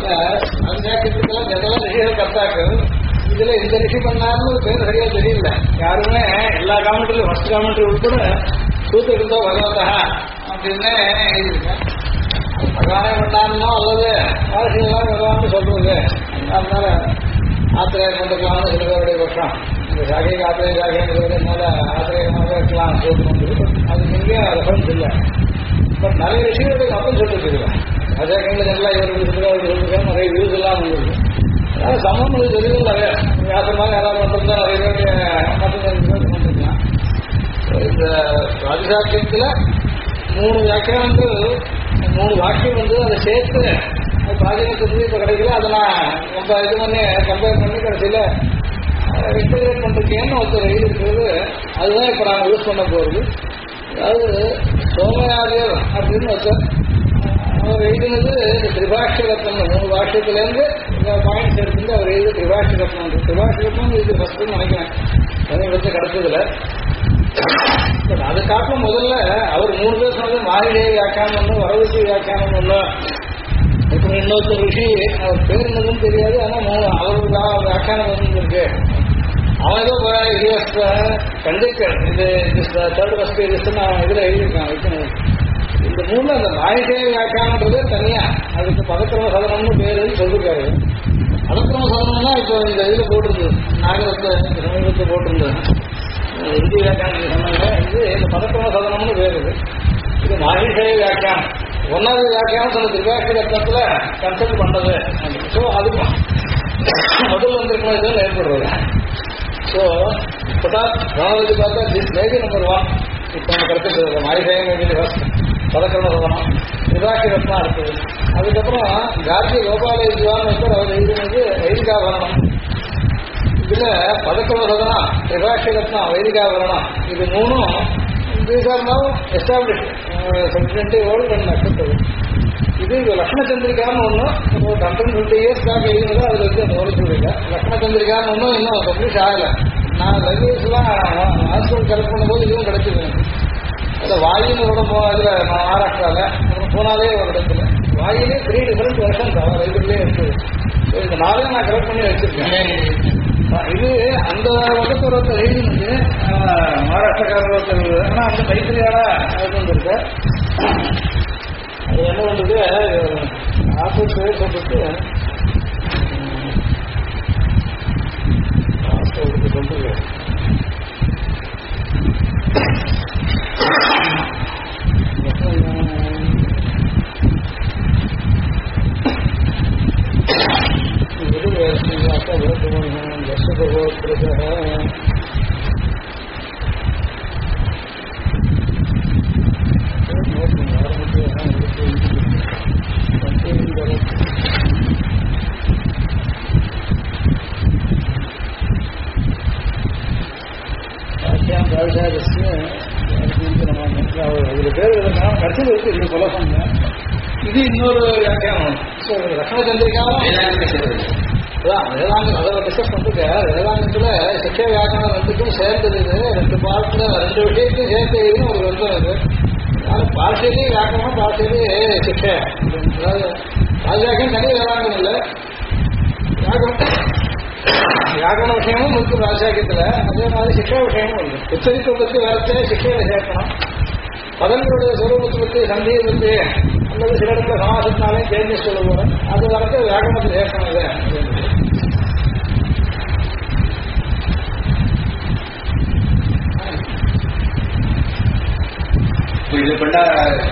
ராஜாக்கத்துக்கெல்லாம் ஜெனரலா ரிஷிகள் கர்த்தாக்கள். இதுல இந்த ரிஷி பண்ணாருன்னு ஒரு பேர் சரியா தெரியல. யாருமே எல்லா காமெண்ட்ரியும் ஃபர்ஸ்ட் காமெண்ட்ரி உட்பட சூத்து இருந்தோ பகவதா அப்படின்னு எழுதியிருக்கேன். பகவானே பண்ணாருன்னோ அல்லது வாழ்க்கையெல்லாம் பகவான் சொல்றது. அதனால ஆத்திரேயம் கொண்டுக்கலாம்னு சில பேருடைய பட்சம். இந்த சாகைக்கு ஆத்திரேய சாகைங்கிறதுனால ஆத்திரேயமாக இருக்கலாம் சூத்து. அதுக்கு இங்கே ரெஃபரன்ஸ் இல்லை. பட் நிறைய விஷயங்களுக்கு அப்பம் சொல்லிருக்குது. ராஜாக்கங்களை ஜெனரலா இவருக்கு சொல்லுங்க அவருக்கு சொல்லுங்க நிறைய வியூஸ் எல்லாம் வந்துருக்கு. அதனால சமம் தெரியும் நிறைய வியாசமாக யாராவது மட்டும்தான் நிறைய பேர் பண்ணிருக்கலாம். இந்த ராஜசாக்கியத்துல 3 வியாக்கியானங்கள் 3 வாக்கியம் வந்து அதை சேர்த்து பாஜகத்துக்கு இப்போ கிடைக்கல. அதை நான் நம்ம இது பண்ணி கம்பேர் பண்ணி கடைசியில் இன்டகிரேட் பண்ணுறதுக்கேன்னு ஒருத்தர் எழுதிருக்கிறது. அதுதான் இப்போ நாங்கள் யூஸ் பண்ண போகிறது. அதாவது சோமயாரியர் அப்படின்னு ஒருத்தர் அவர் எழுதினது திரிபாஷி ரத்னம். 3 வாக்கியத்துலேருந்து பாயிண்ட்ஸ் எடுத்துட்டு அவர் எழுதி திரிபாஷி ரத்னம். திரிபாஷி ரத்னம் இது ஃபஸ்ட்டுன்னு நினைக்கிறேன் சமீபத்தில் கிடைச்சதுல. பட் அது காட்டும் முதல்ல அவர் 3 பேர் சொன்னது மாரிடே வியாக்கியானம் ஒன்று, வரவுக்கு வியாக்கியானம் ஒன்று. இப்போ இன்னொருத்தர் ரிஷி அவர் பேர் என்னதுன்னு தெரியாது. ஆனால் அவருக்கு வியாக்கியானம் வந்துருக்கு. அவன் ஏதோ கண்டிக்கர் இது தேர்ட் ஃபஸ்ட் இதுன்னு நான் இதில் எழுதியிருக்கான் வைக்கணும். இந்த 3 அந்த மாயிடே வியாக்கியானன்றதே தனியா அதுக்கு பதக்கிரம சதனம்னு பேரு சொல்லிருக்காரு. பதக்கிரம சதனம்னா இப்போ இந்த இதில் போட்டிருந்தது நாகரத்தை சமீபத்தை போட்டிருந்தது இந்தி வியாக்கியானம் சொன்னாங்க. இது இந்த பதக்கிரம சதனம்னு பேரு. இது மாயிடே வியாக்கியானம். 1வது வியாக்கியானம் சொன்ன திரிபாஷி ரத்னத்தில் கன்சல்ட் பண்ணது. ஸோ அதுக்கு முதல் வந்திருக்கணும் இதுன்னு ஏற்படுறது. ஸோ இப்போதான் கவனத்துக்கு பார்த்தா திஸ் மேபி நம்பர் 1 இப்போ நம்ம கிடைச்சிட்டு மாயிடே மேபி ஃபர்ஸ்ட் பதக்கிரம சதனம் திரிபாஷி ரத்னம் இருக்குது. அதுக்கப்புறம் கார்த்திய கோபால யுவான்னு அவர் எழுதினது வைதிகாபரணம். இதுல பதக்கிரம சதனம் திரிபாஷி ரத்னம் வைதிகாபரணம் இது 3ம் தீசார்னாவும் எஸ்டாப்ளிஷ் ஓல்டு அண்ட் அக்செப்டபிள். இது லக்ஷ்மணச்சந்திரிகான்னு ஒன்று 120 years எழுதினது. அதில் வந்து அந்த ஒரு சொல்லிங்க லக்ஷ்மணச்சந்திரிகான்னு ஒன்றும் இன்னும் பப்ளிஷ் ஆகலை. நான் ரிவ்யூஸ்லாம் ஹாஸ்பிட்டல் கலெக்ட் பண்ணும்போது இதுவும் கிடைச்சிது. அதில் வாயின்னு ஒரு இதில் மகாராஷ்டிராவில் அப்புறம் பூனாலே ஒரு இடத்துல வாயிலே 3 டிஃபரெண்ட் வெர்ஷன்ஸ் அவர் இதுலேயே இருக்குது. ஸோ இந்த 4 நான் கலெக்ட் பண்ணி வச்சிருக்கேன். இது அந்த ஒருத்தர் எழுதினது மகாராஷ்டிரக்காரர் ஒருத்தர். ஆனால் அந்த மைத்திரியால அது வந்துருக்கு. அது என்ன வந்தது ஆசிரியர் பேர் சொல்லிட்டு சொல்றது கடைசியில் இருக்கு. இது சொல்ல சொன்னேன். இது இன்னொரு வியாக்கியானம். லக்ஷ்மணச்சந்திரிகாவும் வேதாந்தம் அதை டிஸ்கஸ் பண்ணிட்டு வேதாந்தத்துல சிக்ஷை வியாக்கியானம் 2க்கும் சேர்ந்தது. இது 2 பார்ட்ல 2 விஷயத்தையும் சேர்த்து ஒரு விருப்பம் இது. அதனால பார்ஷியலி வியாக்கியானம் பார்ஷியலி சிக்ஷை. அதாவது ராஜாக்கியம் தனி வேதாந்தம் இல்லை. வியாக்கரண விஷயமும் இருக்கு ராஜாக்கியத்தில். அதே மாதிரி சிக்ஷா விஷயமும் இல்லை. உச்சரிப்பை பற்றி வரத்தே சிக்ஷையில சேர்க்கணும். பதங்களுடைய சுரூபத்தை பற்றி சந்தியை பற்றி அல்லது சில இடத்துல சமாசத்தினாலே தேர்ந்து சொல்ல போகிறேன். அது வரத்து வியாக்கரணத்தில் சேர்க்கணும். இது பண்ணா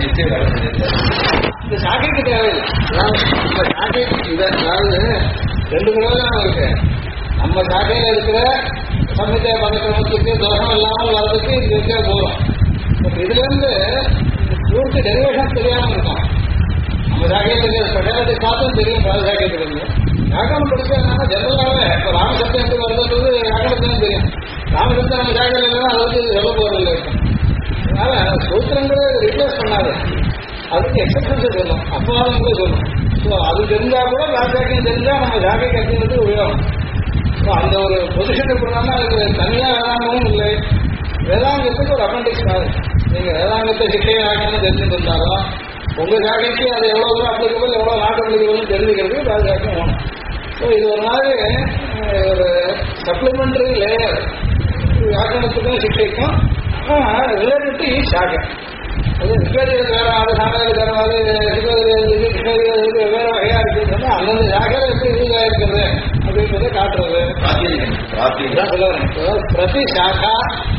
இந்த சாக்கைக்கு தேவையில்லை. நம்ம சாக்கைக்கு இதை அதாவது 2 பிரயோஜனம் இருக்கு. நம்ம சாக்கையில் இருக்கிற சம்மித பதக்கிரமத்துக்கு தோஷம் இல்லாமல் வர்றதுக்கு இது இருக்கே போதும். இதுல இருந்து பூர்த்தி டெரிவேஷன் தெரியாமல் இருக்கும். நம்ம சாக்கியத்துக்கு ஸ்பெஷாலிட்டி பார்த்தும் தெரியும். பல சாக்கியத்துக்கு இருந்து வியாக்கரணம் படிச்சதுனால ஜெனரலாகவே இப்போ ராமசப்தம் எப்படி வருதுன்றது வியாக்கணத்துக்கு தெரியும். ராமசப்தம் நம்ம சாக்கியம் இல்லைன்னா அதை வந்து சொல்ல போறதில்லை. அதனால சூத்திரங்களை ரீப்ளேஸ் பண்ணாது. அதுக்கு எக்ஸப்ஷன்ஸ் சொல்லணும். அப்பவாதம் கூட சொல்லணும். ஸோ அது தெரிஞ்சா கூட ராஜாக்கியம் தெரிஞ்சா நம்ம ஜாக்கை கற்றுக்கிறது உபயோகம். ஸோ அந்த ஒரு பொசிஷன் எப்படின்னா அதுக்கு தனியாக வேதாந்தமும் இல்லை. வேதாங்கத்துக்கு ஒரு அப்பெண்டிக்ஸ் மாதிரி. நீங்கள் வேதாங்கத்தை சிக்கையை ஆக்கணும்னு தெரிஞ்சுட்டு இருந்தாலும் உங்க ஜாகைக்கு அது எவ்வளவு தூரம் அப்ளிகபிள் எவ்வளவு நாட் அப்ளிகபிள்னு தெரிஞ்சுக்கிறதுக்கு பாதுகாக்கம் வேணும். ஸோ இது ஒரு மாதிரி ஒரு சப்ளிமெண்டரி லேயர் வியாக்கரணத்துக்கும் சிக்ஷைக்கும் ரிலேட்டட் டு ஈச் சாகை. அது ரிப்பேரியல் வேற அது சாகையில் வேற மாதிரி கிருஷ்ணகிரி வெவ்வேறு வகையா இருக்குன்னு சொன்னா அந்தந்த ஜாகையில எப்படி யூஸ் ஆயிருக்கிறது அப்படின்றத காட்டுறது சொல்லுவேன். பிரதி சாகா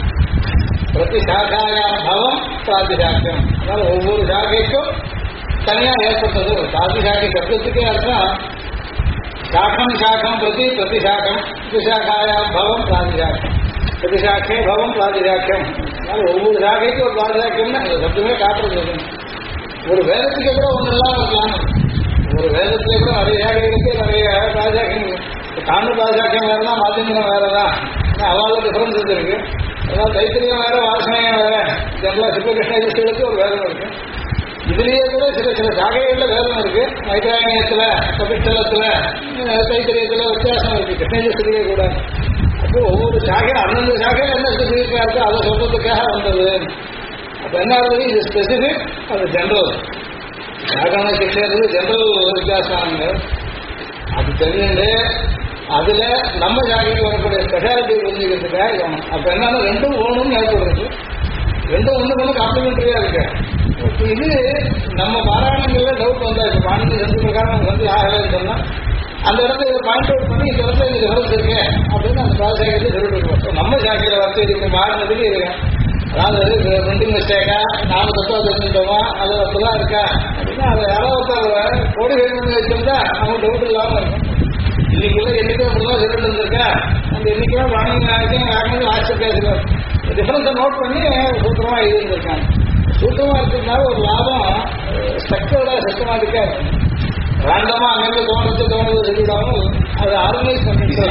பவம் பிராதிசாக்கியம். அதனால ஒவ்வொரு சாகைக்கும் தனியா ஏற்பட்டது. பிராதிசாக்கி சப்தத்துக்கே அர்த்தம் சாக்கம் பிரதி சாக்கம் பிரதிசாக்காயாம் பவம் பிராதிசாக்கியம் பிரதிசாக்கே பவம் பிராதிசாக்கியம். அதனால ஒவ்வொரு சாகைக்கும் ஒரு பிராதிசாக்கியம்னு அந்த சப்தமே காட்டுறது. ஒரு வேதத்துக்கு கூட ஒன்று எல்லாம் இருக்கலாம். ஒரு வேதத்துல கூட நிறைய சாகைகளுக்கு நிறைய பிராதிசாக்கியம். காண்டு பிராதிசாக்கியம் வேறதான் மாத்தியந்திரம் வேறதான் அவளுக்கு டிஃபரன்ஸ் இருக்கு. அதாவது தைத்திரியம் வேற வாசனையம் வேற. ஜெனரலா சிவகிருஷ்ணகிருஷ்ணர்களுக்கு ஒரு வேதம் இருக்கு. இதுலயே கூட சில சாகைகள்ல வேதம் இருக்கு. மைத்ராயணியத்துல கபிஷ்டலத்துல தைத்திரியத்துல வித்தியாசம் இருக்கு. கிருஷ்ணகிருஷ்ணகிரியே கூட. அப்போ ஒவ்வொரு சாகை அந்தந்த சாகையில் என்ன ஸ்பெசிஃபிக்கா இருக்கோ அதை சொல்றதுக்காக வந்தது. அப்ப என்ன ஆகுது, இது ஸ்பெசிபிக் அது ஜெனரல். சாகன சிக்ஷைன்றது ஜெனரல் வித்தியாசம். அது தெரிஞ்சுட்டு அதுல நம்ம ஜாகைக்கு வரக்கூடிய ஸ்பெஷாலிட்டி புரிஞ்சுக்கிறதுக்காக வேணும். அப்ப என்னன்னா ரெண்டும் ஓணும்னு ஏற்படுறது. ரெண்டும் ஒண்ணுக்கு காம்ப்ளிமெண்டரியா இருக்கு. இது நம்ம பாராயணங்கள்ல டவுட் வந்தாச்சு. பாண்டி ரெண்டு பிரகாரம் வந்து ஆகலன்னு சொன்னா அந்த இடத்துல இதை பாயிண்ட் அவுட் பண்ணி இந்த இடத்துல இது டிஃபரன்ஸ் இருக்கு அப்படின்னு அந்த பாஜகத்தை சொல்லிட்டு இருக்கோம். நம்ம ஜாக்கையில வந்து இதுக்கு மாறினதுக்கு இருக்கு. அதாவது பிரிண்டிங் மிஸ்டேக்கா நாம தப்பா தெரிஞ்சுட்டோமா அது அப்படிலாம் இருக்கா அப்படின்னா அதை யாராவது கோடி வேணும்னு வச்சிருந்தா அவங்க டவுட் இல்லாம இருக்கும். இன்னைக்குள்ள எண்ணிக்கை அப்படிதான் சொல்லிட்டு இருந்திருக்கா அந்த எண்ணிக்கையா வாங்கி ஆச்சரியா டிஃபரன்ஸை நோட் பண்ணி சூத்திரமா எழுதிருக்காங்க. சூத்திரமா இருக்கிறதுனால ஒரு லாபம் ஸ்ட்ரக்சர்டா சிஸ்டமாட்டிக்கா இருக்கும். ரேண்டமா அங்கிருந்து தோணுது சொல்லிடாமல் அதை ஆர்கனைஸ் பண்ணிட்டு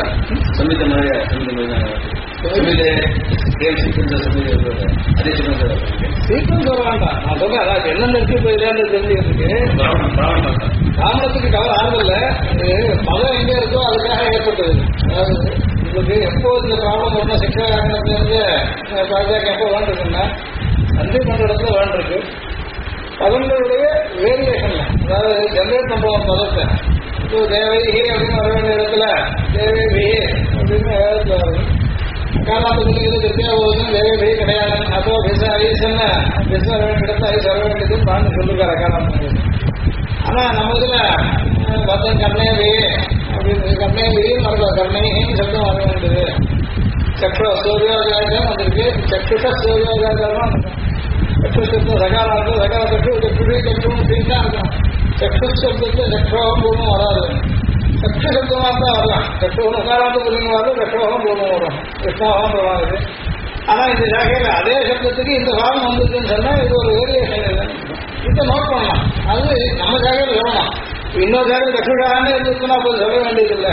சீக்கிரம் சொல்ல வேண்டாம். நான் சொல்றேன் அதாவது என்ன நிறுத்தி போயிடான்னு தெரிஞ்சுக்கிறதுக்கு ராமணத்துக்கு கவர் ஆறுதல்ல பலம் எங்க இருக்கோ அதுக்காக ஏற்பட்டது. அதாவது உங்களுக்கு எப்போ இந்த ப்ராப்ளம் ஒன்றும் சிக்ஷா காரணத்திலிருந்து பாஜக எப்போ வேண்டிருக்குன்னா நன்றி பண்ற இடத்துல வேண்டிருக்கு. பதங்களுடைய வேரியேஷன்ல அதாவது ஜென்ரேட் பண்றோம் பதத்தை. இப்போ தேவைஹி அப்படின்னு வர வேண்டிய இடத்துல தேவைஹி அப்படின்னு இடத்துல வருது. காலாத்துக்கு திருப்பியா போகுதுன்னு தேவைஹி கிடையாது. அப்போ ஐசன்ன பிஸ் வர வேண்டிய இடத்துல ஐஸ் வர வேண்டியதுன்னு பாண்டு சொல்லிருக்காரு காலாத்துக்கு. ஆனா நம்ம இதுல பத்தன் கண்ணே வே அப்படின்னு கண்ணே வெயில் வரல கண்ணைன்னு சப்தம் வர வேண்டியது. சக்ர சூரியோகாரம் வந்திருக்கு. சக்ஷுஷ சூரியோகாரம் சக்ஷுஷத்துல சகாரம் இருக்கு. சகார சக்ஷு சக்ஷும் சீட்டா இருக்கும். சக்ஷு சப்தத்தை சக்ஷோகம் பூர்வம் வராது. சக்ஷு சப்தமா தான் வரலாம். சக்ஷோகம் உகாராந்த பூர்வம் வரும். சக்ஷோகம் பூர்வம் வரும். கிருஷ்ணாவகம் பிரமாது. ஆனா இந்த ஜாகையில அதே சப்தத்துக்கு இந்த பாவம் வந்ததுன்னு சொன்னா இது ஒரு வேரியேஷன் இல்லை. இதை நோட் பண்ணலாம். அது நம்ம ஜாகையில சொல்லலாம். இன்னொரு ஜாகையில் கஷ்டான்னு இருந்துச்சுன்னா அப்போ சொல்ல வேண்டியது இல்லை.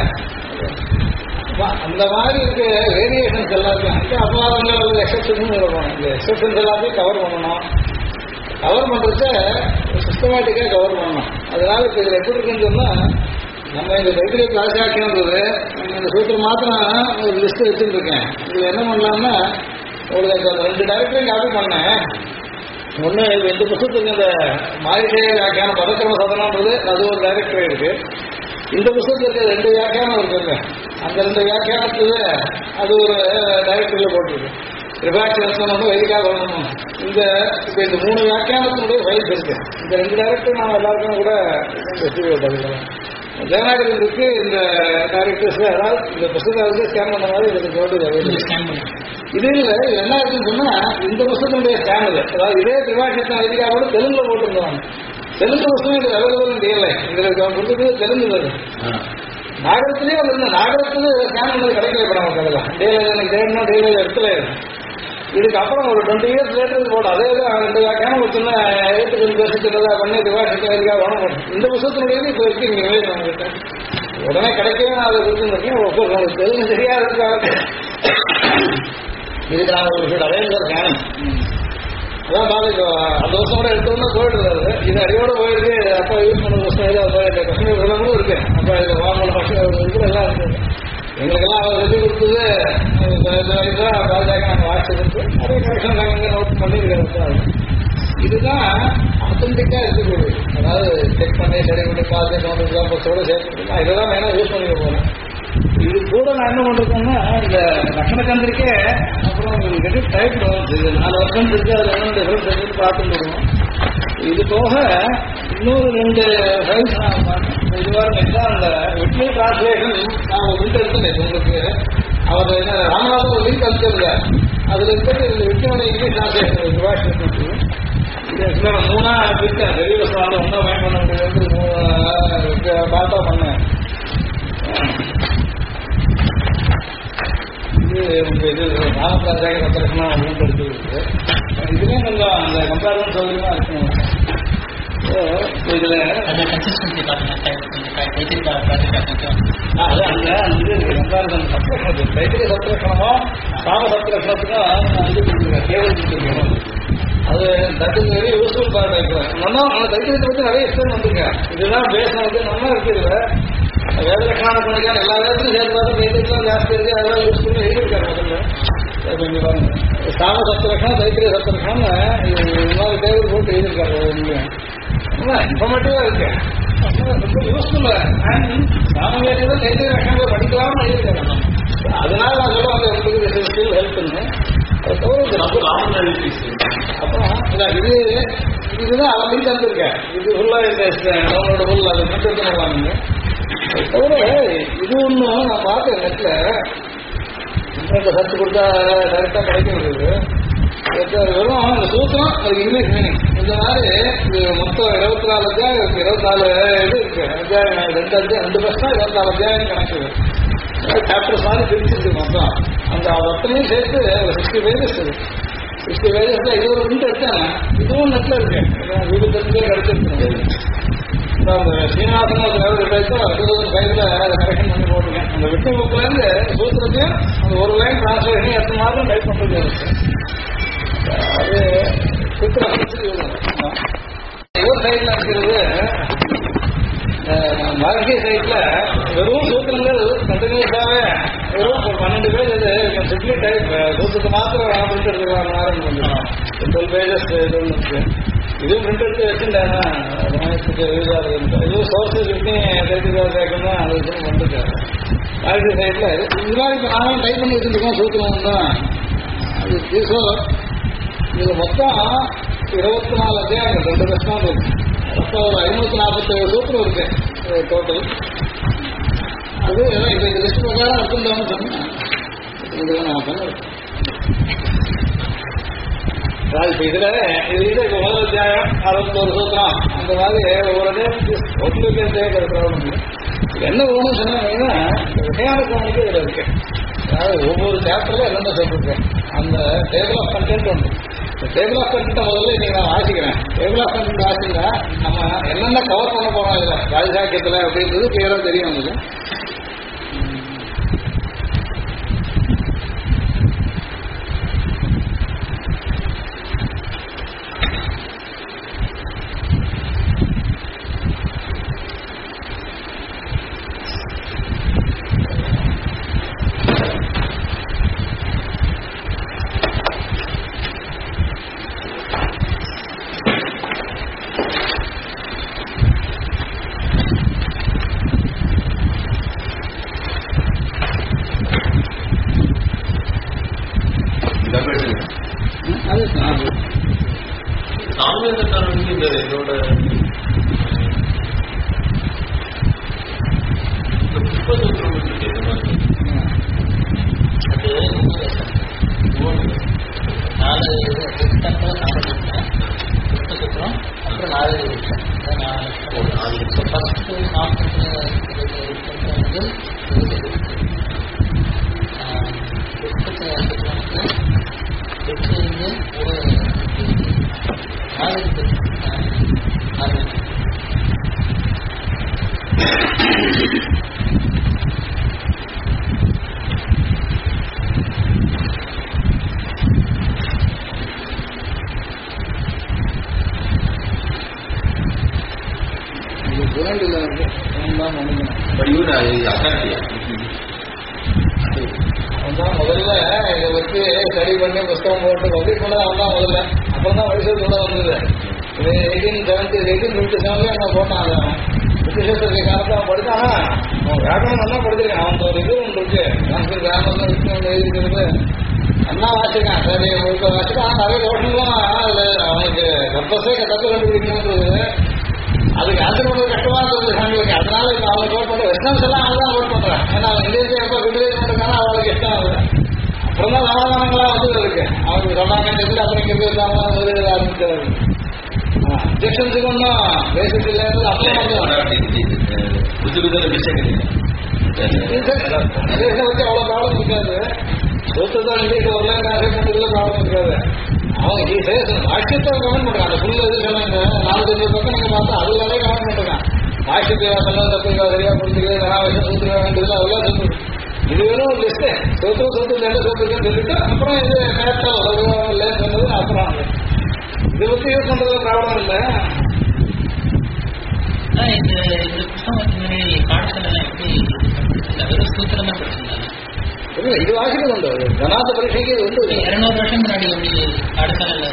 அந்த மாதிரி இருக்க வேரியேஷன்ஸ் எல்லாத்தையும் அபவாதங்கள் அல்லது எக்ஸப்ஷன் சொல்லணும். இந்த எக்ஸப்ஷன்ஸ் எல்லாத்தையும் கவர் பண்ணணும். கவர் பண்றத சிஸ்டமேட்டிக்கா கவர் பண்ணணும். அதனால இப்ப இதுல எப்படி இருக்குன்னு சொன்னா நம்ம இந்த தைத்திரிய பிராசாக்கியன்றது இந்த சூத்திரம் மாத்திரம் ஒரு லிஸ்ட் வச்சுட்டு இருக்கேன். இதுல என்ன பண்ணலாம்னா உங்களுக்கு 2 டைரக்டரையும் காப்பி பண்ணேன். ஒன்று இந்த புத்தகத்துக்கு இந்த மாரிஷய வியாக்கியானம் பதக்கிரம சதனன்றது அது ஒரு டைரக்டரி இருக்கு. இந்த புத்தகத்துக்கு 2 வியாக்கியானம் இருக்குங்க. அந்த 2 வியாக்கியானத்துல அது ஒரு டைரக்டரியில போட்டிருக்கு. ரிபாட்சம் வைதிக்காக வரணும். இந்த இப்போ இந்த 3 வியாக்கியானத்தினுடைய ஃபைல்ஸ் இருக்கு. இந்த 2 டைரக்டர் நான் எல்லாருக்கும் கூட தேவநாயகர் இருக்கு. இந்த டைரக்டர்ஸ் அதாவது இந்த புத்தகத்தை ஸ்கேன் பண்ண மாதிரி இதுக்கு போட்டு ஸ்கேன் பண்ண இது இல்லை. என்ன இருக்குன்னு சொன்னா இந்த புத்தகத்தினுடைய ஸ்கேன் இது அதாவது இதே திரிபாட்சத்தை வைதிக்காக கூட தெலுங்குல போட்டுருந்தாங்க. தெலுங்கு புத்தகம் இது அவைலபிள் தெரியல. இதுல கொடுத்தது தெலுங்கு வருது. நாகரத்திலேயே வந்து நாகரத்துல ஸ்கேன் பண்ணது கிடைக்கல. இப்போ நமக்கு அதெல்லாம் டெய்லியில் எனக்கு தேடணும் டெய்லியில் இடத்துல இதுக்கு அப்புறம் ஒரு 20 இயர்ஸ் லேட்டர் போடும். அதே தான் 2 வியாக்கியானம் ஒரு சின்ன 8 பேசிட்டு பண்ணி திவாஷத்துக்கு வேணும். இந்த புத்தகத்தினுடைய இப்போ இருக்கு. நீங்க நம்மகிட்ட உடனே கிடைக்கவே நான் அதை கொடுத்துருக்கேன். உங்களுக்கு தெலுங்கு சரியா இருக்காங்க. இதுக்கு நான் ஒரு அடையாளம் ஸ்கேனிங் அதான் பாதிக்கு அந்த வருஷம் கூட எடுத்தோம்னா போயிடுறாரு. இது அடியோட போயிருக்கு. அப்பா யூஸ் பண்ண வருஷம் ஏதாவது போயிருக்கு. கஷ்மீர் விளம்பரம் இருக்கு. அப்போ இதில் வாங்கணும் பசங்க எல்லாம் இருக்குது. எங்களுக்கெல்லாம் அவர் சொல்லி கொடுத்தது இந்த வயசுதான் பாஜக நாங்கள் வாட்சி கொடுத்து நிறைய கரெக்ஷன் நாங்கள் நோட் பண்ணியிருக்கிறோம். இதுதான் ஆத்தன்டிக்கா இருக்கக்கூடிய, அதாவது செக் பண்ணி சரி பண்ணி பார்த்து எக்ஸாம்பிள்ஸோட சேர்த்து இதெல்லாம் வேணா யூஸ் பண்ணிக்க போறேன். இது கூட நான் என்ன பண்றேன்னா இந்த லட்சணக்கந்திரிக்கே அப்புறம் உங்களுக்கு டைப் இது 4 வருஷம் இருக்கு, அது என்ன டிஃபரன்ஸ் இருக்குன்னு பார்த்துட்டு வருவோம். இது போக இன்னொரு 2 ஃபைல்ஸ் நான் பார்த்தேன். இதுவாக அந்த வெட்லி டிரான்ஸ்லேஷன் நான் ஒரு லிங்க் எடுத்துனேன் உங்களுக்கு. அவர் என்ன ராமநாதன் ஒரு லிங்க் அனுப்பிச்சிருந்தார். அதுல இருக்கிறது வெற்றியோட இங்கிலீஷ் டிரான்ஸ்லேஷன் இது 3 இருக்கேன். வெளியில சொன்னாலும் ஒன்றா பயன் பண்ண முடியாது பார்த்தா பண்ணேன். இது உங்க இது ராமராஜாக பத்திரக்கணும் அப்படின்னு எடுத்துருக்கு. இதுலேயே கொஞ்சம் அந்த கம்பேரிசன் சௌகரியமா இருக்கும். இதுல தைத்திரிய சத்திரக்கணமோ ராம சத்திரக்கணத்துக்கும் இது கொடுத்துருக்கேன், கேவல் கொடுத்துருக்கேன். அது தட்டு வெரி யூஸ்ஃபுல் பார்ட் இருக்கிறேன். நல்லா அந்த தைத்தியத்தை பற்றி நிறைய எக்ஸ்பிளைன் பண்ணிருக்கேன். இதுதான் பேசினது நல்லா இருக்குது. வேத லட்சணான பண்ணிக்கான எல்லா வேதத்திலும் சேர்த்து தைத்தியெல்லாம் ஜாஸ்தி இருக்கு, அதெல்லாம் யூஸ் பண்ணி எழுதியிருக்காரு. முதல்ல கொஞ்சம் பாருங்க, சாம சத்திரக்கணம் தைத்திரிய சத்திரக்கணம்னு இன்னொரு டேபிள் போட்டு எழுதியிருக்காரு. இன்ஃபர்மேட்டிவா இருக்கு, ரொம்ப யூஸ்ஃபுல்லா. சாமவேதியில தைத்திரிய லட்சணங்களை படிக்கலாம்னு எழுதியிருக்காரு. அதனால நான் சொல்லுவாங்க உங்களுக்கு ஸ்கில் ஹெல்ப்னு. அது தவிர அப்புறம் இது இதுதான் அவன் மீன் தந்துருக்கேன். இது ஃபுல்லா அவனோட ஃபுல் அதை மட்டும் எடுத்துலாம். நீங்க அது தவிர இது ஒன்றும் நான் பார்த்தேன் நெட்ல சர்ச் கொடுத்தா கரெக்டா கிடைக்க முடியுது. வெறும் அந்த சூத்திரம் அது இங்கிலீஷ் மீனிங். இந்த மாதிரி இது மொத்தம் 24 அத்தியாயம் இருக்கு. 24 இது இருக்கு அத்தியாயம். 2 வருஷம் 24 அத்தியாயம் கணக்கு சாப்டர்ஸ் மாதிரி பிரிச்சிருக்கு மொத்தம். அந்த அத்தனையும் சேர்த்து 60 பேஜஸ் இருக்கு. 60 பேஜஸ்ல இது ஒரு பிரிண்ட் எடுத்தாங்க. இதுவும் நெட்ல இருக்கு, வீடு தெரிஞ்சே கிடைச்சிருக்கு. சீனிவாசன் ஒரு 2005ல கரெக்ஷன் பண்ணி போட்டிருக்கேன். அந்த விட்டு புக்ல இருந்து சூத்திரத்தையும் அந்த ஒரு லைன் டிரான்ஸ்லேஷன் 8 மாதம் டைப் பண்றது இருக்கு. அது சூத்திரம் இவர் சைட்ல இருக்கிறது. வாழ்க்கை சைட்ல வெறும் சூத்திரங்கள் கண்டினியூஸாவே வெறும் ஒரு 12 பேஜ் இது சிப்ளி டைப் சூத்திரத்தை மாத்திரம் பிரிண்ட் எடுத்துக்கலாம். 12 பேஜஸ் இது ஒன்று இருக்கு. இதுவும் பிரிண்ட் எடுத்து வச்சுட்டேன்னா இது சோர்ஸஸ் பண்ணி தைக்கிறதா அது இதுன்னு வந்துருக்காரு. வாழ்க்கை சைட்ல இதெல்லாம் இப்போ நானும் டைப் பண்ணி வச்சுருக்கோம். சூத்திரம் தான் அது தீசோ. இதுல மொத்தம் 24 அத்தியாயங்கள் 2 வருஷம் இருக்கு. அப்போ ஒரு 547 சூத்திரம் இருக்கு டோட்டல். அது இப்போ இந்த லிஸ்ட் பிரகாரம் இருக்குன்னு சொன்னேன். இதுதான் நான் சொன்னேன். இப்போ இதுல இப்போ முதல் அத்தியாயம் 61 சூத்திரம் அந்த மாதிரி ஒவ்வொரு ஒட்டுக்கு ப்ராப்ளம் என்ன வேணும்னு சொன்னாங்கன்னா விளையாட கோணுக்கு இதில் இருக்கு. அதாவது ஒவ்வொரு சாப்டர்ல 2 சொல்லிருக்கேன். அந்த டேபிள் ஆஃப் கண்டென்ட் உண்டு. இந்த டேபிள் ஆஃப் கண்டென்ட் முதல்ல இன்னைக்கு நான் வாசிக்கிறேன். டேபிள் ஆஃப் கண்டென்ட் வாசிக்கிறா நம்ம என்னென்ன கவர் பண்ண போறோம் இதுல ராஜசாக்கியத்தில் அப்படின்றது கிளியரா தெரியும். உங்களுக்கு முதல்ல இதை வச்சு ஸ்டடி பண்ணி புத்தகம் போட்டு பப்ளிக் பண்ணது அவன் தான் முதல்ல. அப்புறம் தான் வயசு கூட வந்தது. 1857 என்ன போட்டான் விசேஷத்துக்கு காலத்தை அவன் படித்தானா அவன் வியாக்கணம் நல்லா படிச்சிருக்கான். அவன் ஒரு இது ஒன்று இருக்கு கிராமம் விஷ்ணு எழுதிக்கிறது நல்லா வாசிக்கான். சரி முழுக்க வாசிக்கான். நிறைய தோஷங்கள்லாம் அதில் அவனுக்கு பர்பஸே தப்பு கண்டுபிடிக்கணுன்றது அதுக்கு ஆன்சர் பண்ணுறது கஷ்டமா இருந்தது சாமிக்கு. அதனால இப்போ அவன் ஓட் பண்ணுற வெஸ்டர்ன்ஸ் எல்லாம் அவன் தான் ஓட் பண்ணுறான். ஏன்னா அவன் இந்தியத்தை எப்போ விடுதலை பண்ணுறாங்கன்னா அவளுக்கு இஷ்டம் ஆகுது. அப்புறம் தான் சமாதானங்களாக வந்து இருக்கு. அவனுக்கு சொன்னாங்கன்னு சொல்லி அப்புறம் இங்கே முதலீடு ஆரம்பிச்சாரு. அப்ஜெக்ஷன்ஸுக்கு ஒன்றும் பேசிக் இல்லை. அப்படியே வந்து இங்கிலீஷை வச்சு அவ்வளோ ப்ராப்ளம் இருக்காது. சூத்திரத்தான் இங்கிலீஷ் வரல பண்ணுறதுல ப்ராப்ளம் இருக்காது. அவங்க வாக்கியத்தை கமெண்ட் பண்ணுறாங்க. அந்த ஃபுல் இது சொன்னாங்க 4-5 பக்கம் நீங்கள் பார்த்தா அது எல்லாமே கமெண்ட் பண்ணுறாங்க. வாக்கியத்தை வாசலாம் தப்பு சரியாக புரிஞ்சுக்கிறது கனாவசம் சூத்திர வேண்டியதுல அதெல்லாம் சொல்லு. இது வெறும் ஒரு லிஸ்ட்டு சூத்திரம் என்ன சூத்திரக்குன்னு சொல்லிட்டு அப்புறம் இது நேரத்தில் இல்லைன்னு சொன்னது அப்புறம் இதை பற்றி யூஸ் பண்ணுறதுல ப்ராப்ளம் இல்லை. இந்த புத்தகம் முன்னாடி பாடசாலாம் எப்படி வெறும் சூத்திரம் தான் படிச்சிருந்தாங்க. இல்லை இது வாசிக்கிறது உண்டு. கணாத பரீட்சைக்கு இது வந்து 200 வருஷம் முன்னாடி எப்படி பாடசாலை இல்லை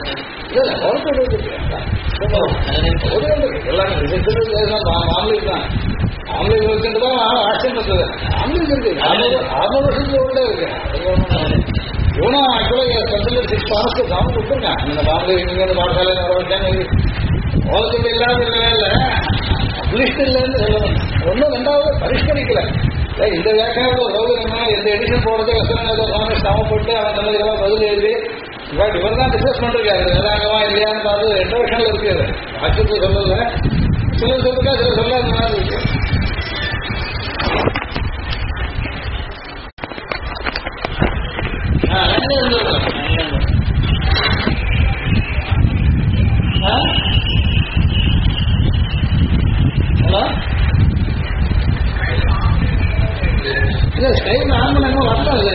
எல்லாரும் ஆம்பளைக்கு தான் ஆம்பளைக்கு வச்சுட்டு தான் ஆக்ஷன் இருந்தது. ஆம்பளைக்கு இருக்கு 600 வருஷத்துக்கு உண்டே இருக்கு. இவனும் ஆக்சுவலாக ஸ்பெஷல் 6 மாதத்துக்கு கவனம் கொடுத்துருக்கான். இந்த ஆம்பளை இங்கே பாடசாலை நடவடிக்கை ஓலத்துக்கு இல்லாத இல்லை பப்ளிஷ்ட் இல்லைன்னு சொல்லணும். ஒன்றும் ரெண்டாவது பரிஷ்கரிக்கல. இந்த வியாக்கியானத்தில் சௌகரியமா இந்த எடிஷன் போடுறது வசனங்களை சமப்பட்டு அவன் சொன்னதுக்கெல்லாம் பதில் எழுதி பட் இவர் தான் டிஸ்கஸ் பண்ணிருக்காரு வேதாங்கமா இல்லையான்னு பார்த்து 2 வருஷங்கள் இருக்குது. வாக்கியத்துக்கு சொல்லல சில சொல்லுக்கா சில சொல்ல அந்த மாதிரி இருக்கு. ஹலோ இல்லை ஸ்டைல் ஆன் பண்ணாங்க வரட்டாது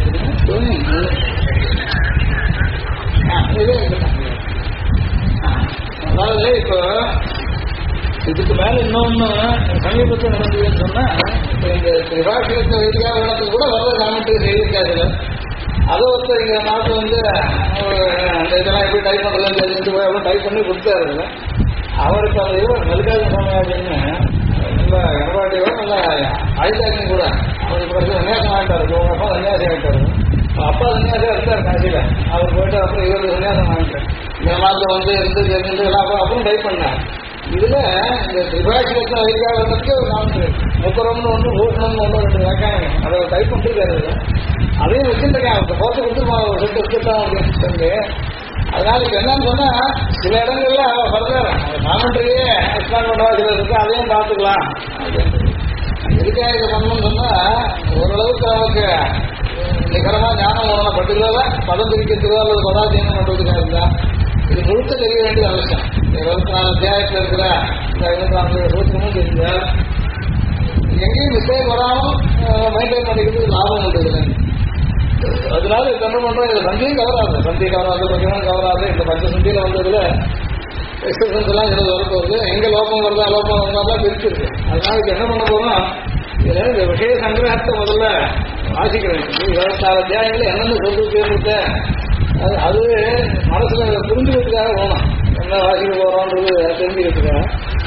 அதாவது இப்போ இதுக்கு மேல இன்னொன்னு சமீபத்தில் நடந்ததுன்னு சொன்னா இந்த திரிபாஷிரத்தை வைத்தியா வேணத்துக்கு கூட வர்ற காமெண்ட்ரி செய்திருக்காதுல அதை ஒருத்தர் இங்க நாட்டு வந்து அந்த இதெல்லாம் எப்படி டைப் பண்றதுன்னு தெரிஞ்சுட்டு போய் டைப் பண்ணி கொடுத்தாருல அவருக்கு அந்த இவர் மல்லிகார்ஜுன சுவாமியாஜின்னு நல்லா எடப்பாடியோ நல்லா ஆயுதாக்கியும் கூட அவருக்கு பிறகு சன்னியாசம் ஆகிட்டாரு. அப்பா சன்னியாசி ஆகிட்டாரு. அப்பா சன்னியாசியா இருக்காரு காசியில. அவர் போயிட்டு அப்புறம் இவருக்கு சன்னியாசம் ஆகிட்டார். இந்த மாதிரி வந்து இருந்து தெரிஞ்சு எல்லாம் அப்புறம் டைப் பண்ணார். இதுல இந்த திரிபாஷிரத்தை வைத்தியாவதற்கு நான் முப்பரம்னு ஒன்று பூஷணம்னு ஒன்று 2 வியாக்கியானம் அதை டைப் பண்ணிருக்காரு. அதையும் வச்சுருக்கேன். அவருக்கு போட்டு கொடுத்துருமா ஒரு செட்டு வச்சுட்டான் அப்படின்னு சொல்லி. அதனால இப்ப என்னன்னு சொன்னா சில இடங்கள்ல ஃபர்தர் காமெண்ட்ரியே எக்ஸ்பிளைன் பண்ணுவா சில இருக்கு அதையும் பார்த்துக்கலாம். எதுக்காக இதை பண்ணணும்னு சொன்னா ஓரளவுக்கு நமக்கு நிகரமா ஞானம் வரணும். பர்டிகுலரா பதம் பிரிக்கிறதுக்கோ அல்லது பதாத்தியம் பண்றதுக்காக இருந்தா இது முழுக்க தெரிய வேண்டியது அவசியம். 24 அத்தியாயத்தில் இருக்கிற இந்த 54 சூத்திரமும் தெரிஞ்சா எங்கேயும் மிஸ்டேக் வராமல் மெயின்டைன் பண்ணிக்கிறது லாபம் உண்டு இல்லை. அதனால இது என்ன பண்றோம் இது சந்தியும் கவராது பஞ்சமும் கவராது. இந்த பஞ்சசந்தியில வந்ததுல எக்ஸ்பிரஷன்ஸ் எல்லாம் சிலது வரப்பு வருது. எங்க லோகம் வருதா லோகம் வருதாதான் பிரிச்சிருக்கு. அதனால இது என்ன பண்ண போறோம் இதுல இந்த விஷய சங்கிரகத்தை முதல்ல வாசிக்கிறேன். 24 அத்தியாயங்கள் என்னென்ன சொல்லு தேர்ந்தெடுத்த அது மனசுல புரிஞ்சுக்கிறதுக்காக போகணும். என்ன வாசிக்க போறோம்ன்றது தெரிஞ்சுக்கிறதுக்காக.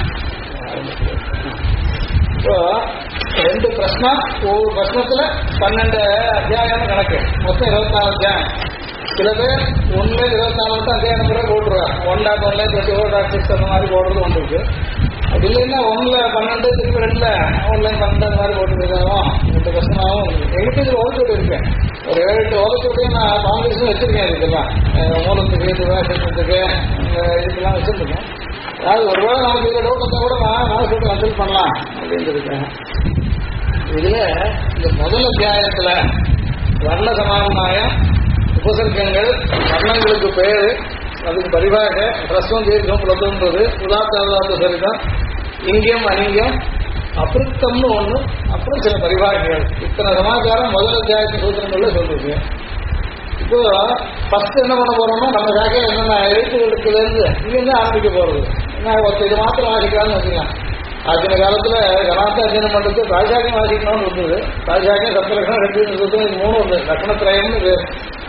இப்போ 2 பிரச்சனம் ஒவ்வொரு பிரச்சனத்துல 12 அத்தியாயம் கணக்கு மொத்தம் 24 அத்தியாயம். சில பேர் 1-24 அத்தியாயம் கூட போட்டுருவாங்க. 1.1/24.6 அந்த மாதிரி போடுறது ஒன்று இருக்கு. அது இல்லைன்னா 1-12 திருப்பி 2-1-12 அந்த மாதிரி போட்டுருக்காங்க. 2 பிரச்சனாவும் எங்கிட்ட இது ஓலச்சோடு இருக்கேன். ஒரு 7-8 ஓலச்சோடையும் நான் காங்கிரஸும் வச்சிருக்கேன். இதுக்கெல்லாம் மூலத்துக்கு விவாசத்துக்கு இதுக்கெல்லாம் வச்சிருக்கேன். அதாவது ஒருவேளை நமக்கு இதில் டவுட் வந்தால் கூட நான் சொல்லிட்டு கன்சல்ட் பண்ணலாம் அப்படின்னு இருக்கேன். இதுல இந்த முதல் அத்தியாயத்துல வர்ண சமானாயம் உபசர்க்கங்கள் வர்ணங்களுக்கு பேரு அதுக்கு பரிவாக ரசம் தீர்க்கம் புலத்துன்றது உதாத்த சரிதான் இங்கியம் அனிங்கியம் அபிருத்தம்னு ஒண்ணு அப்புறம் சில பரிவாகைகள் இத்தனை சமாச்சாரம் முதல் அத்தியாயத்து சூத்திரங்கள்ல சொல்றது. இப்போ ஃபர்ஸ்ட் என்ன பண்ண போறோம்னா நம்ம சாக்கையில் என்னென்ன எழுத்துக்களுக்குல இருந்து இங்கிருந்து ஆரம்பிக்க போறது. இது மாத்திரம் வாசிக்கலாம்னு வச்சுக்கலாம். ஆச்சின காலத்துல கலாத்த அர்ஜனம் பண்றது ராஜாக்கியம் வாசிக்கணும்னு இருந்தது. ராஜாக்கியம் சப்தலட்சணம் 2 இது 3 வந்து லட்சணத்திரயம்னு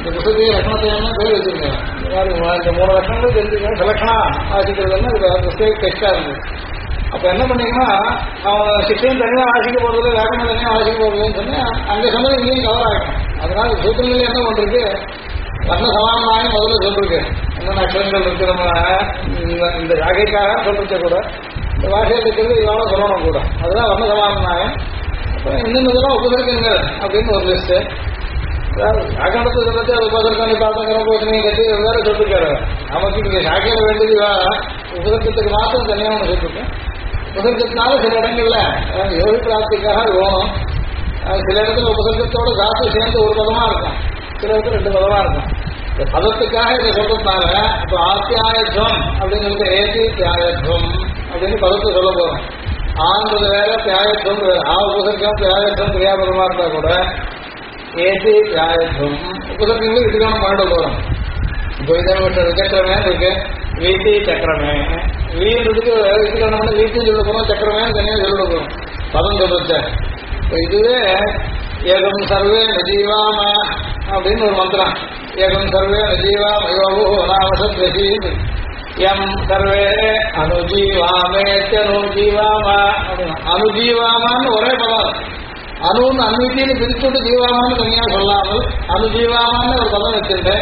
இந்த புத்தகத்தையும் லட்சணத்தையும் பேர் வச்சிருக்கேன். இந்த 3 லட்சணங்கள் தெரிஞ்சுக்கணும். செலக்ஷனா வாசிக்கிறதுன்னு இது புத்தக டெஸ்டா இருந்தது. அப்ப என்ன பண்ணீங்கன்னா அவன் சிஷ்யம் தனியாக வாசிக்க போறது, வேகமாக தனியாக வாசிக்க போறதுன்னு சொன்னா அங்கே சொன்னது இங்கேயும் கவர் ஆகிடும். அதனால சூத்திரங்கள் என்ன பண்றது, வர்ண சமானமாக முதல்ல சொல்லிருக்கு என்னென்ன அக்ஷரங்கள் இருக்கு. நம்ம இந்த ஜாகைக்காக சொல்லிருக்க கூட இந்த வாசையில் இருக்கிறது இவ்வளோ சொல்லணும் கூட, அதுதான் வர்ண சமானமாக. அப்புறம் இன்னும் உபசர்க்கங்கள் அப்படின்னு ஒரு லிஸ்ட்டு. அதாவது சாக்கண்டத்தை சொல்லிட்டு அது உபசர்க்கம் பார்த்தங்கிற போது கட்டி வேற சொல்லிருக்காரு. நமக்கு இங்கே சாக்கையில் வேண்டியது உபசர்க்கத்துக்கு மாத்திரம் தனியாக ஒன்று சொல்லிருக்கேன். உபசர்க்கத்தினால சில இடங்கள்ல யோகி பிராப்திக்காக வேணும். சில இடத்துல உபசர்க்கத்தோட தாத்து சேர்ந்து ஒரு பதமா இருக்கும், சில இடத்துல 2 பதமா இருக்கும். இந்த பதத்துக்காக இதை சொல்றதுனால இப்போ ஆத்தியாயத்வம் அப்படிங்கிறது ஏசி தியாயத்வம் அப்படின்னு பதத்தை சொல்ல போறோம். ஆன்றது வேற, தியாயத்வம் வேற. உபசர்க்கம் தியாயத்வம் கிரியாபதமா இருந்தா கூட ஏசி தியாயத்வம் உபசர்க்கங்களும் இதுக்கான மாட போறோம். இப்போ இதை விசக்கரமே இருக்கு, வீட்டி சக்கரமே. வீட்டுக்கு இதுக்கான வீட்டுன்னு சொல்ல போறோம், சக்கரமே தனியாக சொல்ல போறோம் பதம் சொல்றது. இப்போ இதுவே ஏகம் சர்வே நஜீவாம அப்படின்னு ஒரு மந்திரம். ஏகம் சர்வே நஜீவாம யோகோ நாமசத்வசி எம் சர்வே அனுஜீவாமேத்தனுஜீவாம அப்படின்னா அனுஜீவாமான்னு ஒரே பதம். அணுன்னு அன்வித்தின்னு பிரிச்சுட்டு ஜீவாமான்னு தனியாக சொல்லாமல் அனுஜீவாமான்னு ஒரு பதம் வச்சிருந்தேன்.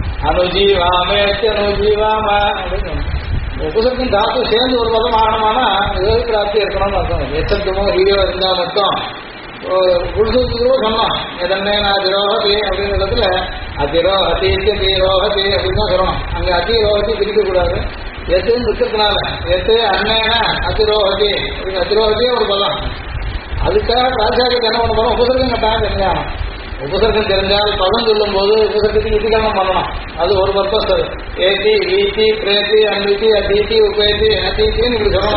அனுஜீவாமேத்தனுஜீவாம அப்படின்னு உபசர்க்கம் தாத்து சேர்ந்து ஒரு பதம் ஆகணுமானா யோகி பிராப்தி இருக்கணும்னு அர்த்தம். எச்சத்துமோ ஹீரோ இருந்தா மட்டும் குடுசத்துக்கு சொன்னோம். எதன்னே நான் திரோகதி அப்படின்ற இடத்துல அதிரோகதி தீரோகதி அப்படின்னு தான் சொல்லணும். அங்கே அதிரோகதி பிரிக்கக்கூடாது. எத்துன்னு இருக்கிறதுனால எத்து அண்ணேனா அதிரோகதி அப்படின்னு அதிரோகதியே ஒரு பதம். அதுக்காக பிராச்சாரியத்தை என்ன பண்ண போறோம், உபசர்க்கம் கட்டாயம் தெரிஞ்சாகணும். உபசர்க்கம் தெரிஞ்சால் பதம் சொல்லும் போது உபசர்க்கத்துக்கு இதுக்கான பண்ணணும். அது ஒரு பர்பஸ். அது ஏத்தி வீத்தி பிரேத்தி அன்வித்தி அதீத்தி உபேத்தி அதீத்தின்னு இப்படி சொல்லணும்.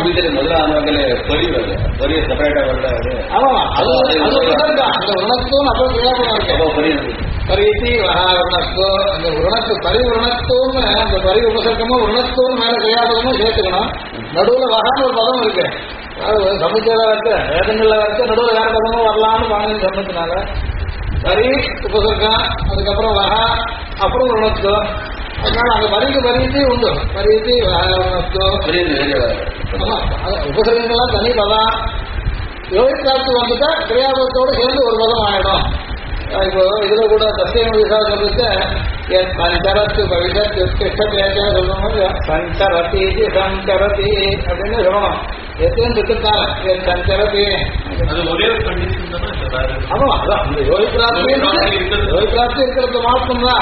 ஆமா, அது உணர்தான். அந்த உணர்த்தும் அப்போ கிரியாபதம் பரீத்தி வகாரணத்தோ அந்த உணர்த்து பரிவுணத்துவம் அந்த பரி உபசர்க்கமும் உணர்த்துவம் மேல கிரியாபதமும் சேர்த்துக்கணும். நடுவில் வகான்னு ஒரு பதம் இருக்கு. அதாவது சமுத்திர வரைக்க வேதங்கள்ல வரைக்க நடுவில் வேற பதமும் வரலாம்னு பாணின்னு சொன்னதுனால பரி உபசர்க்கம், அதுக்கப்புறம் வகா, அப்புறம் உணர்த்துவம். அதனால அந்த பரிக்கு பரீத்தி உண்டு. பரீத்தி உணர்த்துவம் உபசர்க்கங்கள்லாம் தனி பதம். யோகி பிராப்தி வந்துட்டா கிரியாபதத்தோடு சேர்ந்து ஒரு பதம் ஆயிடும். இப்போ இதுல கூட சத்தியம் விசா சொல்லிட்டு சஞ்சரத்து பவிஷத் உத்கிருஷ்டேச்சா சொல்லணும். சஞ்சரதி சஞ்சரதி அப்படின்னு சொல்லணும். எத்தனை இருக்கிறதால சஞ்சரதி ஆமா, அதான் இந்த யோகி பிராப்தி இருக்கிறது மாற்றம்தான்.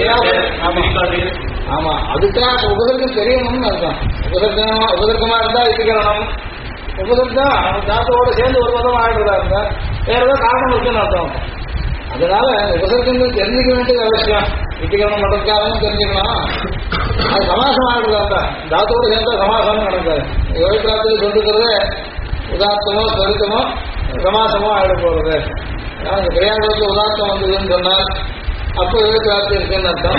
ஆமா, அதுக்காக உபசர்க்கம் தெரியணும்னு அர்த்தம். உபசர்க்கமா இருந்தா இட்டுக்கணும். உபசர்க்கம் தாத்தோட சேர்ந்து ஒரு பதம் ஆயிடுறதா இருந்தா வேற ஏதாவது காரணம் இருக்குன்னு அர்த்தம். அதனால உபசர்க்கங்கள் தெரிஞ்சுக்க வேண்டியது அவசியம். இட்டுக்கரணம் நடக்காதுன்னு தெரிஞ்சுக்கணும். அது சமாசம் ஆகிடுதா தாத்தோடு சேர்ந்தா சமாசமும் நடக்காது. யோகி பிராப்தியில் சொல்லிருக்கிறது உதாத்தமோ ஸ்வரித்தமோ சமாசமோ ஆகிட போறது. அந்த கிரியாபதத்தில் உதாத்தம் வந்ததுன்னு சொன்னால் அப்போ யோகி பிராப்தி இருக்குன்னு அர்த்தம்.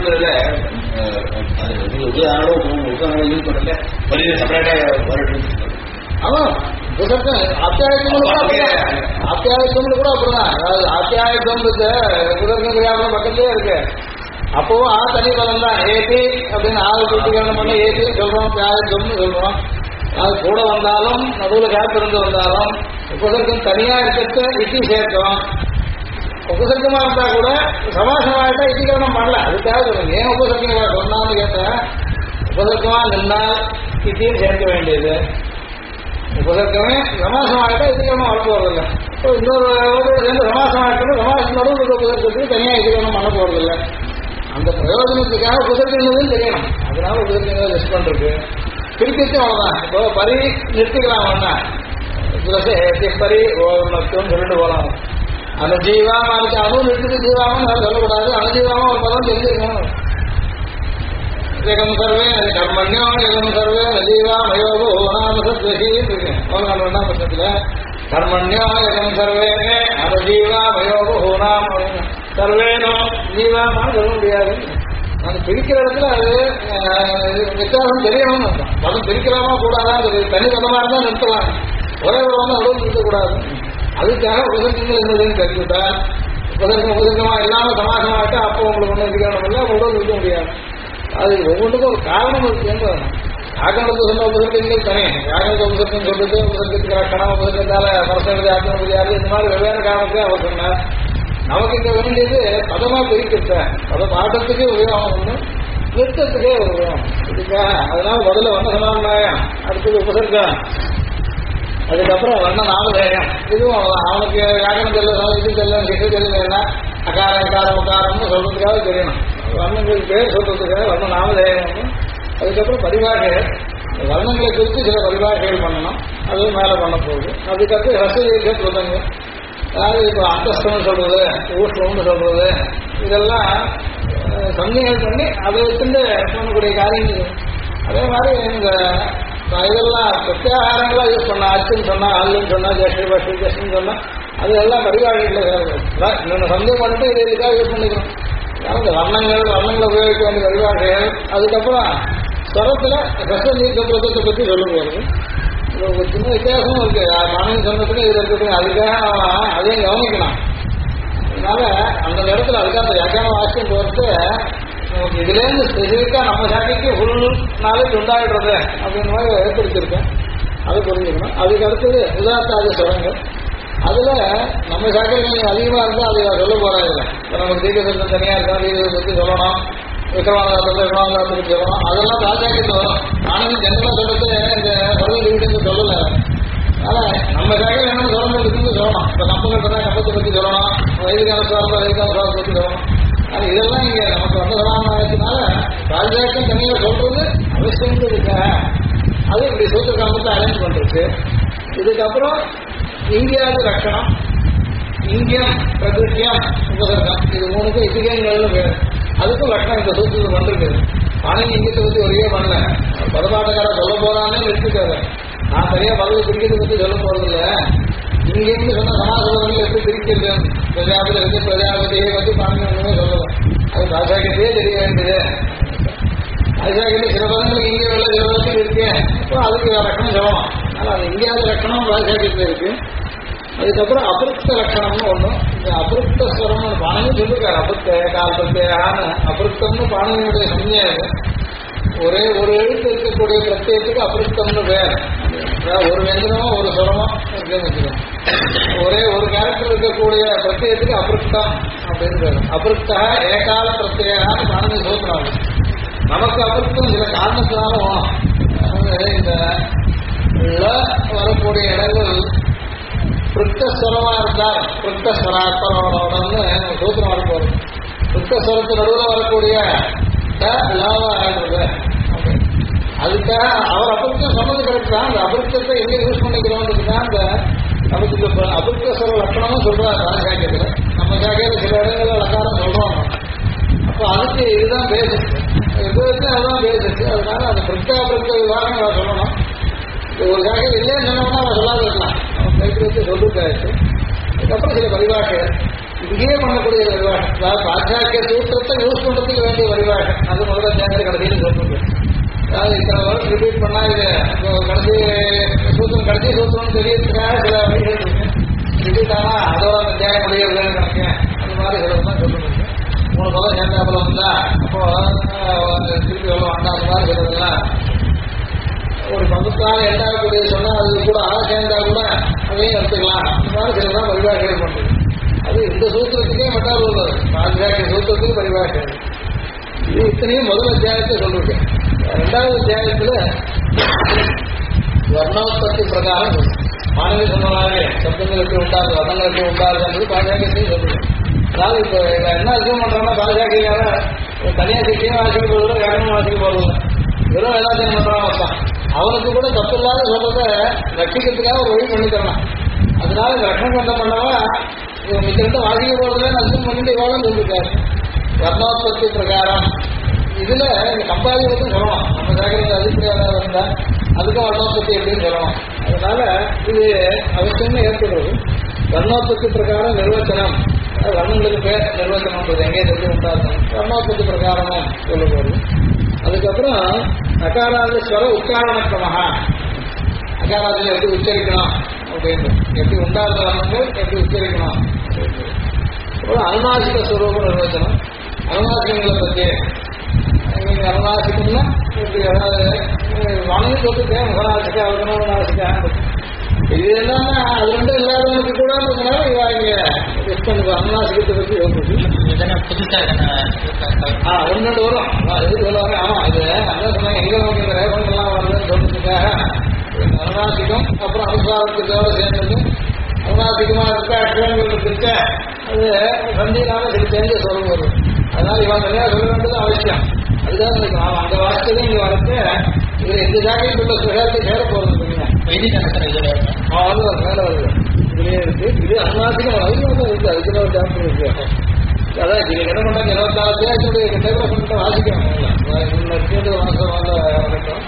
ஆமா, உபசர்க்கம் அத்தியாயத்தமிழ் கூட அப்படிதான். அதாவது அத்தியாயத்தம் உபசர்க்கம் கிரியாபதம் பக்கத்திலே இருக்கு. அப்பவும் தனி பதம் தான். ஏத்தி அப்படின்னு கூட்டிக்கரணம் பண்ணி ஏத்தி சொல்றோம், தியாயத்தம்னு சொல்றோம். அது கூட வந்தாலும் நடுவில் கேப் இருந்து வந்தாலும் உபசர்க்கம் தனியா இருக்கிறத இட்டி சேர்க்கும். உபசர்க்கமா இருந்தா கூட சமாசமாயிட்டா இட்டிகரணம் பண்ணல. அதுக்காக சொல்லுங்க ஏன் உபசர்க்கம் சொன்னான்னு கேட்டேன். உபசர்க்கமா நின்னால் இட்டியும் சேர்க்க வேண்டியது. உபசர்க்கமே சமாசமாயிட்டா இட்டிகரணம் வளர்த்து வரதில்லை. இப்போ இன்னொரு சேர்ந்து சமாசமாயிட்டோம், சமாசம் நடுவில் உபசர்க்கத்துக்கு தனியாக இட்டிகரணம் பண்ண போறதில்லை. அந்த பிரயோஜனத்துக்காக உபசர்க்கங்களும் தெரியணும். அதனால உபசர்க்கங்களை லிஸ்ட் பண்றது பிரிக்கச்சும் அவ்வளவுதான். இப்போ பரி நிறுத்திக்கலாம். ஒன்னா பரி ஓர்ணத்துவம் சொல்லிட்டு போகலாம். அனுஜீவாம இருக்கு. அணு நிறுத்திட்டு ஜீவாமன்னு சொல்லக்கூடாது. அனுஜீவாம ஒரு பதம் தெரிஞ்சிருக்கணும். ஏகம் சர்வே கர்மண்யம் ஏகம் சர்வே நஜீவா மயோகோ நாமசத்வசி இருக்கு. 2ஆம் பட்சத்துல கர்மண்யம் ஏகம் சர்வே அனுஜீவா மயோகோ நாம் சர்வேனோ ஜீவாமான்னு சொல்ல முடியாது. அது பிரிக்கிற இடத்துல அது வித்தியாசம் தெரியணும்னு அர்த்தம். பதம் பிரிக்கலாமா கூடாதான் தனி பதமா இருந்தா நிறுத்தலாம். ஒரே பதம் அவ்வளவு நிறுத்தக்கூடாது. அதுக்காக உபசர்க்கங்கள் என்னதுன்னு தெரிஞ்சுட்டா உபசர்க்கமா இல்லாம சமாசமாட்டா அப்போ உங்களுக்கு ஒன்றும் இருக்கணும் இல்லை உடல் இருக்க முடியாது. அது ஒவ்வொன்றுக்கும் ஒரு காரணம் இருக்குன்னு யாகனத்து சொன்ன உபசர்க்கங்கள் தனி யாகனத்து உபசர்க்கம் சொல்றது உபசர்க்கத்துக்கு கணம் உபசர்க்கத்தால பரசனது ஆத்மபதியாது இந்த மாதிரி வெவ்வேறு காரணத்தை அவர் சொன்னார். நமக்கு இங்க வேண்டியது பதமா பிரிக்கிட்ட பத பாட்டத்துக்கே உபயோகம் ஒண்ணு நிறுத்தத்துக்கே உபயோகம் இதுக்காக. அதனால முதல்ல வர்ண சமாதாயம், அடுத்தது உபசர்க்கம், அதுக்கப்புறம் வர்ண நாமதேயம். இதுவும் அவனுக்கு யாகனம் தெரியல இது தெரியல கிட்ட தெரியலன்னா அகாரம் அகாரம் உகாரம்னு சொல்றதுக்காக தெரியணும். வர்ணங்களுக்கு பேர் சொல்றதுக்காக வர்ண நாமதேயம். அதுக்கப்புறம் பரிபாகை வர்ணங்களை குறித்து சில பரிபாகைகள் பண்ணணும், அதுவும் மேலே பண்ண போகுது. அதுக்கப்புறம் ரசதீர்க்க பிரதங்க, அதாவது இப்போ அந்தஸ்தம்னு சொல்றது ஊஷ்ணம்னு சொல்றது இதெல்லாம் சந்தைகள் பண்ணி அதை வச்சுட்டு பண்ணக்கூடிய காரியங்கள். அதே மாதிரி இந்த இதெல்லாம் பிரத்யாகாரங்களா யூஸ் பண்ண அச்சுன்னு சொன்னா அல்லுன்னு சொன்னா ஜஷ்டி பஷ்டி ஜஷ்டின்னு சொன்னா அது எல்லாம் பரிபாகைகளில் இன்னொன்று சந்தேகம் பண்ணிட்டு இதை இதுக்காக யூஸ் பண்ணிக்கணும். அதாவது வர்ணங்களை உபயோகிக்க வேண்டிய பரிபாகைகள். அதுக்கப்புறம் ஸ்வரத்தில் ரசதீர்க்கத்தை பற்றி சொல்லும் போது ஒரு சின்ன வித்தியாசமும் இருக்கு. மாணவன் சொன்னதுக்கு இதில் இருக்குது, அதுக்காக அதையும் கவனிக்கணும். அதனால அந்த நேரத்தில் அதுக்காக அந்த வியாக்கியான வாக்கியம் பொறுத்து நமக்கு இதுலேருந்து ஸ்பெசிஃபிக்காக நம்ம சாக்கைக்கு ஃபுல் நாலேஜ் உண்டாகிடுறது அப்படின்னு மாதிரி ஏற்படுத்தியிருக்கேன், அதை புரிஞ்சுக்கணும். அதுக்கு அடுத்தது உதாத்தாதி ஸ்வரங்கள். அதில் நம்ம சாக்கையில் கொஞ்சம் அதிகமாக இருந்தால் அதை சொல்ல போகிறாங்க. இப்போ நமக்கு தீர்க்கதரிசனம் தனியாக இருக்கா, தீர்க்கத்தை பற்றி சொல்லணும், விக்ரமானதாரத்துக்கு சொல்லணும், அதெல்லாம் ராஜாக்கிட்டு வரும். ஆனந்த் ஜெனரலாக சொல்றது இந்த பருவ வீட்டுக்கு சொல்லலை. அதனால நம்ம சாக்கையில் என்னென்ன சொல்லணும்னு சொல்லணும். இப்போ கம்பெனி கம்பத்தை பற்றி சொல்லணும், வைதிகால சுவாரத்தை பற்றி சொல்லணும். ஆனால் இதெல்லாம் இங்கே நமக்கு வந்த சமாதானத்தினால ராஜாக்கம் தனியாக சொல்றது அவசியம் இருக்கா, அது இப்படி சூத்திர காமத்தை அரேஞ்ச் பண்ணுறது. இதுக்கப்புறம் இங்கேயாவது லட்சணம், இங்கியம் பிரகிருத்தியம் உபசர்க்கம், இது மூணுக்கும் இத்திகங்கள்னு பேர். அதுக்கும் லட்சணம் இந்த சூத்திரத்தில் பண்ணிருக்குது. ஆனால் இங்கத்தை பற்றி ஒரே பண்ணல, பதபாட்டக்கார சொல்ல போறான்னு எடுத்துக்காரு. நான் சரியா பதவி பிரிக்கிறத பற்றி சொல்ல போறதில்ல. இங்கேருந்து சொன்ன சமாசங்கள் எப்படி பிரிக்கிறது, பிரஜாபதி இருக்கு, பிரஜாபதியை பற்றி பாருங்க சொல்லலாம். அது ராஜாக்கிட்டே தெரிய வேண்டியது. ராஜாக்கிட்ட சில பதங்களுக்கு இங்கே உள்ள சில பதத்தில் இருக்கு, இப்போ அதுக்கு லட்சணம் சொல்லணும். அதனால் அது இங்கேயாவது லட்சணம் ராஜாக்கிட்ட இருக்கு. அதுக்கப்புறம் அபிருத்த லட்சணம்னு ஒன்று, இந்த அபிருத்த ஸ்வரம்னு பாணனி சொல்லிருக்காரு. அபிருத்த கால் பிரத்யேகான அபிருத்தம்னு பாணனியுடைய சம்ஞை. ஒரே ஒரு எழுத்து இருக்கக்கூடிய பிரத்யேகத்துக்கு அபிருத்தம்னு பேர். ஒரு வெஞ்சனமோ ஒரு சுரமோ இருக்குன்னு வச்சுக்கோங்க. ஒரே ஒரு கேரக்டர் இருக்கக்கூடிய பிரத்யேகத்துக்கு அபிருத்தம் அப்படின்னு பேர். அபிருத்தா ஏகால பிரத்யேகான்னு பாணனி சூத்திரம். நமக்கு அபிருத்தம் சில காரணத்தினால வேணும். இந்த வரக்கூடிய இடங்கள் பிருத்தஸ்வரமா இருந்தால் பிருத்தஸ்வராத்மனோடன்னு சூத்திரம் வரப்போகுது. பிருத்தஸ்வரத்து நடுவில் வரக்கூடிய ஆகிடுறது. அதுக்காக அவர் அபிருத்தம் சொன்னது கரெக்ட் தான். அந்த அபிருத்தத்தை எங்கே யூஸ் பண்ணிக்கிறோம்னு தான் அந்த நமக்கு அபிருத்தஸ்வர லட்சணமும் சொல்றாரு ராஜாக்கியத்தில். நம்ம சாக்கியில் சில இடங்களில் லக்காரம் சொல்றோம். அப்போ அதுக்கு இதுதான் பேசிச்சு, எதுவுமே அதுதான் பேசிச்சு. அதனால அந்த பிருத்த விவாதம் நான் சொல்லணும். ஒரு சாக்கியம் இல்லைன்னு சொன்னோம்னா அவன் சொல்லாத இருக்கலாம், அவன் கைப்பிடித்து சொல்லிட்டாச்சு. அதுக்கப்புறம் சில பரிபாஷைகள் இங்கேயே பண்ணக்கூடிய பரிபாஷை, அதாவது பாஜாக்கிய சூத்திரத்தை யூஸ் பண்ணுறதுக்கு வேண்டிய பரிபாஷை. அது முதல்ல சேர்ந்து கடைசியில் சொல்றது. அதாவது இத்தனை வருஷம் ரிப்பீட் பண்ணா இது கடைசி சூத்திரம் கடைசி சூத்திரம்னு தெரியறதுக்காக சில வழிகள் இருக்கு. ரிப்பீட் ஆனால் அதோட அத்தியாயம் முடியறதுன்னு நினைக்கிறேன். அந்த மாதிரி சிலதான் சொல்லுங்க. 3 பதம் சேர்ந்தாப்புல வந்தா அப்போ திருப்பி எவ்வளோ வந்தா அந்த மாதிரி சொல்றதெல்லாம் ஒரு பதத்தால் எண்டாகக்கூடிய சொன்னால் அது கூட சேர்ந்தா கூட அதையும் எடுத்துக்கலாம். அந்த மாதிரி சிலதான் பரிபாஷைகள் பண்ணுறது. அது இந்த சூத்திரத்துக்கே மட்டால் உள்ளது. பாஜாக்கிய சூத்திரத்துக்கு பரிபாஷை. இது இத்தனையும் முதல் அத்தியாயத்தை சொல்லிருக்கேன். 2வது அத்தியாயத்தில் வர்ணோத்பத்தி பிரகாரம் மாணவி சொன்னாலே சப்தங்கள் எப்படி உண்டாது, வர்ணங்கள் எப்படி உண்டாதுன்றது பாஜாக்கியத்தையும் சொல்லுவேன். அதாவது இப்போ என்ன அர்த்தம் பண்றோம்னா பாஜாக்கியால தனியாக சிக்கியும் வாசிக்க போறதில்லை, கடனும் வாசிக்க போறதில்லை, வெறும் எல்லாத்தையும் பண்றான் வந்தான். அவனுக்கு கூட தப்பு இல்லாத சொல்றத ரட்சிக்கிறதுக்காக ஒரு வழி பண்ணி தரலாம். அதனால இந்த ரட்சணம் என்ன பண்ணவா மித்திரத்தை வாசிக்க போறதுல அர்த்தம் பண்ணிட்டு இவாலும் சொல்லிருக்காரு. வர்ணோத்பத்தி பிரகாரம் இதுல இந்த கம்பாதிபத்தும் சொல்லணும். நம்ம சாகரில் அதிர்ச்சியாக இருந்தா அதுக்கும் வர்ணோத்பத்தி எப்படின்னு சொல்லணும். அதனால இது அவசியமே ஏற்படுறது. வர்ணோத்பத்தி பிரகாரம் நிர்வச்சனம், வர்ணங்களுக்கு பேர் நிர்வச்சனம் எங்கே தெரிஞ்சு உண்டாகும். வர்ணோத்பத்தி பிரகாரமும் சொல்ல போகுது. அதுக்கப்புறம் அகாராத ஸ்வர உச்சாரணக்கிரமஹா, அகாராதில் எப்படி உச்சரிக்கணும் அப்படின்னு, எப்படி உண்டாத வர்ணங்கள் எப்படி உச்சரிக்கணும். அப்புறம் அனுநாசிக ஸ்வரூப நிர்வச்சனம். அனுநாசிகங்களை பற்றி நீங்க அனுநாசிகம்னா இப்படி அதாவது வணங்கி சொல்லிருக்கேன். முகநாசிக்கா அவகனாசிக்கா இது என்னன்னா அது ரெண்டும் இல்லாதவனுக்கு கூட இருக்கிறதுனால இவ இங்க லிஸ்ட் பண்ணுங்க. அனுநாசிகத்தை பற்றி புதுசா ஒன்று வரும். இது சொல்லுவாங்க. ஆமா இது அதான் சொன்னாங்க எங்க நமக்கு இந்த ரேபங்கள்லாம் வருதுன்னு சொல்றதுக்காக அனுநாசிகம் அப்புறம் அனுசாரத்துக்காக சேர்ந்தது. அனுநாசிகமா இருக்க அக்ஷரங்கள் இருக்க அது சந்தினால சரி சேர்ந்து சொல்ல வரும். அதனால இவன் நிறையா சொல்ல வேண்டியது அவசியம். அதுதான் எனக்கு அந்த வார்த்தையில இங்க வரது இதுல எந்த ஜாகையில் உள்ள சுகாரத்தை சேர போறது மேல வருது. இதுலயே இருக்கு. இது அனுநாசிகம் அதிகமாக இருக்கு. அதுக்குள்ள ஒரு சாப்டர் இருக்கு. அதான் நீங்க என்ன பண்றாங்க 24 தேதியுடைய டைப்ல பண்ணிட்டு வாசிக்கணும். வரைக்கும்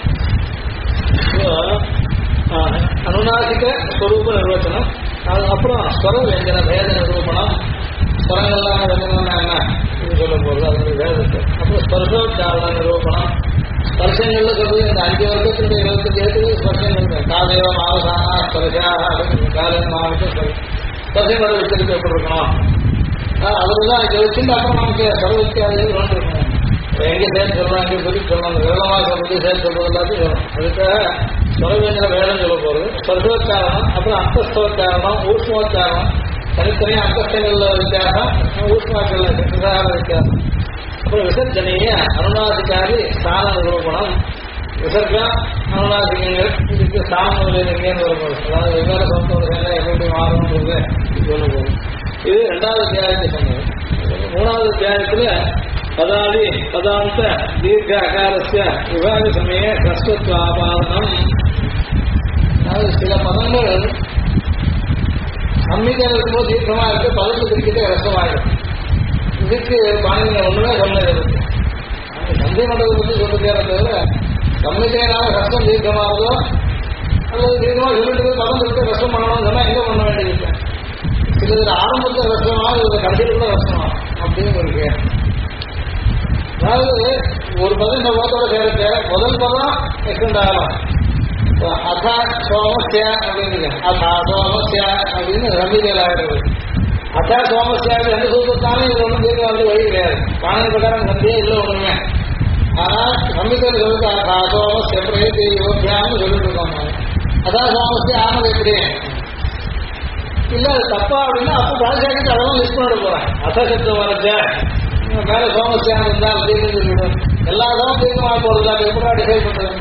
அனுநாசிக ஸ்வரூப நிர்வச்சனம். அதுக்கப்புறம் ஸ்வர வியஞ்சன வேத நிரூபணம். ஸ்வரங்கள்லாம் வியஞ்சனம் என்ன இது சொல்ல போறது அதனுடைய வேதத்தை. அப்புறம் ஸ்பர்சோச்சாரண நிரூபணம். ஸ்பர்சங்கள்ல சொல்றது இந்த 5 வருடத்தினுடைய 27 ஸ்பர்சங்கள் காதேவம் ஆவசானா ஸ்பர்ஷா காலம் மாவட்டம் ஸ்பர்சங்களோட வச்சிருக்க எப்படி இருக்கணும் அதுதான் இதை வச்சுட்டு அப்புறம் நமக்கு சர்வத்தியாதிகள் இருக்கணும். எங்க சேர்த்து சொல்றோம் எங்க சொல்லி சொல்லணும். அந்த விரதமாக சொல்றது சேர்த்து சொல்றது எல்லாத்தையும் சொல்லணும். அதுக்காக ஸ்வரவேந்திர வேதம் சொல்ல போறது. ஸ்பர்சோச்சாரணம் அப்புறம் அந்தஸ்தோச்சாரணம் ஊஷ்மோச்சாரணம் தனித்தனியாக அந்தஸ்தங்கள்ல வித்தியாசம் ஊஷ்மாக்கள்ல வித்தியாசம். அப்புறம் விசர்ஜனைய அனுநாசிகாரி ஸ்தான நிரூபணம். விசர்க்கம் அனுநாசிகங்கள் இதுக்கு ஸ்தானம் எங்கேன்னு வரும்போது அதாவது வெவ்வேறு சொந்தோட எப்படி மாறணுன்றது சொல்ல போகும். இது 2வது அத்தியாயத்தை சொன்னது. 3வது அத்தியாயத்துல பதாதி பதாந்த தீர்க்க அகாரஸ்ய விவாக சமய ஹ்ரஸ்வத்வாபாதனம். அதாவது சில பதங்கள் சம்மிதியில் இருக்கும்போது தீர்க்கமா இருக்கு, பதத்து பிரிக்கிட்டு ஹ்ரஸ்வமாயிடும். இதுக்கு பாணிங்க ஒண்ணுமே சொன்னது இருக்கு. சந்தை மண்டலத்தை பற்றி சொல்லிருக்கார தவிர சம்மிதியினால ஹ்ரஸ்வம் தீர்க்கமாகுதோ அல்லது தீர்க்கமா சொல்லிட்டு பதம் இருக்கு ஹ்ரஸ்வம் பண்ணணும்னு சொன்னா எங்க பண்ண வேண்டியது. சிலது ஆரம்பத்தில் ரசமா இது கடைசியில் கூட ரசமா அப்படின்னு இருக்கு. அதாவது ஒரு பதம் இந்த பதத்தோட சேர்த்து முதல் பதம் எக்ஸ்டெண்ட் ஆகலாம். அதா சோமஸ்யா அப்படின்னு அதா சோமஸ்யா அப்படின்னு ரம்மிகள் ஆகிடுது. அதா சோமஸ்யா 2 சூத்திரத்தாலும் இது ஒன்றும் தீர்க்க வந்து வழி கிடையாது. பாணி பிரகாரம் சந்தியே இல்லை ஒண்ணுமே. ஆனா ரம்மிகள் சொல்லிட்டு அதா சோமஸ்ய பிரயத்தி யோகியான்னு சொல்லிட்டு இருக்கோம். அதா சோமஸ்யா ஆனது எப்படி இல்ல அது தப்பா அப்படின்னா அப்ப பாஜக அதெல்லாம் லிஸ்ட் பண்ண போறேன். அசசப்தம் வரச்ச மேல சோமஸ்யான் இருந்தா சொல்லிடும். எல்லா இடமும் தீர்க்கமாக போறது அது எப்படா டிசைட் பண்றது.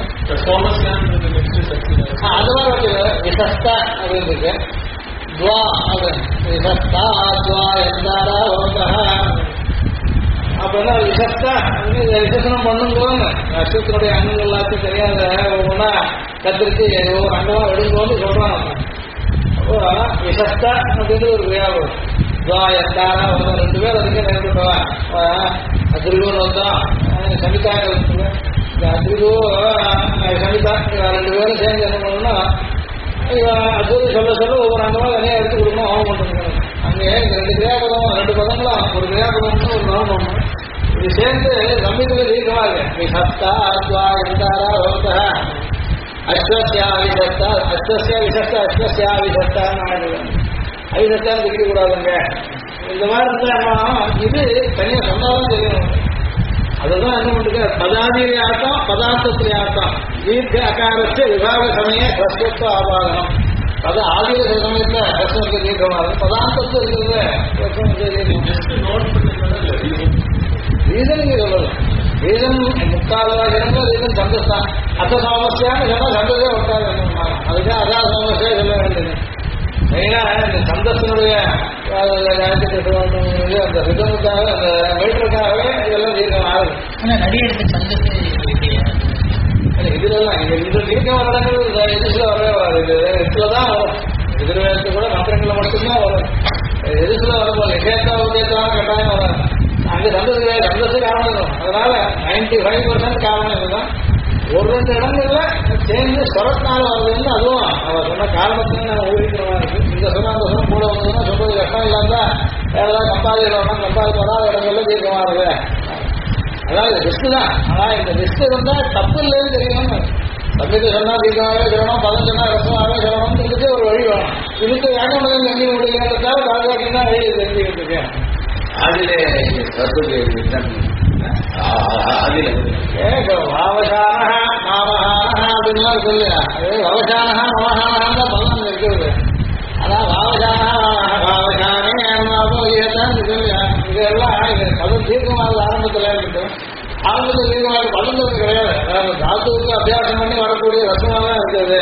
அது மாதிரி வந்து விசஸ்தா அப்படின்னு இருக்கு. துவா அப்படின்னு விசஸ்தா துவா எந்தாரா அப்படின்னா விசஸ்தா விசேஷனம் பண்ணுங்கோன்னு நட்சத்தினுடைய அங்கங்கள் எல்லாத்தையும் தெரியாத ஒவ்வொன்றா கத்திரிச்சு ஒவ்வொரு அங்கமா எடுங்கோன்னு சொல்றான். விசஸ்தா அப்படின்றது ஒரு வியாபம். துவா எந்தாரா 2 பேர் அதுக்கு நேர்ந்துட்டவா திருகூர் வந்தோம் சமிதாங்க திருகூ சமிதா 2 பேரும் சேர்ந்து என்ன பண்ணணும்னா அது சொல்ல சொல்ல ஒவ்வொரு அங்கமாக தனியாக எடுத்து கொடுக்கணும். அவன் பண்ணுறேன் அங்கே இந்த 2 கிரியாபதம் 2 பதங்களும் ஒரு கிரியாபதம்னு ஒரு நாமம் பண்ணணும். இது சேர்ந்து சமீபத்தில் தீர்க்கமா இருக்கு. விசஸ்தா துவா எந்தாரா ஹோதா அஸ்வஸ்யா விசஸ்தா அஸ்வஸ்யா விசஸ்தா அஸ்வஸ்யா விசஸ்தான்னு ஆயிடுவேன். அவிசஸ்தான்னு தெரியக்கூடாதுங்க. இந்த மாதிரி இருந்தா இது தனியாக சொன்னாலும் தெரியணும். அதுதான் என்ன பண்ணுறது பதாதிரி ஆட்டம் பதார்த்தத்திலே ஆட்டம் தீர்க்க அகாரத்தை விபாக சமய ஹ்ரஸ்வத்வ ஆபாதனம். அது ஆதிய சமயத்தில் ஹ்ரஸ்வத்துக்கு தீர்க்கமாகும். பதார்த்தத்தில் இருக்கிறது ரீசனுக்கு சொல்லலாம். ரீசன் முக்கால்வாக இருந்தால் ரீசன் சந்தஸ்தான். அத்த சமஸ்யான்னு சொன்னால் சந்தஸே ஒட்டாது. அதுக்காக அதா சமஸ்யா சொல்ல வேண்டியது. மெயினாக இந்த சந்தஸ்தனுடைய அந்த ரிதமுக்காக அந்த வெயிட்டருக்காகவே இதெல்லாம் தீர்க்கம் ஆகுது. இதுலாம் இந்த தீர்க்கம் வர இடங்கள் எதிர்ல வரவே வராது. இது இதுலதான் வரும். எதிர்வேதத்து கூட மந்திரங்களை மட்டும்தான் வரும். எதிர்ல வரப்போல நிஷேத்தா உதேசம் கட்டாயம் வராது. அங்கே சந்தஸு காரணம் இருக்கும். அதனால 95% காரணம் இதுதான். 1-2 இடங்கள்ல சேர்ந்து சொரத்தினால வருதுன்னு அதுவும் அவன் சொன்ன காரணத்தையும் நம்ம ஊழிக்கிறவா இருக்கு. இந்த சொன்ன அந்த சொன்ன கூட வந்ததுன்னா சொல்றது கஷ்டம் இல்லாம வேற ஏதாவது கம்பாதிக்கிறோம் கம்பாதி வராத இடங்கள்ல தீர்க்கமா இருக்கு. அதாவது லிஸ்ட் தான். ஆனா இந்த லிஸ்ட் இருந்தா தப்பு இல்லைன்னு தெரியணும். சமயத்தை சொன்னா தீர்க்கமாகவே சொல்லணும், பதம் சொன்னா ரசமாகவே சொல்லணும்னு ஒரு வழி வேணும். இதுக்கு வேகமாக எங்கேயும் முடிக்கிறதுக்காக பாதுகாப்பு தான் வழி தெரிஞ்சுக்கிட்டு இருக்கேன். அதிலே அதில் பாவசான மாமஹான அப்படின்லாம் சொல்லு. அது பவசான மமஹான பலம் இருக்கிறது. அதான் பாவசான பாவசானே ஏதான் சொல்லு. இதெல்லாம் பதம் தீர்க்கமாக ஆரம்பத்தில் இருக்கும். ஆரம்பத்தில் தீர்க்கமாக பதம் கிடையாது. தாத்துவுக்கு அபியாசம் பண்ணி வரக்கூடிய ரசமாக தான் இருக்குது.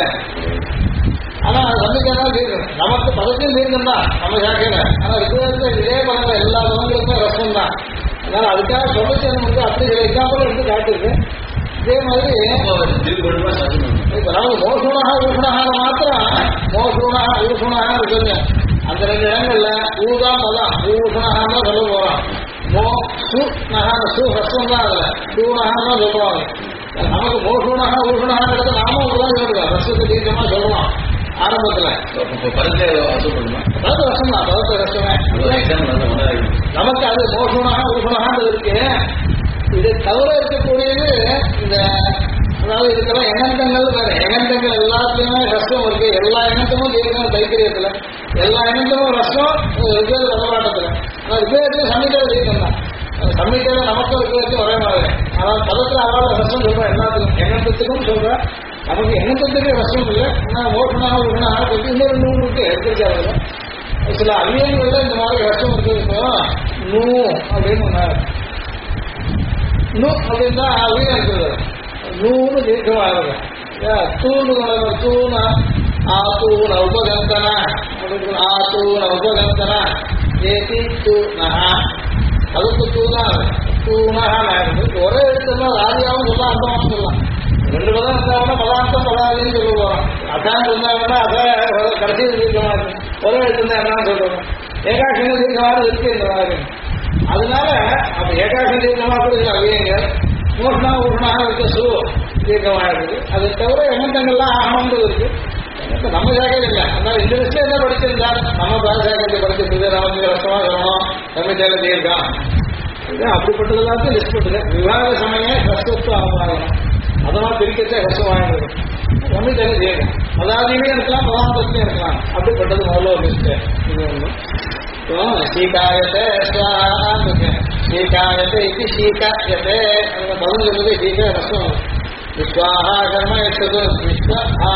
ஆனா அது சந்திக்கலாம் தீர்க்கணும். நமக்கு பதத்தையும் தீர்க்கம் தான் நம்ம சாக்கையில. ஆனா ரிக்குவேதத்துல இதே பதங்கள் எல்லா பதங்களுக்குமே ரசம் தான். அதனால அதுக்காக சொல்லிச்சு வந்து அப்படி சில எக்ஸாம்பிள் எடுத்து காட்டுருக்கு. இதே மாதிரி இப்ப நமக்கு மோசூனாக ஊசுனாக மாத்திரம் மோசூனாக ஊசுனாக இருக்குங்க. அந்த 2 இடங்கள்ல ஊதான் பதம் ஊசுனாக தான் சொல்ல போறோம். மோ சு நகான சு ரசம் தான் அதுல சூனாக தான் சொல்லுவாங்க. நமக்கு மோசூனாக ஊசுனாக நாமும் அப்படிதான் சொல்லுவோம். ரசத்தை தீர்க்கமா சொல்லலாம் ஆரம்பத்துல. பதத்து ரசம் தான் பதத்து ரசமே. நமக்கு அது மோசூனாக ஊசுனாக இருக்கு. இதை தவிர இருக்கக்கூடியது இந்த அதாவது இதுக்கெல்லாம் எண்ணங்கள் வேற. எண்ணங்கள் எல்லாத்துலயுமே ரசம் இருக்கு. எல்லா எண்ணத்தமும் தீர்க்கணும். தைத்திரியத்துல எல்லா எண்ணத்தமும் ரசம் ரிக்வேத பதமாட்டத்துல. ஆனா ரிக்வேதத்துல சம்மிட்டை தீர்க்கம் தான். சம்மிட்டையில நமக்கும் ரிக்வேதத்தையும் ஒரே மாதிரி. ஆனால் பதத்துல அவரால் ரசம் சொல்றோம். எல்லாத்துக்கும் எண்ணத்துக்கும் சொல்றேன். நமக்கு எண்ணத்துக்கு ரசம் இல்லை. ஆனால் மோசனாக உருவனாக பற்றி இன்னொரு நூறு இருக்கு எடுத்திருக்காரு. சில அவியங்கள்ல இந்த மாதிரி ரசம் இருக்கிறது. நூ அப்படின்னு ஒன்னாரு. நூ அப்படின்னா அவியம் இருக்கிறது. நூறு தீர்க்கமா இருக்கும். தூணு தூண ஆத்தூன உபகந்தன ஆத்தூன உபகந்தன ஏதி தூணா அதுக்கு தூணாக இருக்கு. ஒரே எழுத்துனா ராஜியாவும் சொல்லலாம் அந்தமாவும் சொல்லலாம். 2 பதம் இருந்தாங்கன்னா பதார்த்தம் பதாதின்னு சொல்ல போறோம். அதான் இருந்தாங்கன்னா அதான் கடைசியில் தீர்க்கமா இருக்கு. ஒரே எழுத்துனா என்னன்னு சொல்றோம். ஏகாட்சங்க தீர்க்கமாக இருக்கு இந்த மாதிரி. அதனால அப்ப ஏகாட்சம் தீர்க்கமா கூட இல்லை அவியங்கள். மோசனா ஊர்னாக இருக்க சு தீர்க்கமாக இருக்குது. அதை தவிர எண்ணங்கள்லாம் ஆகணுன்றது இருக்கு. நம்ம ஜாக்கியம் இல்லை. அதனால இந்த விஷயம் என்ன படிச்சிருந்தா நம்ம பாஜகத்தை படிச்சிருந்தது. நமக்கு ரசமா சொல்லணும். தமிழ்ச்சால தீர்க்கம் இதுதான் அப்படிப்பட்டது எல்லாத்தையும் லிஸ்ட் பண்ணுறேன். விவாத சமயம் ரசத்துவம் ஆகணும். அதெல்லாம் பிரிக்கச்சே ரசமாயிடும். தமிழ்ச்சால தீர்க்கம் அதாதிலையும் இருக்கலாம் பதாந்தத்திலையும் இருக்கலாம். அப்படிப்பட்டது முதல்ல ஒரு லிஸ்ட். இது ஒன்று சீகாயத்தை சீகாயத்தை இது சீகாயத்தை பதம் சொல்றது சீக ரசம். விஸ்வாஹா கர்ம எடுத்தது விஸ்வஹா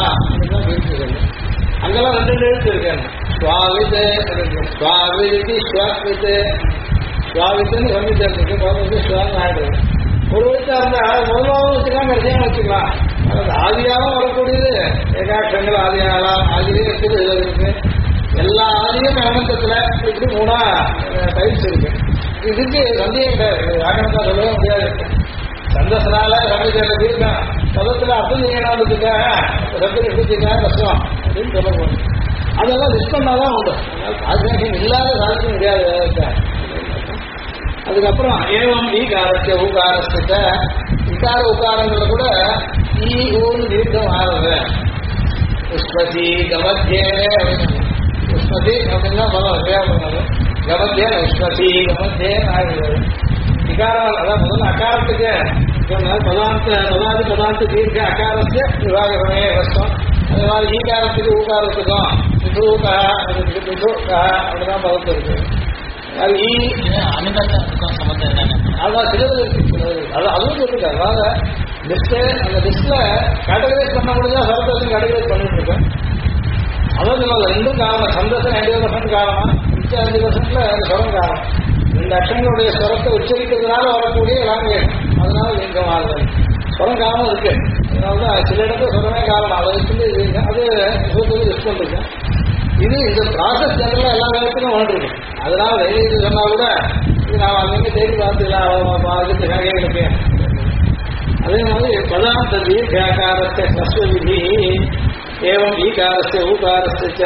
அங்கெல்லாம் 2 எழுத்து இருக்காங்க. ஸ்வாவிது ஸ்வாவிதி ஸ்வாவிது ஸ்வாவித்துன்னு சந்திச்சிருக்கு. குழந்தை ஸ்வாமி ஆயிடுது. ஒரு எழுத்தா இருந்தா முதலாவும் வச்சுக்கலாம் கடைசியாக வச்சுக்கலாம். அதாவது ஆதியாகவும் வரக்கூடியது ஏகாட்சங்கள் ஆதியாகலாம். ஆதியே இருக்குது. இதில் இருக்கு எல்லா ஆதியும் அனந்தத்துல இப்படி 3 டைப்ஸ் இருக்கு. இதுக்கு சந்தேகம் கிடையாது. ஆகணும்னா சொல்லவே முடியாது. சந்தசனால சமயத்தில் தீர்க்கம் பதத்தில் அர்த்தம் செய்யணுன்றதுக்காக ரத்து எடுத்துக்காக ரசம் அப்படின்னு சொல்ல போகணும். அதெல்லாம் லிஸ்ட் பண்ணாதான் உண்டு. அதனால சாத்தியம் இல்லாத சாதிக்க முடியாது. அதுக்கப்புறம் ஏவம் ஈகாரத்தை ஊகாரத்தை இக்கார உக்காரங்கள கூட ஈ ஊன்னு தீர்க்கம் ஆறுது. உஸ்மதி கமத்தியே உஸ்மதி அப்படின்னா பதம் தேவைப்படுறது. கமத்தியே உஸ்மதி கமத்தியே ஆகுது. விகாரம் அதான் முதல்ல அகாரத்துக்கு பதார்த்த பதார்த்த தீர்க்க அகாரத்தை விவாகமே கஷ்டம். அதே மாதிரி ஈகாரத்துக்கு ஊகாரத்துக்கும் விதூகா அப்படிதான் பதத்து இருக்கு. அது அனுபவத்துக்கும் சம்பந்தம் என்னன்னு அதான் சிலது இருக்கு. அதுவும் சொல்லுங்க. அதாவது லிஸ்ட் அந்த லிஸ்ட்ல கேட்டகரைஸ் பண்ண முடிஞ்சா சரத்தை கேட்டகரைஸ் பண்ணிட்டு இருக்கேன். அதான் சொல்லுவாங்க 2 காரணம். சந்தோஷம் 90% காரணம். 5% அந்த ஸ்வரம் காரணம். 2 அக்ஷங்களுடைய ஸ்வரத்தை உச்சரிக்கிறதுனால வரக்கூடிய லாங்குவேஜ். அதனால லிங்கமாகுது. ஸ்வரம் காரணம் இருக்கு. அதனாலதான் சில இடத்துல ஸ்வரமே காரணம். அதை வச்சுட்டு அது லிஸ்ட் பண்ணிருக்கேன். இது இந்த ப்ராசஸ் ஜெனரலா எல்லா நேரத்திலும் வந்துருக்கு. அதனால இது சொன்னா கூட இது நான் அங்கே தேடி பார்த்துக்கலாம் இருக்கேன். அதே மாதிரி பதார்த்த தீர்க்காரத்தை சஸ்வ விதி ஏவம் ஈகாரஸ்ய ஊகாரஸ்ய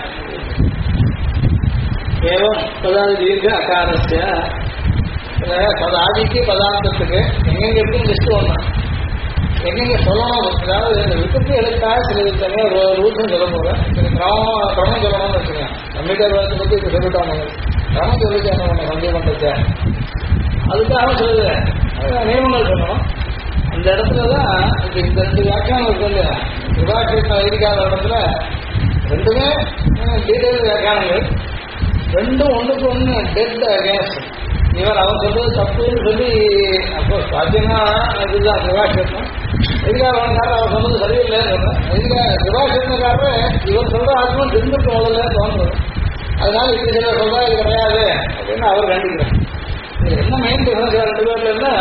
ஏவம் பதாதி தீர்க்க அகாரஸ்ய பதாதிக்கு பதார்த்தத்துக்கு எங்கெங்க இருக்குன்னு லிஸ்ட் ஒண்ணு எங்கெங்க சொல்லணும். அதாவது இந்த விருப்பத்தை எழுத்தாக சில தனியாக ரூல்ஸும் சொல்ல போகிறேன். கிரமம் சொல்லணும்னு வச்சுக்கோங்க. கம்ப்யூட்டர் வேலை பற்றி இப்போ சொல்லிட்டாங்க. கிரமம் சொல்லிட்டாங்க சந்தேகம் பண்ணுறது. அதுக்காக சொல்லுது நியமங்கள் சொல்லணும். அந்த இடத்துல தான் இந்த 2 வியாக்கியானம் இருக்கு இல்லையா. விவாக்கியம் இருக்காத இடத்துல 2மே டீட்டெயில் வியாக்கியானங்கள். ரெண்டும் ஒன்றுக்கு ஒன்று டெட் அகேன்ஸ்ட். இவர் அவர் சொல்றது தப்புன்னு சொல்லி அப்போ பார்த்தீங்கன்னா இதுதான் சிவாசேத்தம். எதுக்காக வேணாலும் அவர் சொன்னது சரியில்லைன்னு சொல்றேன். எதுக்காக சிவாசேத்தக்காரரு இவர் சொல்ற ஆத்மம் திரும்ப முதல்ல தோன்றது. அதனால இப்படி சில சொல்றா இது கிடையாது அப்படின்னு அவர் கண்டிக்கிறார். என்ன மெயின் டிஃபரன்ஸ் ரெண்டு பேர்லன்னா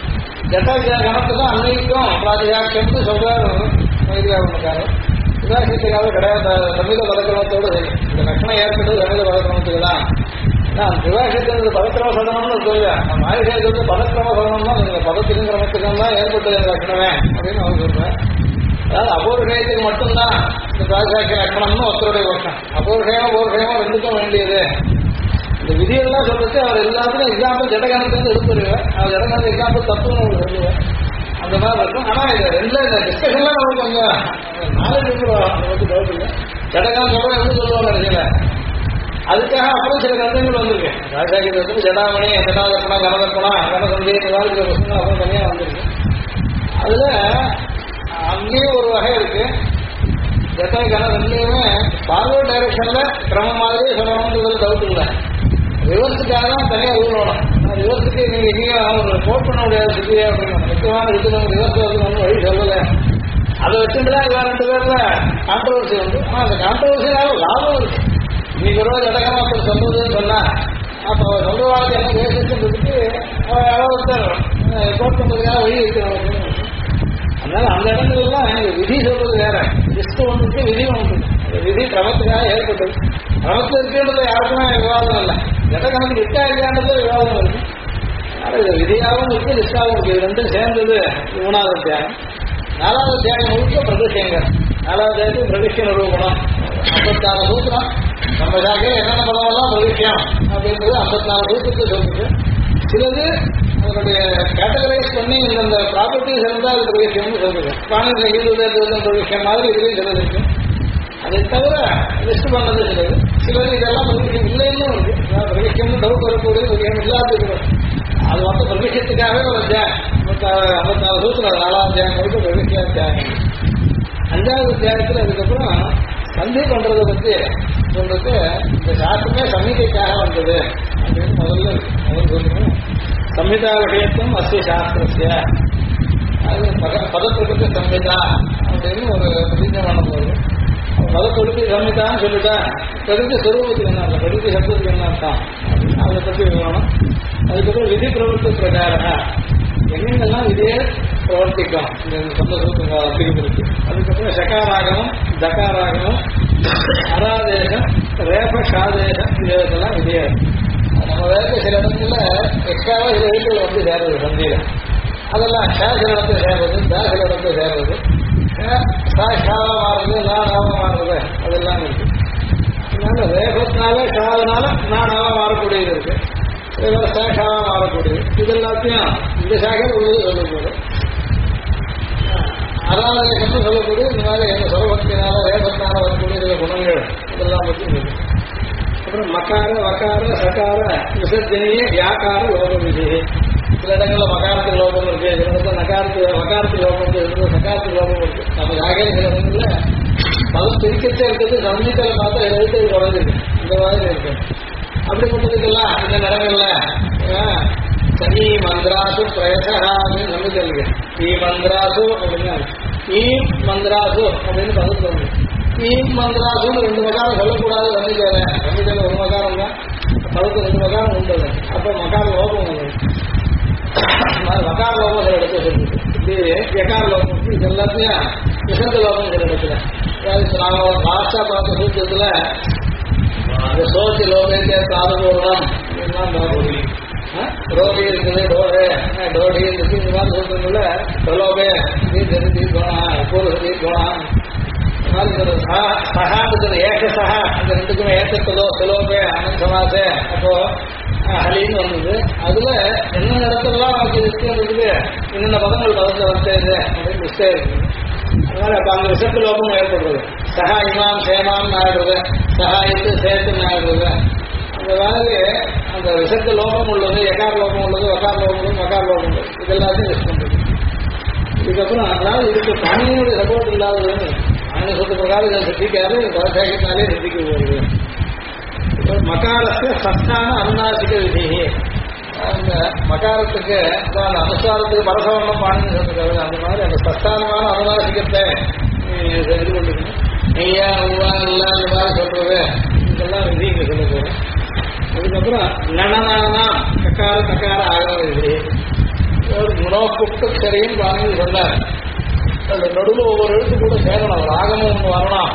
ஜட்டாஜா கணக்கு தான் அன்னைக்கும் பிராதிகாட்சம்னு சொல்றாரு வைதிகாரனுக்காரர். சிவாசேத்துக்காக கிடையாது. சமீத பதக்கிரமத்தோடு செய்யும். இந்த லட்சணம் ஏற்பட்டது சமீத பதக்கிரமத்துக்கு தான். நான் சிவாசேத்து பதக்கிரம சதனம்னு சொல்லுவேன். நான் மாயசேத்து பதக்கிரம சதனம் தான் பதத்திலும் கிரமத்துக்கும் தான் ஏற்பட்டது இந்த லட்சணமே அப்படின்னு அவர் சொல்றேன். அதாவது அபூர்வயத்துக்கு மட்டும்தான் இந்த பிராதிகாட்சிய லட்சணம்னு ஒருத்தருடைய வருஷம். அபூர்வயமோ ரெண்டுக்கும் வேண்டியது. இந்த விதியெல்லாம் சொல்லிட்டு அவர் எல்லாத்துக்கும் எக்ஸாம்பிள் ஜடகணத்துலேருந்து எடுத்துருவேன். அவர் ஜடகணத்து எக்ஸாம்பிள் தப்புன்னு அவர் சொல்லுவேன். அந்த மாதிரி இருக்கும். ஆனால் இது ரெண்டுல இந்த டிஸ்கஷன்லாம் நமக்கு கொஞ்சம் நாலேஜ் இருக்கிறோம். நமக்கு டவுட் இல்லை. ஜடகணம் சொல்ல எப்படி சொல்லுவாங்க நினைக்கல. அதுக்காக அப்புறம் சில கருத்துங்கள் வந்திருக்கு. ராஜாக்கிட்ட ஜடாமணி ஜடாதர்ப்பணா கனதர்ப்பணா கனசந்தி இந்த மாதிரி சில பிரச்சனை அப்புறம் தனியாக வந்திருக்கு. அதுல அங்கேயும் ஒரு வகை இருக்கு. ஜட்டா கனம் ரெண்டுமே ஃபார்வர்ட் டைரக்ஷன்ல கிரமம் மாதிரி சொல்லணும்ன்றது டவுட் இல்லை. ரிவர்ஸுக்காக தான் தனியாக ரூல் வேணும். ரிவர்ஸுக்கு நீங்க எங்கேயும் ஒரு கோட் பண்ண முடியாது. சித்தியா அப்படின்னு முக்கியமான இதுல ரிவர்ஸ் வந்து வழி சொல்லலை. அதை வச்சுட்டு தான் இவன் ரெண்டு பேர்ல கான்ட்ரவர்சி வந்து. ஆனால் அந்த கான்ட்ரவர்சினால லாபம் இருக்கு. இன்னைக்கு ஒரு ரோஜ் அடக்கமா ஒருத்தர் சொல்றதுன்னு சொன்னா அப்போ அவர் சொல்ற வாழ்க்கை என்ன பேசுறதுக்கு அவர் யாராவது ஒருத்தர் கோட் பண்றதுக்காக வழி வைக்கிறவங்க. அதனால அந்த இடங்கள்லாம் விதி சொல்றது வேற. லிஸ்ட் ஒன்று இருக்கு, விதி ஒன்று இருக்கு. விதி கிரமத்துக்காக ஏற்பட்டது. கிரமத்தில் இருக்குன்றது யாருக்குமே விவாதம் இல்லை. ஜடகணக்கு இருக்கா இல்லையான்றது விவாதம் இருக்கு. அதனால இது விதியாகவும் இருக்கு, லிஸ்டாகவும் இருக்கு. இது ரெண்டும் சேர்ந்தது 3வது அத்தியாயம். 4வது அத்தியாயம் முழுக்க பிரதிஷயங்கள். 4வது அத்தியாயத்துக்கு பிரதிஷ்ய நிரூபணம் 54 சூத்திரம். நம்ம சாக்கையில் என்னென்ன பதமெல்லாம் பிரதிஷ்யம் அப்படின்றது 54 சூத்திரத்தை சொல்லுது. சிலது அதனுடைய கேட்டகரைஸ் பண்ணி இந்த ப்ராப்பர்ட்டிஸ் இருந்தால் அது பிரதிஷ்யம்னு சொல்லுது. பாணியில் பிரதிஷ்யம் மாதிரி இதுலேயும் சிலது இருக்கு. அதை தவிர லிஸ்ட் பண்ணது சிலது இதெல்லாம் பிரதிஷ்யம் இல்லைன்னு இருக்கு. பிரதிஷ்யம்னு டவுட் வரக்கூடிய பிரதிஷ்யம் இல்லாத இருக்கிறோம். அது வந்து பிரதிஷ்யத்துக்காகவே ஒரு அத்தியாயம் 54 சூத்திரம் 4வது அத்தியாயம் வரைக்கும் பிரதிஷ்ய அத்தியாயம். 5வது அத்தியாயத்தில் அதுக்கப்புறம் சந்தி பண்றதை பற்றி சொல்றது. இந்த சாஸ்திரமே சம்ஹிதைக்காக வந்தது அப்படின்னு முதல்ல சொல்லணும். சம்ஹிதா விஷயத்தும் அஸ்ய சாஸ்திரஸ்ய அது பதப்பிரகிருதி சம்ஹிதா அப்படின்னு ஒரு பிரதிஜை பண்ணும்போது பதப்பிரகிருதி சம்ஹிதான்னு சொல்லிட்டா பிரகிருதி ஸ்வரூபத்துக்கு என்ன அர்த்தம், பிரகிருதி சப்தத்துக்கு என்ன அர்த்தம் அப்படின்னு அதை பற்றி விவரணம். அதுக்கப்புறம் விதி பிரவருத்தி பிரகாரம் எங்கெங்கெல்லாம் இதே பிரவர்த்திக்கும் இந்த சொந்த சூத்திரம் அப்படிங்கிறது. அதுக்கப்புறம் சகாராகமும் தகாராகமும் அராதேசம் ரேப ஷாதேசம் இதெல்லாம் இதே. நம்ம வேறு சில இடத்துல எக்ஸ்ட்ராவா சில வீட்டில் வந்து சேர்றது சந்தியில. அதெல்லாம் ஷா சில இடத்துல சேர்றது, தா சில இடத்துல சேர்றது, ஷாவா மாறுறது, நானாவா மாறுறது அதெல்லாம் இருக்கு. அதனால ரேபத்தினால ஷாவனால நானாவா மாறக்கூடியது இருக்கு. ஷாவா மாறக்கூடியது. இது எல்லாத்தையும் இந்த சாகையில் உள்ளது சொல்லக்கூடாது. அராதேசம்னு சொல்லக்கூடிய இந்த மாதிரி என்ன சொரபக்தினால ரேபத்தினால வரக்கூடிய சில குணங்கள் இதெல்லாம் பற்றி இருக்கு. அப்புறம் மக்கார வக்கார சக்கார விசர்ஜனிய வியாக்கார லோகம் இது. சில இடங்களில் மகாரத்துக்கு லோகம் இருக்கு, சில இடத்துல வக்காரத்துக்கு லோகம் இருக்கு, சக்காரத்துக்கு லோகம் இருக்கு. நம்ம ஜாகையில் சில இடங்களில் பலம் பிரிக்கத்தே இருக்கிறது சமீபத்தில் பார்த்தா எழுத்து குறைஞ்சிருக்கு. இந்த மாதிரி இருக்கு. அப்படிப்பட்டதுக்கெல்லாம் இந்த இடங்கள்ல சனி மந்திராசு பிரயசகான்னு நம்பிக்கை இருக்கு. ஈ மந்திராசு அப்படின்னா ஈ மந்திராசு அப்படின்னு பதத்துல வந்து ஈ மந்திராசுன்னு 2 மகாரம் சொல்லக்கூடாது. நம்பிக்கையில ஒரு மகாரம் தான் பதத்து 2 மகாரம் உண்டு. அப்போ மகார லோகம் வந்து மகார லோகம் சில இடத்துல சொல்லிருக்கு. இது எகார லோகம் இது எல்லாத்தையும் விசந்த லோகம் சில இடத்துல. அதாவது லாஸ்டா பார்த்த சூத்திரத்துல அந்த சோசி லோகத்தை சாதபூர்ணம் ரோகி இருக்குது, டோடி இருக்கு. இந்த மாதிரி சொல்றதுல டொலோபே சகான்றது ஏக சகா அந்த ரெண்டுக்குமே ஏற்றதோ செலோபே அனந்த சமாசே அப்போ ஹலின்னு வந்தது. அதுல என்னென்ன இடத்துலாம் நமக்கு விஷயம் இருக்குது, என்னென்ன பதங்கள் பதத்தை வந்தது அப்படின்னு விஷயம் இருக்குது. அதனால அப்ப அந்த விசத்து லோகம் ஏற்படுறது. சகா இமாம் சேமாம் ஆயிடுறது, சகாயத்து சேர்த்துன்னு ஆயிடுறது. அந்த மாதிரி அந்த விசத்த லோகம் உள்ளது, எகார லோகம் உள்ளது, வகார லோகம் உள்ளது, மகார லோகம் உள்ளது. இதெல்லாத்தையும் லிஸ்ட் பண்றது. இதுக்கப்புறம் அதாவது இதுக்கு பாணியினுடைய சப்போர்ட் இல்லாததுன்னு பாணி சொல்ற பிரகாரம் இதை சித்திக்காது, பரசாக்கினாலே சித்திக்க போகுது. மகாரத்தை சஸ்தான அனுநாசிக விதி. அந்த மகாரத்துக்கு அந்த அனுசாரத்துக்கு பரசவர்ணம் பாணின்னு சொல்லிருக்காரு. அந்த மாதிரி அந்த சஸ்தானமான அனுநாசிகத்தை இது பண்ணிக்கணும். நெய்யா உவா இல்ல இந்த மாதிரி சொல்றது இதெல்லாம் விதி இங்க சொல்லுது. அதுக்கப்புறம் நனனானா கக்கார கக்கார ஆகவ விதி. ஒரு குணோப்புக்கு சரியும் பாணின்னு சொன்னார். அந்த நடுவில் ஒவ்வொரு எழுத்து கூட சேரணும். ராகமும் ஒன்று வரணும்.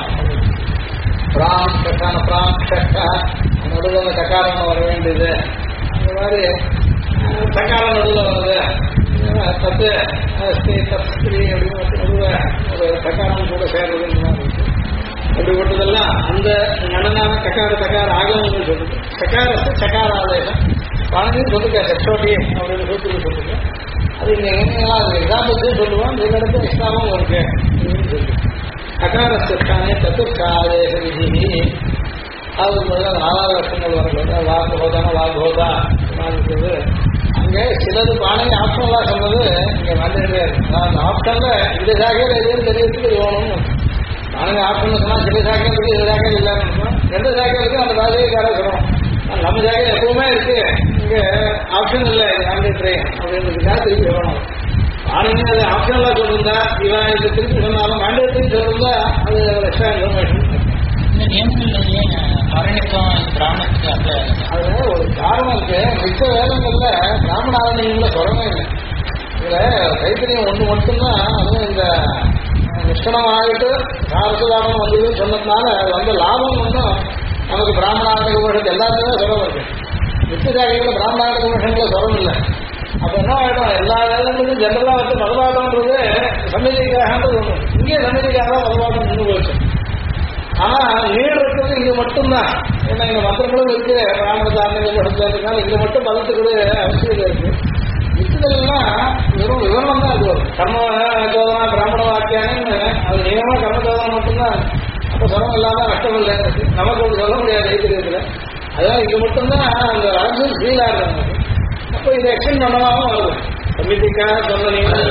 பிராம் கக்கான பிராம் கக்கா நடுவில் அந்த கக்காரம் வர வேண்டியது. அந்த மாதிரி சக்காரம் நடுவில் வருது. தத்து தஸ்திரி அப்படின்னு நடுவில் ஒரு சக்காரம் கூட சேர்றதுன்னு மாதிரி இருக்கு. அப்படிப்பட்டதெல்லாம் அந்த நடனான கக்கார தக்கார ஆகவங்கள் சொல்லுது. சக்காரத்தை சக்காராதேசம் பழனின்னு சொல்லுங்க. செக்ஷோட்டி அப்படின்னு சூத்திரம் சொல்லுங்க. அது இங்க எங்கெல்லாம் அது எக்ஸாம்பிள்ஸே சொல்லுவோம். இந்த இடத்துல எக்ஸ்ட்ராவும் இருக்கு அப்படின்னு சொல்லி அகாரஸ்தானே சதுர்காதேச விதி. அது 4 வருஷங்கள் வரக்கூடாது. வாக்குஹோதான வாக்குஹோதா இருக்கிறது. அங்கே சிலது பானை ஆப்ஷனலா சொன்னது இங்க வந்துட்டே இருக்கு. அந்த ஆப்ஷன்ல இந்த ஜாகையில் எதுவும் தெரியறதுக்கு இது வேணும்னு பானை ஆப்ஷன் சொன்னா சில ஜாக்கைகளுக்கு இந்த ஜாக்கையில் இல்லைன்னு எந்த ஜாக்கைகளுக்கு அந்த ராஜகார சொல்லணும். நம்ம ஜாக்கையில் எப்பவுமே இருக்கு. இங்க ஆப்ஷன் இல்லை ஆண்டே அப்படின்றதுக்காக திருப்பி சொல்லணும். பானைங்க அது ஆப்ஷனலா சொல்லிருந்தா இவன் இது திருப்பி சொன்னாலும் மேண்டேட்டரி சொல்லிருந்தா அது எக்ஸ்ட்ரா இன்ஃபர்மேஷன். இந்த நியமங்கள்லயே அரணிக்கம் பிராமணத்துக்கு அப்ளை அது ஒரு காரணம் இருக்கு. மிச்ச வேதங்கள்ல பிராமண ஆரணியங்கள சொல்லவே இல்லை. இதுல கைத்தறியம் ஒண்ணு மட்டும்தான். அதுவும் இந்த நிஷ்கணம் ஆகிட்டு சாரசுதாரணம் வந்ததுன்னு சொன்னதுனால வந்த லாபம் ஒன்றும் நமக்கு பிராமணாரணிக உபனிஷத்து எல்லாத்தையுமே சொல்ல இருக்கு. மிச்ச ஜாகைகளை பிராமணாரணிக உபனிஷத்துல சொல்லவில்லை. அப்ப என்ன ஆயிடும், எல்லா வேதங்களும் ஜெனரலா வந்து மதவாதம்ன்றது சமிதிக்காகன்றது ஒண்ணு. இங்கே சமிதிக்காக மதவாதம் நின்று போச்சு. ஆனா நீடு இருக்கிறது இங்க மட்டும்தான். ஏன்னா இங்க மந்திரங்களும் இருக்கு. பிராமண தாரணங்கள் படுத்துறதுனால இங்க மட்டும் பதத்துக்கு அவசியம் இருக்கு. மிச்சதெல்லாம் வெறும் விவரணம் தான் இருக்கு. கர்ம சோதனா பிராமண வாக்கியானு அது நியம கர்ம சோதனை மட்டும்தான். அப்ப சிரமம் இல்லாம கஷ்டம் இல்லை. நமக்கு ஒன்று சொல்ல முடியாது கைத்தறியத்துல. அதான் இங்க மட்டும்தான் அந்த ராஜு ஃபீலா இருக்காங்க. அப்போ இதை எக்ஸ்டெண்ட் பண்ணாம வருது. சமிதிக்காக சொன்ன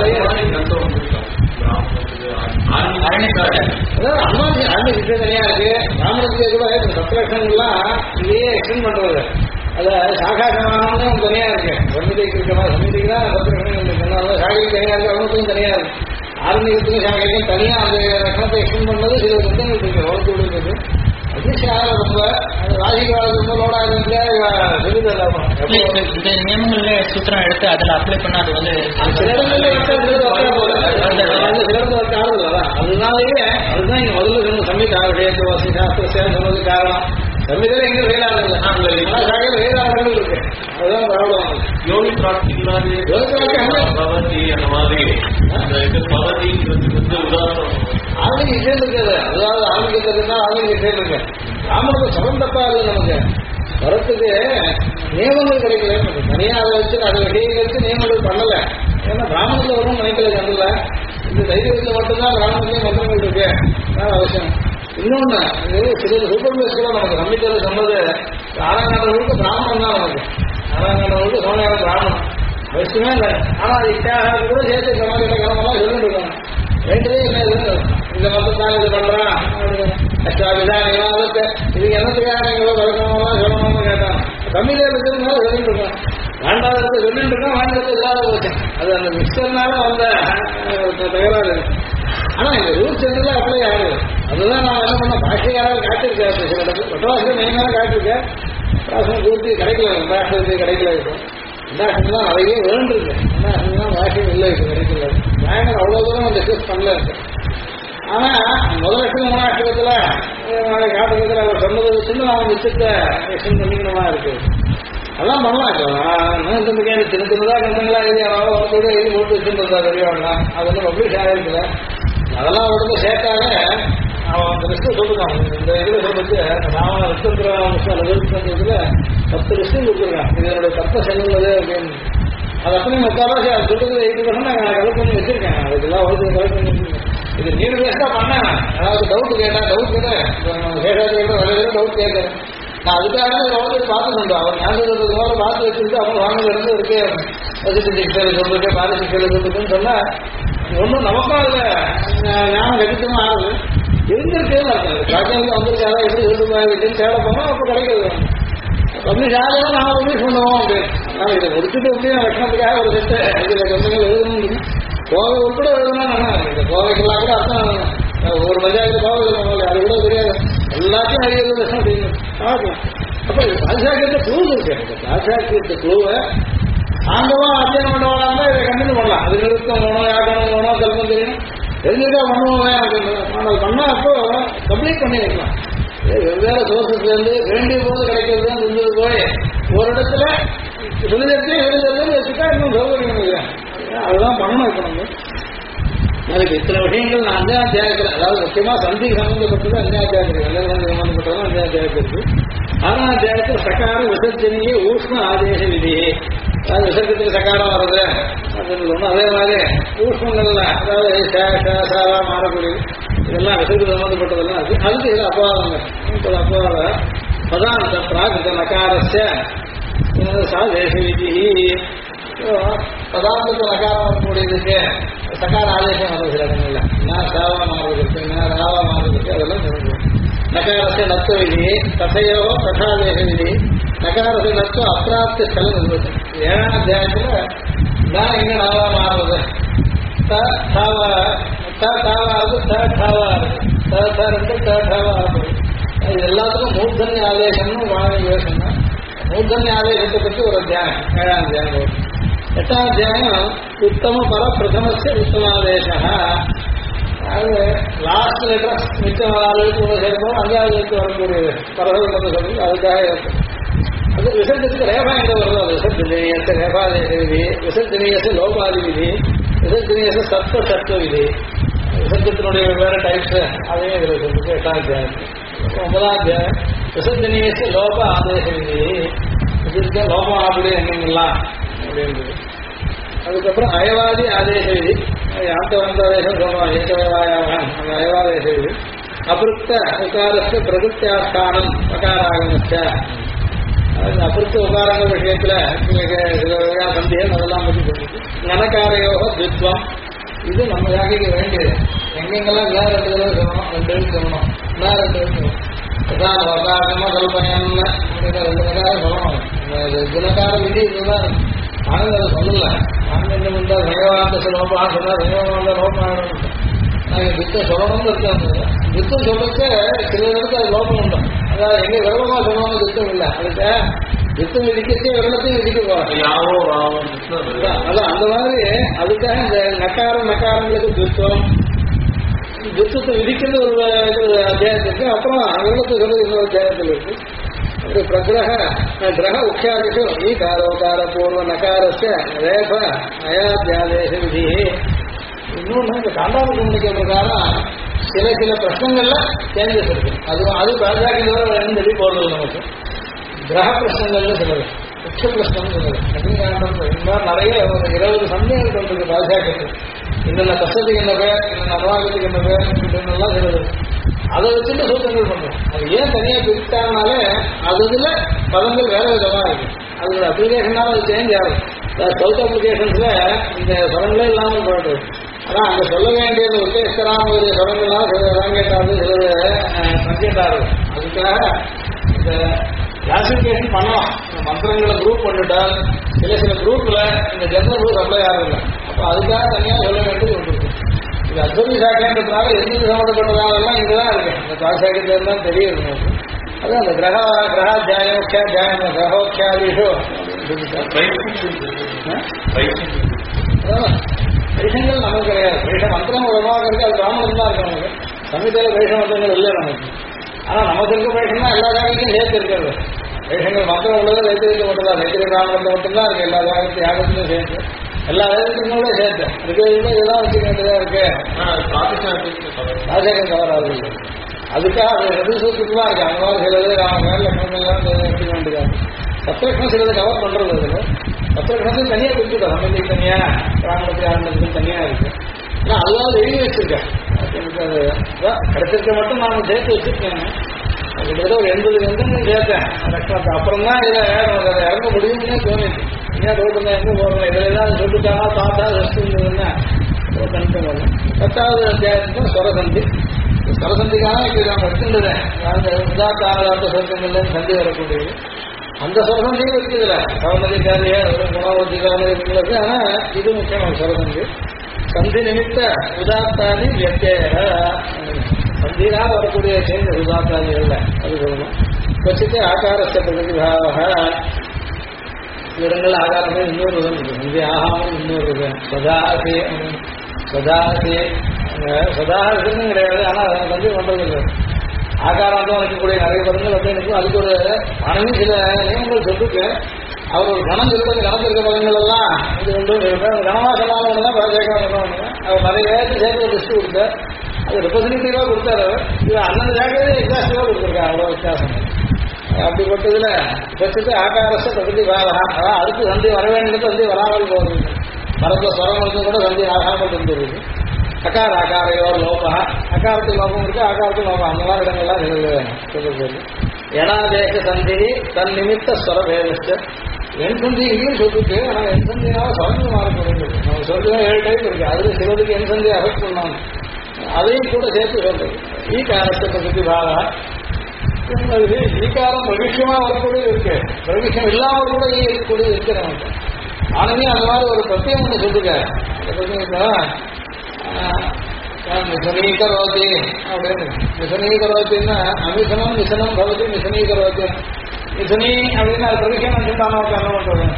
அரணிக்கு தனியா இருக்கு. ராமனுக்கு கூட சப்ரேஷன்லாம் இதையே எக்ஸ்டெண்ட் பண்றது. அது சாகா சமானம்னு தனியா இருக்கு. சமிதிக்கு இருக்க மாதிரி சமிதிக்கு தான் சப்ரேஷன் சாகிக்கு தனியா இருக்கு. அவனுக்கும் தனியா இருக்கு. ஆரம்பிக்கிறதுக்கும் சாகிக்கும் தனியா அந்த ரகணத்தை எக்ஸ்டெண்ட் பண்றது சில புத்தகங்கள் இருக்கு. வளர்த்து விடுறது அதிர்ச்சியாக ரொம்ப அது ராஜிகால ரொம்ப லோடா இருந்துச்சு. இந்த நியமங்கள்ல சூத்திரம் எடுத்து அதில் அப்ளை பண்ணா அது வந்து சில இடங்கள்ல அதனாலேயே அதுதான் இங்க முதல்ல சொன்ன சம்மிதா விடயத்துவாசி சாஸ்திர சேவை சொன்னது காரணம். சம்மிதில எங்க வேளாண்மை வேளாண்மைகள் இருக்கு. அதுதான் ப்ராப்ளம். யோகி பிராப்தி பவதி அந்த மாதிரி பவதிங்கிறதுக்கு வந்து உதாரணம் ஆளுங்க விஷயம் இருக்காது. அதாவது ஆளுங்கிறதுனா ஆளுங்க விஷயம் இருக்கு. ராமனுக்கு சமம் தப்பா இருக்கு. நமக்கு வரத்துக்கு நியமங்கள் கிடைக்கல. தனியா அதை வச்சு அதை வெளியே வச்சு நியமங்கள் பண்ணல. ஏன்னா பிராமணத்துல வரும் நினைக்கல ஜனல. இந்த தைரியத்தில் மட்டும்தான் பிராமணத்திலேயே மந்திரங்கள் இருக்கு. அதான் அவசியம். இன்னொன்னு இது சில சூப்பர் பேஸ் கூட நமக்கு நம்பிக்கையில சொன்னது 6ஆம் கண்டவர்களுக்கு பிராமணம் தான். நமக்கு 6ஆம் கண்டவர்களுக்கு சோனியாவது பிராமணம் அவசியமே இல்லை. ஆனா அது இத்தியாக கூட சேர்த்து சமாளிக்கிற கிழமெல்லாம் சொல்லிட்டு இருக்காங்க. வேண்டதே இல்லை. இந்த மதத்தான் இது பண்றான் இதுக்கு என்னத்துக்காக நீங்களோ வழக்கமெல்லாம் சொல்லணும்னு கேட்டான். தமிழே இருக்கிறதுனால சொல்லிட்டு இருக்கோம். வேண்டாத சொல்லிட்டு இருக்கோம். வேண்டது இல்லாத போச்சு. அது அந்த மிக்சர்னால வந்த தகராறு. ஆனா இந்த ரூல்ஸ் எல்லாம் அப்ளை ஆகுது. அதுதான் நான் என்ன பண்ண பாஷையாராக காட்டிருக்கேன். சில இடத்துல பட்டவாசியம் மெயினாக காட்டிருக்கேன். பாஷம் பூர்த்தி கிடைக்கல. பாஷை கிடைக்கல. இருக்கும் இந்தாசம்லாம் நிறைய வேண்டிருக்கு. இந்தாசம்லாம் பாஷையும் இல்லை. இப்போ கிடைக்கல. பயங்கர அவ்வளோ தூரம் டிஸ்கஸ் பண்ணல இருக்கு. ஆனா முதல் லட்சம் 3 லட்சத்துல காட்டுறதுல அவர் சொன்னதை வச்சுன்னு அவன் விஷயத்தை எக்ஸ்டெண்ட் பண்ணிக்கணுமா இருக்கு. அதெல்லாம் பண்ணலாம். சின்ன சின்னதாக கண்டங்களா எழுதி அவரோட எழுதி போட்டு வச்சுருந்தா தெரியவாங்களா. அது வந்து பப்ளிஷ் ஆகிருக்குல. அதெல்லாம் அவருக்கு சேர்த்தாலே அவன் அந்த லிஸ்ட்டு சொல்லுறான். இந்த இதில் சொல்லிட்டு ராம லிஸ்ட்டுல 10 லிஸ்ட்டு கொடுத்துருக்கான். இது என்னுடைய தப்ப செல்லுள்ளது அப்படின்னு. அது அப்படியே முக்கால்வாசி அது சொல்றது 80% நான் கலெக்ட் பண்ணி வச்சிருக்கேன். அதுக்கெல்லாம் ஒரு கலெக்ட் பண்ணி வச்சிருக்கேன். இது நீர் பேஸ்டா பண்ணேன். அதாவது டவுட் கேட்டேன். டவுட் கேட்டேன் சேஷாத்திரியோட டவுட் கேட்கறேன். நான் அதுக்காக கவர்மெண்ட் பார்த்து சொல்றேன். அவர் ஞாபகத்துக்கு பார்த்து வச்சுட்டு அவங்க வாங்கிலிருந்து இருக்கு சிக்ஷையில் சொல்லிருக்கு பாரதி சிக்ஷையில் சொல்லிருக்குன்னு சொன்னா ஒன்றும் நமக்கும் அதில் ஞானம் கட்டித்தமா ஆகுது. இருந்திருக்கேன்னு இருக்காது. காட்டில் வந்திருக்காரா எப்படி இருக்குன்னு தேட போனோம். அப்போ கிடைக்கிறது பப்ளிஷ் ஆகலாம் நாம பப்ளிஷ் பண்ணுவோம் அப்படின்னு. ஆனால் இதை முடிச்சுட்டு எப்படியும் லட்சணத்துக்காக ஒரு செட்டு இதுல கம்பெனிகள் எழுதணும். கோவை உட்பட எழுதணும். இந்த கோவைக்கெல்லாம் கூட அர்த்தம் ஒரு பஞ்சாயத்து கோவை அது கூட தெரியாது. எல்லாத்தையும் அறியறது அப்படின்னு பார்க்கலாம். அப்ப ராஜாக்கிட்ட க்ளூஸ் இருக்கு. ராஜாக்கிட்ட க்ளூவை ஆண்டவா அத்தியானம் பண்ணுவாங்க. இதை கண்டினியூ பண்ணலாம். அது நிறுத்தம் போனோம், யாக்கணும் போனோம், கல்பம் தெரியணும், தெரிஞ்சுட்டா பண்ணுவோம் அப்படின்னு பண்ணா அப்போ கம்ப்ளீட் பண்ணி வைக்கலாம். வெவ்வேறு சோர்சஸ்ல இருந்து வேண்டிய போது கிடைக்கிறது தான் இருந்தது போய் ஒரு இடத்துல விழுதத்தையும் விழுதத்தையும் வச்சுட்டா இன்னும் சௌகரியம் இல்லை. அதுதான் பண்ணணும். இப்போ நம்ம அதுக்கு இத்தனை விஷயங்கள் நான் அஞ்சாம் அத்தியாயத்தில், அதாவது முக்கியமா சந்தி சம்பந்தப்பட்டது அஞ்சாம் அத்தியாயத்தில், எல்லாரும் சம்பந்தப்பட்டதும் அஞ்சாம் அத்தியாயத்திற்கு. ஆறாம் அத்தியாயத்தில் சகார விசர்ஜனியே ஊஷ்ம ஆதேச விதியே, அதாவது விசர்ஜத்துக்கு சகாரம் வர்றது அப்படின்னு சொன்னோம். அதே மாதிரி ஊஷ்மங்கள்ல அதாவது சாவா மாறக்கூடியது இதெல்லாம் விசர்ஜம் சம்பந்தப்பட்டதெல்லாம் அதுக்கு சில அபவாதங்கள். அபவாதம் பதாந்த பிராகிருத நகாரஸ்ய சாதேச விதி, பதாந்தத்தை நகாரம் வரக்கூடியதுக்கு சகார ஆதேசம் வர்றது சில இடங்கள்ல நான் சாவா மாறுவதற்கு நான் ராவா மாறுவதற்கு அதெல்லாம் சொல்லுவோம். நகாரத்தை நத்துவ விதி தசையோ தசாதேச விதி நகாரத்தை நத்துவ அப்பிராப்தி ஸ்தலம் இருந்தது. 7ஆம் அத்தியாயத்துல நான் இங்க நாவா மாறுவது தாவா இருக்கு இது எல்லாத்துக்கும் மூர்தன்ய ஆதேசம்னு வாங்க சொன்னா மூர்தன்ய ஆதேசத்தை பற்றி ஒரு அத்தியாயம் 7ஆம் அத்தியாயம். 8ஆம் அத்தியாயம் உத்தம பர பிரதமஸ்ய உத்தமாதேச, அது லாஸ்ட் லெட்டர் மிச்சம் 4 எழுத்து சேர்ப்போம் 5வது எழுத்து வரக்கூடியது பரவல் சொல்லி அதுக்காக இருக்கும். அது விசர்ஜத்துக்கு ரேபா எங்க வருதோ அது விசர்ஜனீயச ரேபாதேச விதி, விசர்ஜனீயச லோபாதி விதி, விசர்ஜனீயச சத்வ சத்வ விதி, விசர்ஜத்தினுடைய வெவ்வேறு டைப்ஸ் அதையும் இதில் சொல்லிட்டு 8ஆம் அத்தியாயம். 9ஆம் அத்தியாயம் விசர்ஜனீயச லோப ஆதேச விதி, இதுக்கு லோபம் அப்படி என்னங்கலாம் அப்படின்றது. அதுக்கப்புறம் அயவாதி ஆதேச விதி, ஆத்தவந்தாதேசம் சொல்லுவாங்க ஏகவாயாக அந்த அயவாதேச விதி. அபிருத்த உகாரஸ்து பிரகிருத்தியாஸ்தானம் உகாராகமச்ச, அபிருத்த உகாரங்கள் விஷயத்துல சந்தேகம் அதெல்லாம் பற்றி சொல்லிட்டு நனக்காரையோக துத்வம், இது நம்ம யாகைக்கு வேண்டியது. எங்கெங்கெல்லாம் வேற 2 தடவை சொல்லணும், 2 எழுத்து சொல்லணும், வேற 2 எழுத்து சொல்லணும். பிரதான வகாரமா கல்பயன் அப்படிங்கிற 2 வகாரம் சொல்லணும். குணக்கார விதி இதுதான். நாங்கள் அதை சொல்லல. நாங்கள் என்ன பண்ணா சைவாந்த லோபான்னு சொன்னா சைவாந்த லோபம் நாங்கள் வித்தம் சொல்லணும்னு இருக்காங்க. வித்தம் சொல்றதுக்கு சில இடத்துக்கு அது லோபம் உண்டு. அதாவது எங்க விரதமா சொல்லணும்னு வித்தம் இல்லை. அதுக்கு வித்தம் விதிக்கச்சே விரதத்தையும் விதிக்க போறாங்க. அதான் அந்த மாதிரி அதுக்காக இந்த நக்காரங்களுக்கு வித்தம் வித்தத்தை விதிக்கிறது ஒரு அத்தியாயத்துக்கு, அப்புறம் விரதத்தை சொல்றது இன்னொரு அத்தியாயத்தில் இருக்கு. பிரகிரக கிரக உக்ஷாதிஷு ஈகாரோகார பூர்வ நகாரஸ்ய ரேப அயாத்யாதேச விதி. இன்னொன்று இந்த காண்டாம கும்பிடிக்க பிரகாரம் சில பிரச்சனைகள்ல சேஞ்சஸ் இருக்கு. அது பாஜக சொல்லி போடுறது நமக்கு கிரக பிரச்சனைகள்ல சிலது முக்கிய பிரச்சனை சொல்லுது. அக்னிகாண்டம் நிறைய ஒரு 20 சந்தேகங்கள் இருக்கு பாஜகத்துக்கு. இந்த கஷ்டத்துக்கு என்ன பேர், இந்த அனுவாகத்துக்கு என்ன பேர் எல்லாம் சொல்லுது. அதை வச்சுட்டு சூத்திரங்கள் பண்றோம். அது ஏன் தனியா பிரித்தானாலே அதுல பதங்கள் வேற விதமா இருக்கு. அதோட அப்ளிகேஷனால அது சேஞ்ச் ஆகும். சவுத் அப்ளிகேஷன்ஸ்ல இந்த சொரங்களே இல்லாமல் போயிட்டு, ஆனா அங்க சொல்ல வேண்டியது உத்தேசராம ஒரு சொரங்கள்லாம் சில இறங்கேட்டாரு சில சங்கேட்டாரு. அதுக்காக இந்த கிளாசிபிகேஷன் பண்ணலாம். மந்திரங்களை குரூப் பண்ணிட்டால் சில குரூப்ல இந்த ஜெனரல் ரூல் அப்ளை ஆகுது. அப்ப அதுக்காக தனியா சொல்ல வேண்டியது ஒன்று இருக்கு. இது அத்வதி சாக்கியன்றதுனால எந்த சம்பந்தப்பட்டதாலெல்லாம் இங்கதான் இருக்கு. அந்த காசாக்கியத்துல தான் தெரியுது நமக்கு. அது அந்த கிரகாத்தியாயம் கிரகோக்கியாதிஷோ பைஷங்கள் நமக்கு கிடையாது. பைஷ மந்திரம் உரமாக இருக்கு. அது பிராமணம் தான் இருக்கு. நமக்கு சமீபத்தில் பைஷ மந்திரங்கள் இல்லை நமக்கு. ஆனா நமக்கு இருக்க பைஷன்னா எல்லா ஜாகத்தையும் சேர்த்து இருக்கிறது. பைஷங்கள் மந்திரம் உள்ளது ரைத்திரிக்க மட்டும்தான். ரைத்திரி பிராமணத்தை மட்டும்தான் இருக்கு. எல்லா ஜாகத்தையும் யாகத்திலையும் சேர்த்து எல்லா வேதத்தினோட சேர்த்து இருக்கிறது இதெல்லாம் வச்சுக்க வேண்டியதா இருக்கு. ராஜாக்கள் கவர் ஆகுது. அதுக்காக அது ரவிசூத்துக்கு தான் இருக்கு. அந்த மாதிரி சிலது அவங்க மேல லட்சணங்கள்லாம் எடுத்துக்க வேண்டியதாக. சப்தலட்சணம் சிலது கவர் பண்றது. அதுல சப்தலட்சணத்துக்கு தனியா கொடுத்துட்டோம். சமையலுக்கு தனியா, பிராமணத்துக்கு ஆரம்பத்துக்கு தனியா இருக்கு. ஏன்னா அதுவாக எழுதி வச்சிருக்கேன். கிடைச்சிருக்க மட்டும் நான் சேர்த்து வச்சிருக்கேன். கிட்டத்தட்ட ஒரு 80 கிரந்தங்கள் சேர்த்தேன் லட்சணத்தை. அப்புறம் தான் இதை நமக்கு அதை இறங்க முடியும்னே தோணிச்சு. ஏன் ரோட்டில் எங்கே போகிறோம் இதில் ஏதாவது சொல்லிட்டாங்க பார்த்தா ரெஸ்ட் இருந்ததுன்னா கணிப்பம் வரலாம். 10வது அத்தியாயத்துக்கு சொரசந்தி. சொரசந்திக்காக இப்படி நான் எடுத்துட்டேன். உதாத்தாரதார்த்த சொர்க்கங்கள்ல சந்தி வரக்கூடியது. அந்த சொரசந்தியும் இருக்குதுல சௌந்தரிக்காரியா குணவதிகாரிகளுக்கு. ஆனா இது முக்கியமான சொரசந்தி. சந்தி நிமித்த உதாத்தாதி வியத்தியாக சந்தியாக வரக்கூடிய சேர்ந்த உதாத்தாதிகள்ல அது சொல்லணும். வச்சுட்டு ஆகாரத்தை பிரதிபாவக இடங்கள் ஆகாரமே இன்னொரு விதம் இருக்கு. சந்தி ஆகாமல் இன்னொரு விதம் சதாசி சதாசி சதாசின்னு கிடையாது. ஆனால் சந்தி பண்றது இல்லை. ஆகாரம் வந்து வைக்கக்கூடிய நிறைய பதங்கள் வந்து இருக்கும். அதுக்கு ஒரு மனைவி சில நியமங்கள் சொல்லிருக்கு. அவர் ஒரு கணம் சொல்றது கணம் இருக்க பதங்கள் எல்லாம் இது ஒன்றும் கனமா சொன்னாலும் தான் பல சேர்க்கலாம். அவர் நிறைய சேர்த்து லிஸ்ட் கொடுத்தார். அது ரெப்ரஸன்டேட்டிவா கொடுத்தாரு. அவர் இது அண்ணன் ஜாக்கிரதை எக்ஸாஸ்டிவா கொடுத்துருக்காரு. அவ்வளோ வித்தியாசம். அப்படிப்பட்டதுல வச்சுட்டு ஆகாரத்தை பிரகதி பாவகா அதான் அடுத்து சந்தி வர வேண்டியது சந்தி வராமல் போகுது. மரத்துல ஸ்வரம் வந்து கூட சந்தி ஆகாமல் இருந்துருது. அகார ஆகாரையோ லோபா அகாரத்துக்கு லோபம் இருக்கு. ஆகாரத்துக்கு லோபம் அந்த மாதிரி இடங்கள்லாம் சொல்லுறது. எனாதேச சந்தி தன் நிமித்த ஸ்வர வேதஸ்ட என் சந்தி இங்கேயும் சொல்லிட்டு. ஆனால் என் சந்தியாக சவந்து மாறப்படுது. நம்ம சொல்லுவோம் 7 டைப் இருக்கு. அதுல சிலதுக்கு என் சந்தி அஃபெக்ட் பண்ணாங்க. அதையும் கூட சேர்த்து சொல்றது. ஈகாரத்தை பிரகதி பாவா ஈகாரம் பிரகிஷமா வரக்கூடியது இருக்கு. பிரகிஷம் இல்லாமல் கூட இருக்கக்கூடியது இருக்கிறவங்க. ஆனவே அந்த மாதிரி ஒரு பிரத்தியம் ஒன்று சொல்லுங்க. மிசனீகரோதி அப்படின்னு மிசனீகரோத்தின்னா அமிசனம் மிசனம் பவதி மிசனீகரோத்தி. மிசனி அப்படின்னா அது பிரகிஷம் சொல்லிட்டானோ என்ன பண்றது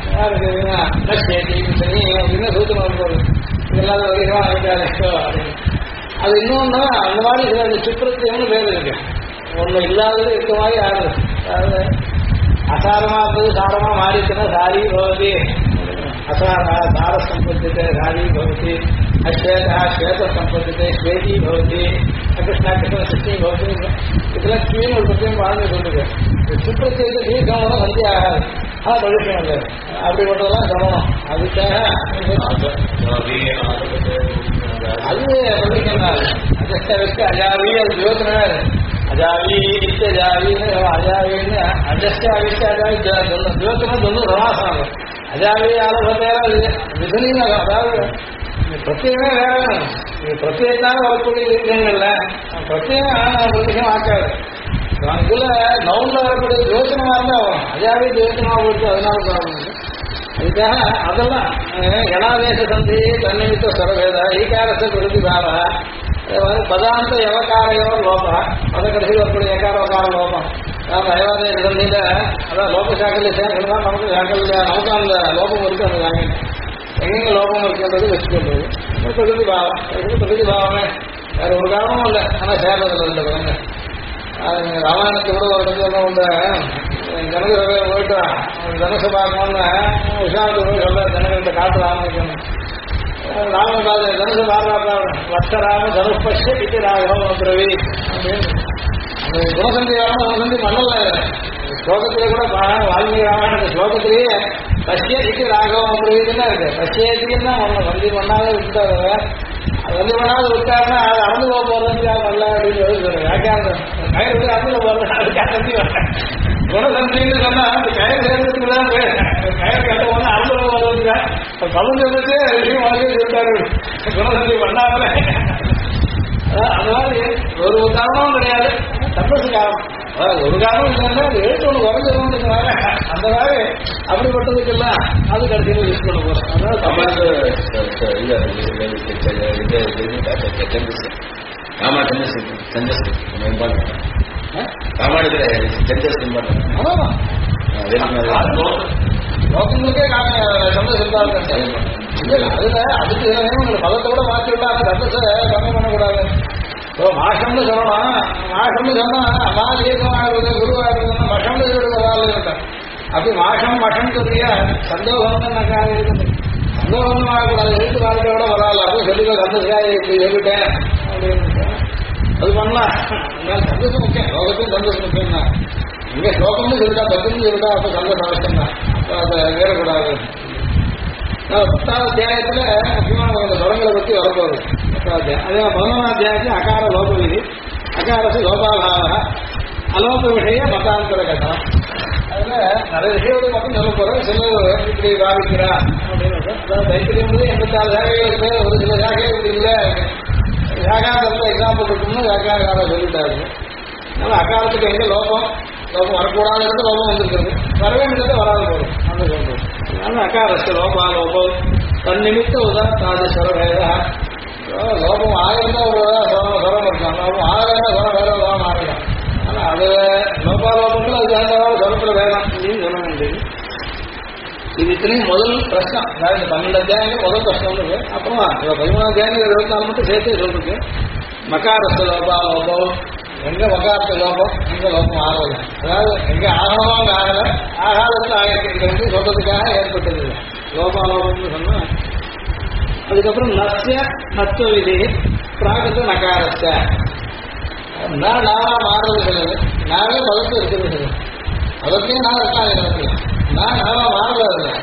மிசனி அப்படின்னு சூத்திரம் வருது. இதெல்லாம் அதிகமாக ஆகிட்டாரு அப்படின்னு. அது இன்னொன்று அந்த மாதிரி சில சுப்பிரத்தியம்னு பேர் இருக்கு. ஒன்று இல்லாதது இருக்க மாதிரி ஆகுது. அதாவது அசாரமா இருந்தது சாரமா மாறிச்சுன்னா சாரி பவதி அசாரா சார சம்பத்தித்த சாரி பவதி அஸ்வேதா ஸ்வேத சம்பத்தித்த ஸ்வேதி பவதி கிருஷ்ணா கிருஷ்ண சிஷ்ணி பவதி. இதெல்லாம் கீழ் ஒரு பிரத்தியம் வாழ்ந்து சொல்லுது. சுப்பிரத்தியத்தை தீர்க்கமான சந்தி ஆகாது. ஆனால் பவிஷம் இல்லை. அப்படிப்பட்டதெல்லாம் சொல்லணும். அதுக்காக அது பவிஷம் தான். அஜஸ்ட அஜாவி அது ஜோதினா அஜாவி இத்தஜாவின்னு அஜாவின்னு அஜஸ்ட அவிஷ்ட அஜாவி ஜோதினா ஒன்றும் சமாசம். அஜாவி ஆலோசனை மிதனீன அதாவது பிரத்யேகமே வேற வேணும். பிரத்யேகத்தான வரக்கூடிய விஷயங்கள்ல பிரத்யேகம் பிரத்யேகம் ஆக்காது. இதுல நவுன்ல வரக்கூடிய யோசனமா இருந்தா வரும். அஜாவி யோசனமா போட்டு அதனால தான். அதுக்காக அதெல்லாம் எனாதேச சந்தி தன்னிமித்த ஸ்வரவேத ஈகாரத்தை பிரதி பாவ பதாந்த யவகாரையோ லோபா அதை கடைசியில் வரக்கூடிய ஏகாரவகார லோபம். ஐவாதேச சந்தியில அதான் லோக சாக்கல்ல சேர்ந்தா நமக்கு சாக்கல்ல நமக்கு அந்த லோபம் இருக்கு. அந்த சாக்கல் எங்க லோபம் இருக்குன்றது வச்சுக்கிறது பிரகிருதி பாவம். பிரகிருதி பாவமே வேற ஒரு காரணமும் இல்லை. ஆனால் சேர்றதில்லை இந்த பதங்க. ராமாயணத்தை கூட ஒரு இடத்துல உண்ட ஜனக போயிட்டு தனுசு பார்க்கணும்னு விஷாலத்து போய் சொல்ல ஜனகிட்ட காட்டு ராமனுக்கு ராமன் பாது தனுசு பாடுறா வட்டராம தனுஷ்பஷ இது ராகவம் பிரவி அப்படின்னு அந்த குணசந்தி ராமன் குணசந்தி மன்னல ஸ்லோகத்திலே கூட வால்மீகி ராமாயண ஸ்லோகத்திலேயே பஷ்ய இது ராகவம் பிரவிதுன்னா இருக்கு. பஷ்யத்துக்குன்னா ஒன்று வந்தி பண்ணாத விட்டாரு. அது வந்து பண்ணாத விட்டாருன்னா அது அறந்து போக போறதுக்காக வரல அப்படின்னு சொல்லி வியாக்கியானம் கயிறு அறந்து போறது அதுக்காக சந்தி வரேன். குணசந்தின்னு சொன்னா அந்த கயிறு சேர்ந்ததுக்கு தான் கயிறு கட்ட போனா அறந்து போக போறதுக்கா பலன் சொல்லிட்டு விஷயம் வாழ்க்கை சொல்லிட்டாரு. குணசந்தி பண்ணாமல அந்த மாதிரி ஒரு காரணமும் கிடையாது. சந்தோஷ காரணம் ஒரு காரணம் இல்லைன்னா அது எழுத்து ஒன்று குறைஞ்சிருந்ததுனால அந்த மாதிரி அப்படிப்பட்டதுக்கெல்லாம் அது கடைசியில் யூஸ் பண்ண போறோம். அதனால லோகங்களுக்கே சந்தோஷம் அதுல அதுக்கு உங்களை பதத்தோட மாற்றி விட்டா அந்த சந்தோஷத்தை கம்மி பண்ணக்கூடாது. இப்போ மாஷம்னு சொல்லணும். மாஷம்னு சொன்னா அமாதீகமாக இருக்குது குருவாக இருக்குதுன்னா மஷம்னு சொல்லிட்டு வராது. அப்படி மாஷம் மஷம் சொல்லியா சந்தோகம்னாக்கா இருக்குது. சந்தோகம் ஆகக்கூடாது. எழுத்து வாழ்க்கையோட வராது. அப்படி சொல்லிக்கோ சந்தோஷாக இப்படி சொல்லிட்டேன் அப்படின்னு அது பண்ணலாம். சந்தோஷம் முக்கியம். லோகத்துக்கும் சந்தோஷம் முக்கியம் தான். இங்கே ஸ்லோகம்னு சொல்லிட்டா பத்துன்னு சொல்லிட்டா அப்போ சந்தோஷம் அவசியம் தான். அப்போ அதை வேறக்கூடாது. 10வது அத்தியாயத்துல முக்கியமான அந்த படங்களை பற்றி வரப்போகுது. 10வது அத்தியாயம் அதே 11வது அத்தியாயத்தில் அகார லோப விதி அகாரத்து லோபாபாவ அலோப விஷய மதாந்தர கட்டம். அதுல நிறைய விஷயங்கள் மட்டும் சொல்ல போறோம். சில இப்படி பாவிக்கிறா அப்படின்னு அதாவது தைத்திரியம் 84 சாகைகளுக்கு ஒரு சில சாகைகள் இப்படி இல்லை. சாகாரத்தில் எக்ஸாம்பிள் இருக்கும்னு அகாரகார சொல்லிட்டாரு. அதனால அகாரத்துக்கு எங்க லோபம் லோகம் வரக்கூடாதுங்கிறது லோகம் வந்திருக்கிறது, வர வேண்டியது வராது போகும் அந்த சொல்றது. அதனால அகாரஸ்த லோபா லோபம் தன்னிமித்த உதாரண ஸ்வரபேதா. லோகம் ஆயிருந்தா ஒரு ஸ்வரம் இருக்கலாம், லோகம் ஆகலைன்னா ஸ்வரம் வேற லோகம் ஆகலாம். ஆனால் அது லோபாலோபங்கள் அது தகுந்தவாறு ஸ்வரத்தில் வேணும் அப்படின்னு சொல்ல வேண்டியது. இது இத்தனையும் முதல் பிரச்சனை. அதாவது இந்த 12 அத்தியாயங்கள் முதல் பிரச்சனை இருக்கு. அப்புறம் 13 அத்தியாயங்கள் 24 மட்டும் சேர்த்தே சொல்லிருக்கு. மகாரஸ்த லோபா லோபம், எங்க மகாரத்த லோபம் எங்க லோபம் ஆகலை, அதாவது எங்க ஆகணும் அங்கே ஆகலை, ஆகாதத்தில் ஆகிருக்கிறது சொல்றதுக்காக ஏற்பட்டது லோபாலோபம்னு சொன்னா. அதுக்கப்புறம் நத்திய நத்துவ விதி பிராகத்த நகாரத்த. நானா மாறுறது சொல்லுது, நானே பதத்து இருக்கிறது சொல்லுது, அதற்கே நான் இருக்காங்க, நான் நானா மாறுறது இல்லை.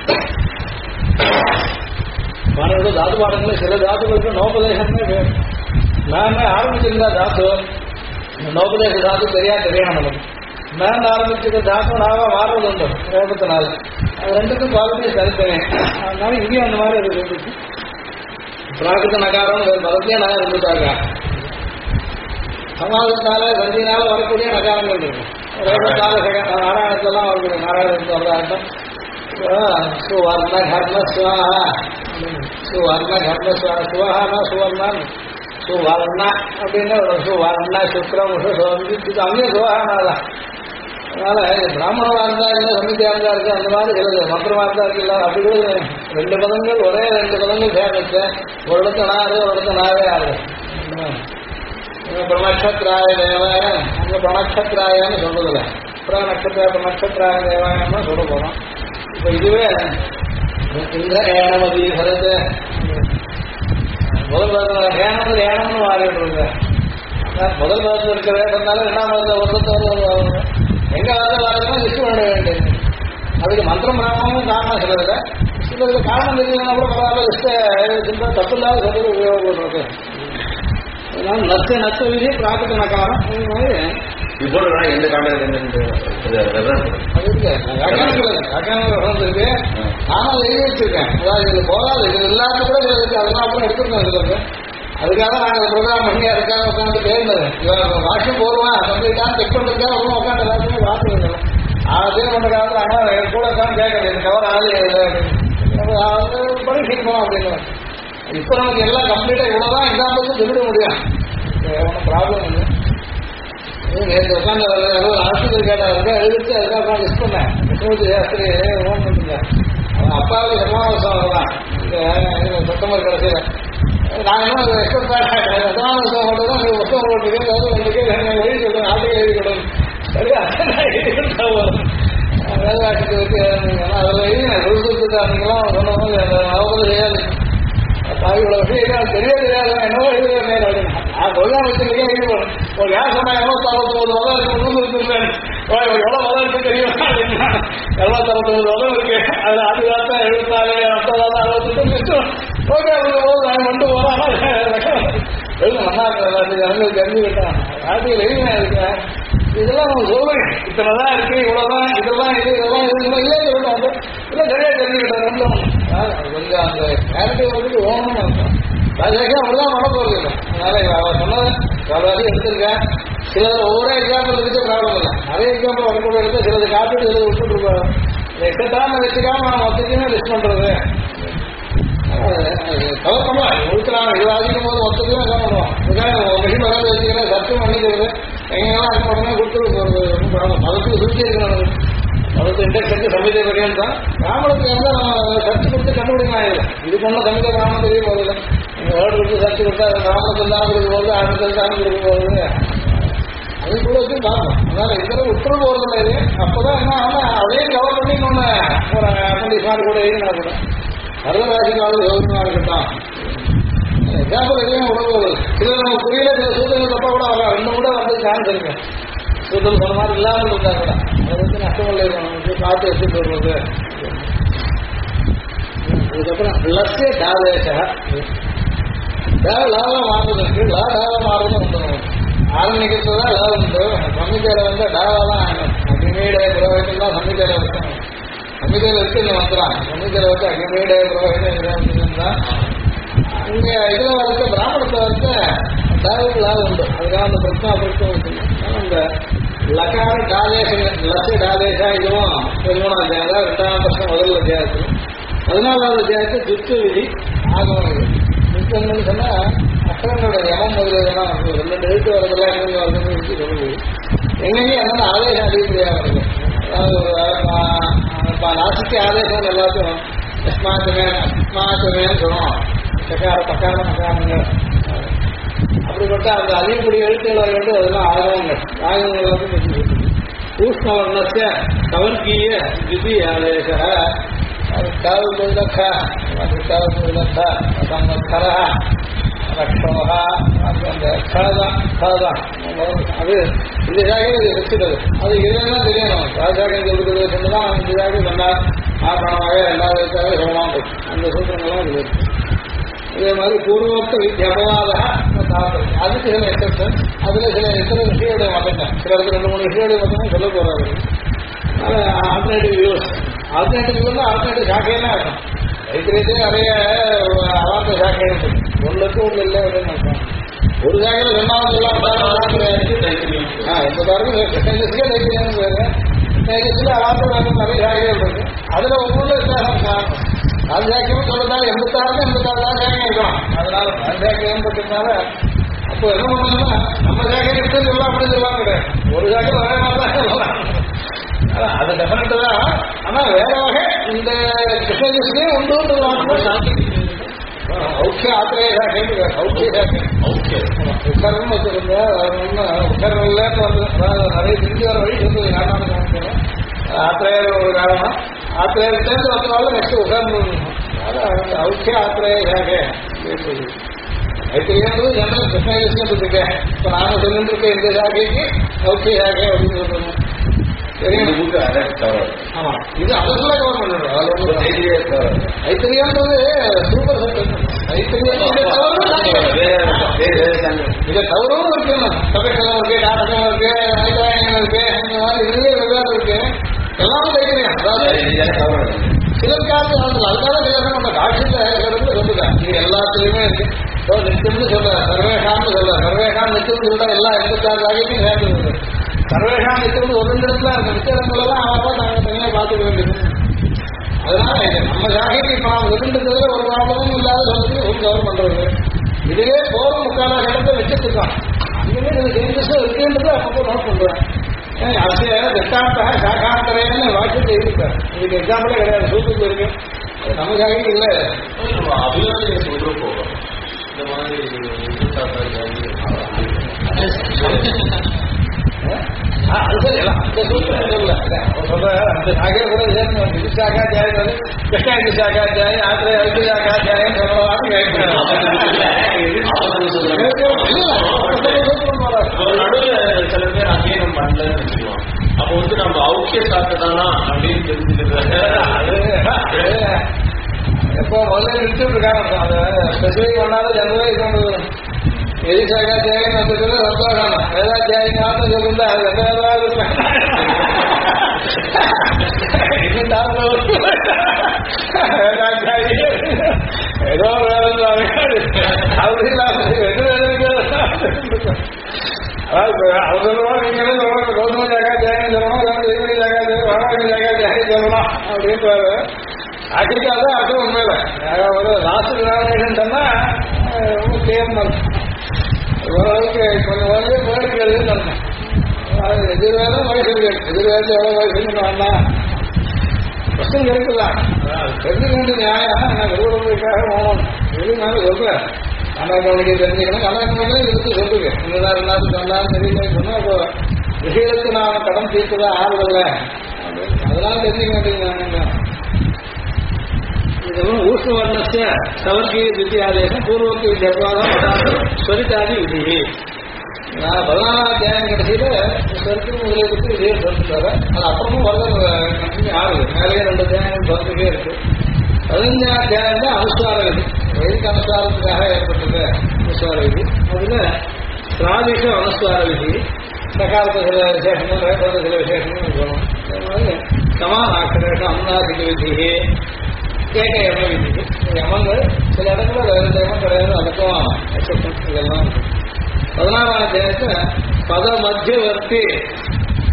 மாணவர்களோட தாத்து பாடங்களில் சில தாத்துக்களுக்கு நோபதேசமே வேணும். நான் ஆரம்பிச்சிருந்தா தாத்து நோபதேச தாத்து தெரியணும் நமக்கு. நான் ஆரம்பிச்சிருக்க தாத்து நாவா மாறுறது உண்டு யோகத்தினால. அது ரெண்டுக்கும் குவாலிட்டி சரித்தனே. அதனால இங்கேயும் அந்த மாதிரி அது இருந்துச்சு. பிராகிருத நகாரம் பதத்திலே நகரம் இருந்துட்டாங்க. சமாதத்தினால சந்தியினால வரக்கூடிய நகாரங்கள் இருக்கும். ரோகத்தால நாராயணத்தெல்லாம் வரக்கூடிய நாராயணத்து வரதாட்டம் சுவர்ண கர்ம சுவாஹா, சுவர்ண கர்ம சுவா சுவாஹானா சுவர்ணன் சுவர்ண அப்படின்னு சுவர்ண சுக்ரம் இது அங்கேயும் சுவாஹானாதான். அதனால பிராமணமா இருந்தா இல்லை சமிதியா இருந்தா இருக்கு, அந்த மாதிரி சிலது மந்திரமா இருந்தா இருக்கு. இல்லை அப்படி கூட 2 பதங்கள் ஒரே 2 பதங்கள் சேர்ந்துச்சு. ஒரு இடத்துல நாறு ஒரு இடத்துல நாவே ஆறு. பிரணக்ஷத்ராய தேவாயம் அங்கே பிரணக்ஷத்ராயன்னு சொல்றதில்ல, பிரணக்ஷத்ரா பிரணக்ஷத்ராய தேவாயம்னு சொல்ல போறோம். இப்போ இதுவே இந்த ஏனமதி சரத்து முதல் பதத்தில் ஏனமது ஏனம்னு மாறிட்டு இருக்கு. முதல் பதத்தில் இருக்கிற இருந்தாலும் 2ஆம் பதத்தில் எங்க வரதுன்னா லிஸ்ட் பண்ண வேண்டியது. அதுக்கு மந்திரம் பிராமணமும் காரணம் சிலதுல, சிலதுக்கு காரணம் தெரியலன்னா கூட பரவாயில்ல லிஸ்ட்டை தப்பு இல்லாத சொல்றது உபயோகப்படுறது. அதனால நத்து விதி பிராகிருத நகாரம் இது மாதிரி இப்போ எந்த காரணம் அது இருக்கு. வியாக்கியானங்கள் இருக்கு, நானும் எழுதி வச்சிருக்கேன். அதாவது இது போகாது, இது இல்லாத கூட இருக்கு, அதெல்லாம் அப்புறம் எடுத்துருக்கோம் இதுல. அதுக்காக நாங்கள் ப்ரோக்ராம் பண்ணி அதுக்காக உட்காந்து பேருந்தது. இவன் வாஷம் போடுவான் கம்ப்ளீட்டாக செக் பண்ணுறதுக்காக ஒன்றும் உட்காந்து எல்லாத்தையுமே பார்த்துருக்கோம். அதே பண்ண காலத்தில் ஆனால் கூட உட்காந்து கேட்கறது கவர் ஆகலையே அப்படின்னு பரீட்சிக்கணும் அப்படின்னு. இப்போ நமக்கு எல்லாம் கம்ப்ளீட்டாக இவ்வளோதான் எக்ஸாம்பிளுக்கு சொல்லிட முடியும், ஒன்றும் ப்ராப்ளம் இல்லை. நேற்று உட்காந்து ஆஸ்பத்திரி கேட்டாங்க எழுதிச்சு, அதுக்காக உட்காந்து லிஸ்ட் பண்ணேன். கிருஷ்ணமூர்த்தி சாஸ்திரி ஓன் பண்ணுங்க, அவன் அப்பாவுக்கு சமாவாசம் வரலாம் இந்த செப்டம்பர் கடைசியில். நான் இன்னும் எக்ஸ்பெக்ட் சமாவாசம் மட்டும் தான் புத்தகம் போட்டுருக்கேன். எழுதி சொல்றேன், ஆட்டுக்கு எழுதி கொடுங்க. சரியா எழுதி கொடுத்தா போதும். வேலைவாட்டுக்கு வச்சு அதில் எழுதினேன் சுறுசுறுத்துக்காரங்களாம் சொன்னவங்க அந்த அவங்களும் செய்யாது. இவ்வளோ விஷயம் தெரியாது என்னவோ எழுதுறேன் அப்படின்னு. நான் ப்ரோக்ராம் வச்சுருக்கேன் எழுதி போனேன். ஒரு யார் சொன்னா 269 வதம் இருக்கு, 300 எவ்வளோ வதம் இருக்கு தெரியும் அப்படின்னா 269 வதம் இருக்கு. அதில் 64 74 68 ஓகே நான் மட்டும் போகிறேன் எழுத நல்லா இருக்கு. ஜனங்களுக்கு தெரிஞ்சுக்கிட்டேன் ஆர்டிகள் எழுதினேன் இருக்கேன். இதெல்லாம் நம்ம சொல்லுவேன், இத்தனைதான் இருக்கு, இவ்வளோதான், இதெல்லாம் இது இதெல்லாம் இது இல்லை சொல்லுவாங்க. இல்லை சரியா தெரிஞ்சுக்கிட்டேன். ரெண்டும் கொஞ்சம் அந்த கேரக்டர் வந்துட்டு ஓகணும் இருக்கும். ராஜாக்கே அப்படிதான் பண்ண போகிறது இல்லை. அதனால அவர் சொன்னது அவ்வளோ எடுத்திருக்கேன். சிலர் ஒவ்வொரு எக்ஸாம்பிள் இருக்க ப்ராப்ளம் இல்லை, நிறைய எக்ஸாம்பிள் வரக்கூட எடுத்து சிலது காப்பீடு சிலது விட்டுட்டு இருப்பாங்க. எக்கத்தான வச்சுக்காம நான் மொத்தத்தையுமே லிஸ்ட் பண்ணுறது கவர் பண்ணலாம். ஒழுக்கலாம் இது வாசிக்கும் போது மொத்தத்தையும் என்ன பண்ணுவோம், ஒரு மிஷின் வராது வச்சுக்கிறேன் சர்ச்சை பண்ணிக்கிறது எங்கெல்லாம் அது உடனே கொடுத்துட்டு மதத்துக்கு சுற்றி இருக்கணும். மதத்து இண்டெக்ஸ் எடுத்து சமீத வரையும் தான் பிராமணத்துக்கு வந்து நம்ம சர்ச்சு கொடுத்து கண்டுபிடிக்கலாம். இல்லை இதுக்கு ஒன்றும் சமீத பிராமணம் தெரிய போதில்லை. நீங்கள் வேர்டு கொடுத்து சர்ச்சு கொடுத்தா அது பிராமணத்தில் தான் கொடுக்க போகுது, ஆயிரத்தில் தான் கொடுக்க போகுது. அது கூட வச்சு பார்க்கணும். அதனால இதெல்லாம் விட்டுரு போகிறதில்ல. இது அப்போதான் என்ன ஆனால் அதையும் கவர் பண்ணி நம்ம ஒரு அப்ரெண்டிஸ் மாதிரி கூட எழுதினா கூட வரதராஜிக்காவது யோகமாக இருக்கட்டும். எக்ஸாம்பிள் எதுவும் உடம்பு சில நம்ம புரியல, சில சூழ்நிலை தப்பா கூட வரலாம். இன்னும் கூட வந்து சான்ஸ் இருக்கு. சூழ்நிலை சொன்ன மாதிரி இல்லாமல் இருந்தா கூட அதை வந்து நஷ்டமில்லை நமக்கு பார்த்து வச்சுட்டு வருவது. அதுக்கப்புறம் லட்சிய டாதேச லாபம் மாறுவதற்கு டாவம் மாறுவது உண்டு. ஆரம்பிக்கிறது தான் லாபம் உண்டு. சமிதியில வந்து டாவெல்லாம் ஆகணும். அக்னிமீட புரோகிதம் தான் சமிதியில வைக்கணும். சமிதியில இருக்கு இந்த மந்திரம். சமிதியில வந்து அக்னிமீட புரோகிதம் தான் இங்கே இதில் வரைக்கும் பிராமணத்தை வந்து டாவுக்கு லாபம் உண்டு. அதுக்காக அந்த பிரச்சனை பிரச்சனை வச்சுருக்கோம். அந்த லகார டாதேசம் லட்ச டாதேசா இதுவும் 13ஆம் அத்தியாயம், அதாவது 2ஆம் வருஷம் முதல் அத்தியாயத்தில். 14வது அத்தியாயத்தை துத்து விதி ஆகமம் இது. துத்தம்னு சொன்னா அக்கரங்களோட யமம் முதலாம் 2 எழுத்து வரதெல்லாம் எங்கே வருதுன்னு சொல்லுது. எங்கேயும் என்னென்ன ஆதேசம் அதிகப்படியாக வருது. அதாவது நாசிக்கு ஆதேசம் எல்லாத்தையும் அஸ்மாத்தமேன்னு சொல்லுவோம். சக்கார பக்கார மக்காரங்கள் அப்படிப்பட்ட அந்த அதிகப்படிய எழுத்துக்கள் வர வேண்டும். அதெல்லாம் ஆகவங்கள் ஆகவங்கள் வந்து ஊஷ்ணவர்ணஸ்ய கவர்கீய திதி ஆதேச கவர்முலக்க கவர்முலக்க சம்வத்சர ரக்ஷோகா அந்த கதான் அது இந்த ஜாகையில் வச்சுட்டது. அது இதெல்லாம் தெரியணும். ராஜாக்கள் கொடுக்குறது சொன்னதான் இந்த ஜாகை சொன்னார் ஆபரணமாக எல்லா விதத்தாவே சொல்லலாம். அந்த சூத்திரங்கள்லாம் இது இருக்கு. இதே மாதிரி பூர்வோக்த வித்யபவாத தாக்கம் அதுக்கு சில எக்ஸப்ஷன். அதுல சில எத்தனை விஷயங்களுடைய மட்டும்தான் சில இடத்துல 2-3 விஷயங்களுடைய மட்டும்தான் சொல்ல போறாரு. ஆல்டர்னேட்டிவ் வியூஸ் ஆல்டர்னேட்டிவ் சாக்கையெல்லாம் இருக்கும். ரைத்திரே நிறைய அவார்த்த சாக்கை இருக்கு. ஒன்றுக்கு ஒன்று இல்லை அப்படின்னு நினைப்போம். ஒரு சாக்கையில ரெண்டாவது எல்லாம் கிருஷ்ணகிரிக்கே தைத்திரியம் பேரு. கிருஷ்ணகிரியில் அவார்த்த நிறைய சாக்கைகள் இருக்கு. அதுல ஒவ்வொரு வித்தியாசம் காரணம். ராஜாக்கியம் சொல்றதால 86 தான் சாக்கியம் இருக்கலாம். அதனால ராஜாக்கியம் பட்டிருந்தால அப்போ என்ன பண்ணணும்னா நம்ம சாக்கியம் எடுத்து சொல்லலாம் அப்படின்னு சொல்லுவாங்க கிடையாது. ஒரு சாக்கியம் வேற மாதிரி தான் சொல்லலாம். அது டெஃபினட்டு தான். ஆனா வேற வகை இந்த கிருஷ்ணகிரிஸ்லயே உண்டு ஔக்கிய ஆத்திரேய சாக்கியம் ஔக்கிய சாக்கியம் உக்கரம் வச்சிருந்த உக்கரில் நிறைய திரும்பி வர வழி சொல்லுது. கர்நாடகம் ஆத்திரேயர் ஒரு காரணம். ஆத்திரேயர்லேருந்து வந்தனால நெக்ஸ்ட் உட்கார்ந்து ஔக்கிய ஆத்திரேய சாக்கை ஐத்திரியானது ஜனரல் கிருஷ்ணகிரிஸ்ல இருக்கேன். இப்போ நாங்கள் சொல்லிட்டு இருக்கேன் இந்த சாக்கைக்கு ஔக்கிய சாக்கை அப்படின்னு சொல்றோம். ஆமா இது அரசுல கவர் பண்ணிடுறோம். ஐத்திரியான்றது சூப்பர் சட்டம். இதை தவறும் இருக்கு. தமிழகம் இருக்கு, நாடகம் இருக்கு, ஐதாயங்கள் இருக்கு, இந்த மாதிரி இதுவே வெவ்வேறு இருக்கு. எல்லாரும் தைக்கிறேன். சிலருக்காக அதுக்காக நம்ம காட்சியில் சொல்லுங்க. இது எல்லாத்துலயுமே இருக்கு. நிச்சயம்னு சொல்ல சர்வேஷான்னு சொல்ல சர்வேஷான் நிச்சயம் சொல்ல எல்லாம் 86 ஆகியும் சேர்ந்து சர்வேஷான் நிச்சயம் ஒரு இடத்துல அந்த நிச்சயங்களெல்லாம் அவன் நாங்கள் தனியாக பார்த்துக்க வேண்டியது. அதனால நம்ம ஜாகைக்கு இப்போ நாம் விருந்ததுல ஒரு ப்ராப்ளமும் இல்லாத சொல்றது ஒரு கவர் பண்றது. இதுவே போற முக்கால இடத்தை வச்சுருக்கான். அங்கேயே இது சேஞ்சஸும் இருக்குன்றது அப்பப்போ நோட் பண்றேன். அரசிய திட்டாந்தக சாகாந்தரைன்னு வாக்கியத்தை இருக்கார். இதுக்கு எக்ஸாம்பிளே கிடையாது. சூத்துக்கு இருக்கு. நம்ம ஜாகைக்கு இல்லை. அபிலாஷை சொல்ற போகிறோம் இந்த மாதிரி அது சரி எல்லாம் அந்த சூத்திரம் சொல்லல. அவர் சொல்ற அந்த சாகையை கூட சேர்ந்து விசாகாத்தியாயம் கிருஷ்ணகிரி சாகாத்தியாயம் ஆத்திரை சாகாத்தியாயம் சொல்லலாம் கேட்கிறேன். சில பேர் அங்கேயும் பண்ணலன்னு வச்சுக்குவோம். அப்போ வந்து நம்ம ஔக்கிய சாப்பிட்டானா அப்படின்னு தெரிஞ்சுக்கிறது. எப்போ முதல்ல நிறுத்திட்டு இருக்காங்க. அதை ஸ்பெசிஃபிக் பண்ணாத ஜனரே இது கொண்டு வரும். எது சாகாத்தியாயம் வந்து சந்தோஷம். வேதாத்தியாயம் சொல்லிருந்தா அது எதாவது ஏதோ அவர் சொல்லுவோம். நீங்களே சொல்லுவாங்க கௌதம ஜாகாத்தியாயம் சொல்லணும், தெய்வடி ஜாகாத்தியாயம் வாராகி ஜாகாத்தியாயம் சொல்லலாம் அப்படின்ட்டு ஆக்கிரிக்காத அது உண்மையில ஒரு லாஸ்ட் எக்ஸாமினேஷன் சொன்னா ரொம்ப கிளியர் ஓரளவுக்கு கொஞ்சம் ஓரளவு வேடிக்கை எழுதுன்னு சொன்னேன். எதிர்வேதம் வயசு இருக்கு. எதிர்வேதம் எவ்வளோ வயசுன்னு வேணா கொஸ்டின் இருக்குதான். தெரிஞ்சுக்க வேண்டிய நியாயம். நான் விரும்புறதுக்காக போகணும். எதுனாலும் சொல்றேன். கண்ணாக்கவனுக்கு தெரிஞ்சுக்கணும். கண்ணாக்கவனுக்கு இதுக்கு சொல்லுங்க. இன்னும் எல்லாத்துக்கும் சொன்னாலும் தெரியல சொன்னா இப்போ விஷயத்துக்கு நான் கடன் தீர்த்துதான் ஆறுதல்ல அதெல்லாம் தெரிஞ்சுக்க வேண்டியது. ஊஷ்ணவர்ணஸ்ய சவர்கீய தித்தியாதேசம் பூர்வக்கு வித்யாபாதம் ஸ்வரிதாதி விதி. நான் 14ஆம் அத்தியாயம் கடைசியில சொர்க்கு முதலீடுக்கு இதே சொல்லிட்டாரு. அது அப்புறமும் வரல கண்டினியூ ஆகுது. மேலேயே 2 அத்தியாயங்கள் வந்துட்டே இருக்கு. 15ஆம் அத்தியாயம் தான் அனுஸ்வார விதி. வயதுக்கு அனுஸ்வாரத்துக்காக ஏற்பட்டது அனுஸ்வார விதி. அதுல பிராதிஷ அனுஸ்வார விதி, சகாலத்த சில விசேஷங்கள், ரேபத சில விசேஷங்கள் சொல்லணும். அதே மாதிரி சமானாட்சரேஷம் அம்னாதிக விதி, கேட்க யம விதி. யமங்கள் சில இடத்துல வேறு யமம் கிடையாது. அதுக்கும் எக்ஸப்ஷன் இதெல்லாம் இருக்கு. 16ஆம் அத்தியாயத்தை பத மத்தியவர்த்தி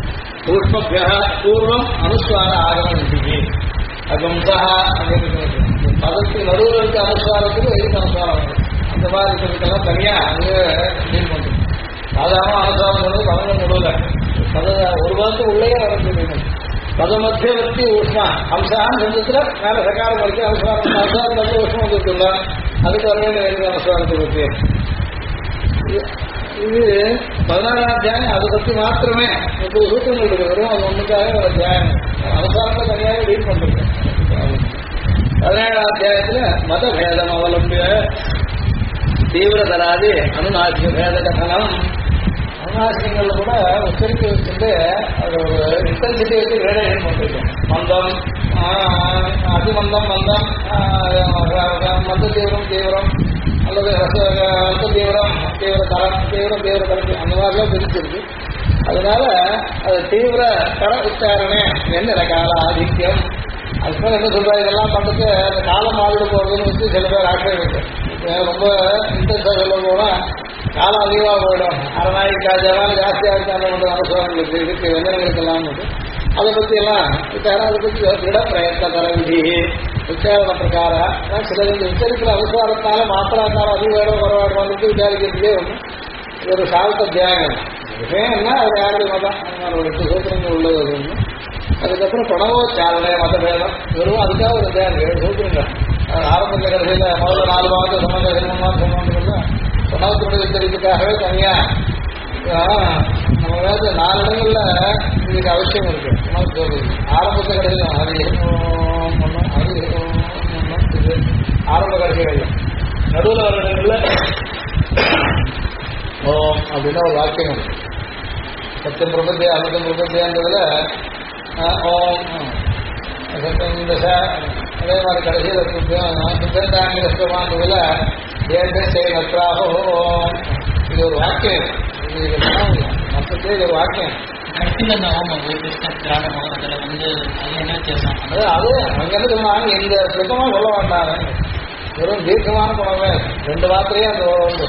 ஊஷ்மபியா பூர்வம் அனுஸ்வார ஆகமி அகம்சா அப்படின்னு பதத்துக்கு நடுவில் இருக்க அனுஸ்வாரத்துக்கு எதுக்கு அனுஸ்வாரம் வரும் அந்த மாதிரி இருக்கிறதுக்கெல்லாம் தனியா அது டீல் பண்ணுறது சாதாரண அனுஸ்வாரம் வந்து பதங்க நடுவில் ஒரு பதத்துக்கு உள்ளே வரது பத மத்தியவர்த்தி ஊஷ்மா அம்சான்னு சந்தத்துல மேல சகாரம் வரைக்கும் அனுஸ்வாரம் அனுஸ்வாரம் வந்து ஊஷ்மம் வந்துருக்குல்ல அதுக்கு வர வேண்டிய எதுக்கு அனுஸ்வாரத்தை பற்றி இது 16ஆம் அத்தியாயம் அதை பற்றி மாத்திரமே 30 சூத்திரங்கள் இருக்கு வரும் அது ஒன்றுக்காக ஒரு அத்தியாயம் அவசாரத்தை தனியாக டீல் பண்ணிருக்கேன் 17ஆம் அத்தியாயத்துல மத பேதம் அவலம்பிய தீவிரதராதி அனுநாசிக பேத கதனம் அனுநாசிகங்கள்ல கூட உச்சரிக்க வச்சுட்டு அது ஒரு இன்டென்சிட்டி வச்சு கிரேடேஷன் பண்ணிருக்கேன் மந்தம் அதிமந்தம் மந்தம் மந்த தீவிரம் தீவிரம் அல்லது ரச தீவிரம் தீவிர தரம் தீவிரம் தீவிர தரம் அந்த மாதிரிலாம் பிரிச்சிருக்கு அதனால அது தீவிர தர உச்சாரணை என்ன கால ஆதிக்கம் அதுக்கு என்ன சொல்றா இதெல்லாம் பண்றது அந்த காலம் மாறிட போறதுன்னு வச்சு சில பேர் ஆக்கிரமிக்கு ரொம்ப இன்ட்ரெஸ்டா சொல்ல போனா காலம் அதிகமாக போயிடும் அரைநாளைக்கு காய்ச்சாலும் ஜாஸ்தியாக இருக்காங்க அனுசரங்களுக்கு இருக்கு வெஞ்சனங்களுக்கெல்லாம் அதை பத்தி எல்லாம் அதை பத்தி திட பிரயத்ன தர விதி உச்சாரண பிரகார சில இந்த உச்சரிக்கிற அவசரத்தால மாத்திராக்காரம் அதிகம் குறைவாடு வந்துட்டு விசாரிக்கிறதுக்கே ஒன்று இது ஒரு சால்த்த தியாகம் விஷயம் என்ன அது யாருடைய மதம் ஒரு 8 சூத்திரங்கள் உள்ளது அது ஒன்று அதுக்கப்புறம் பிரணவோச்சாரணை மத பேதம் வெறும் அதுக்காக ஒரு தியாகம் 7 சூத்திரங்கள் ஆரம்பத்தில் கடைசியில் முதல்ல 4 மாதம் சமாதானம் பிரணவத்தினுடைய உச்சரிப்புக்காகவே தனியா நம்ம வேறு 4 இடங்கள்ல இதுக்கு அவசியம் இருக்கு ஆரம்பத்தை கடைசியில் ஆரம்ப கடைசிகள் நடுவில் வர இடங்கள்ல ஓம் அப்படின்னா ஒரு வாக்கியம் இருக்கு சத்தியம் பிரபத்தியா அமிர்தம் பிரபத்தியான்றதுல ஓம் இந்த அதே மாதிரி கடைசியில் சித்தாங்கிரஸ்தமானதுல நற்றாக ஓம் இது ஒரு வாக்கியம் இது மொத்தத்திலே இது ஒரு வாக்கியம் அது அங்கிருந்து சொன்னாங்க இந்த சுத்தமா சொல்ல வேண்டாம் வெறும் தீர்க்கமான குணமே 2 வார்த்தையே அந்த வந்து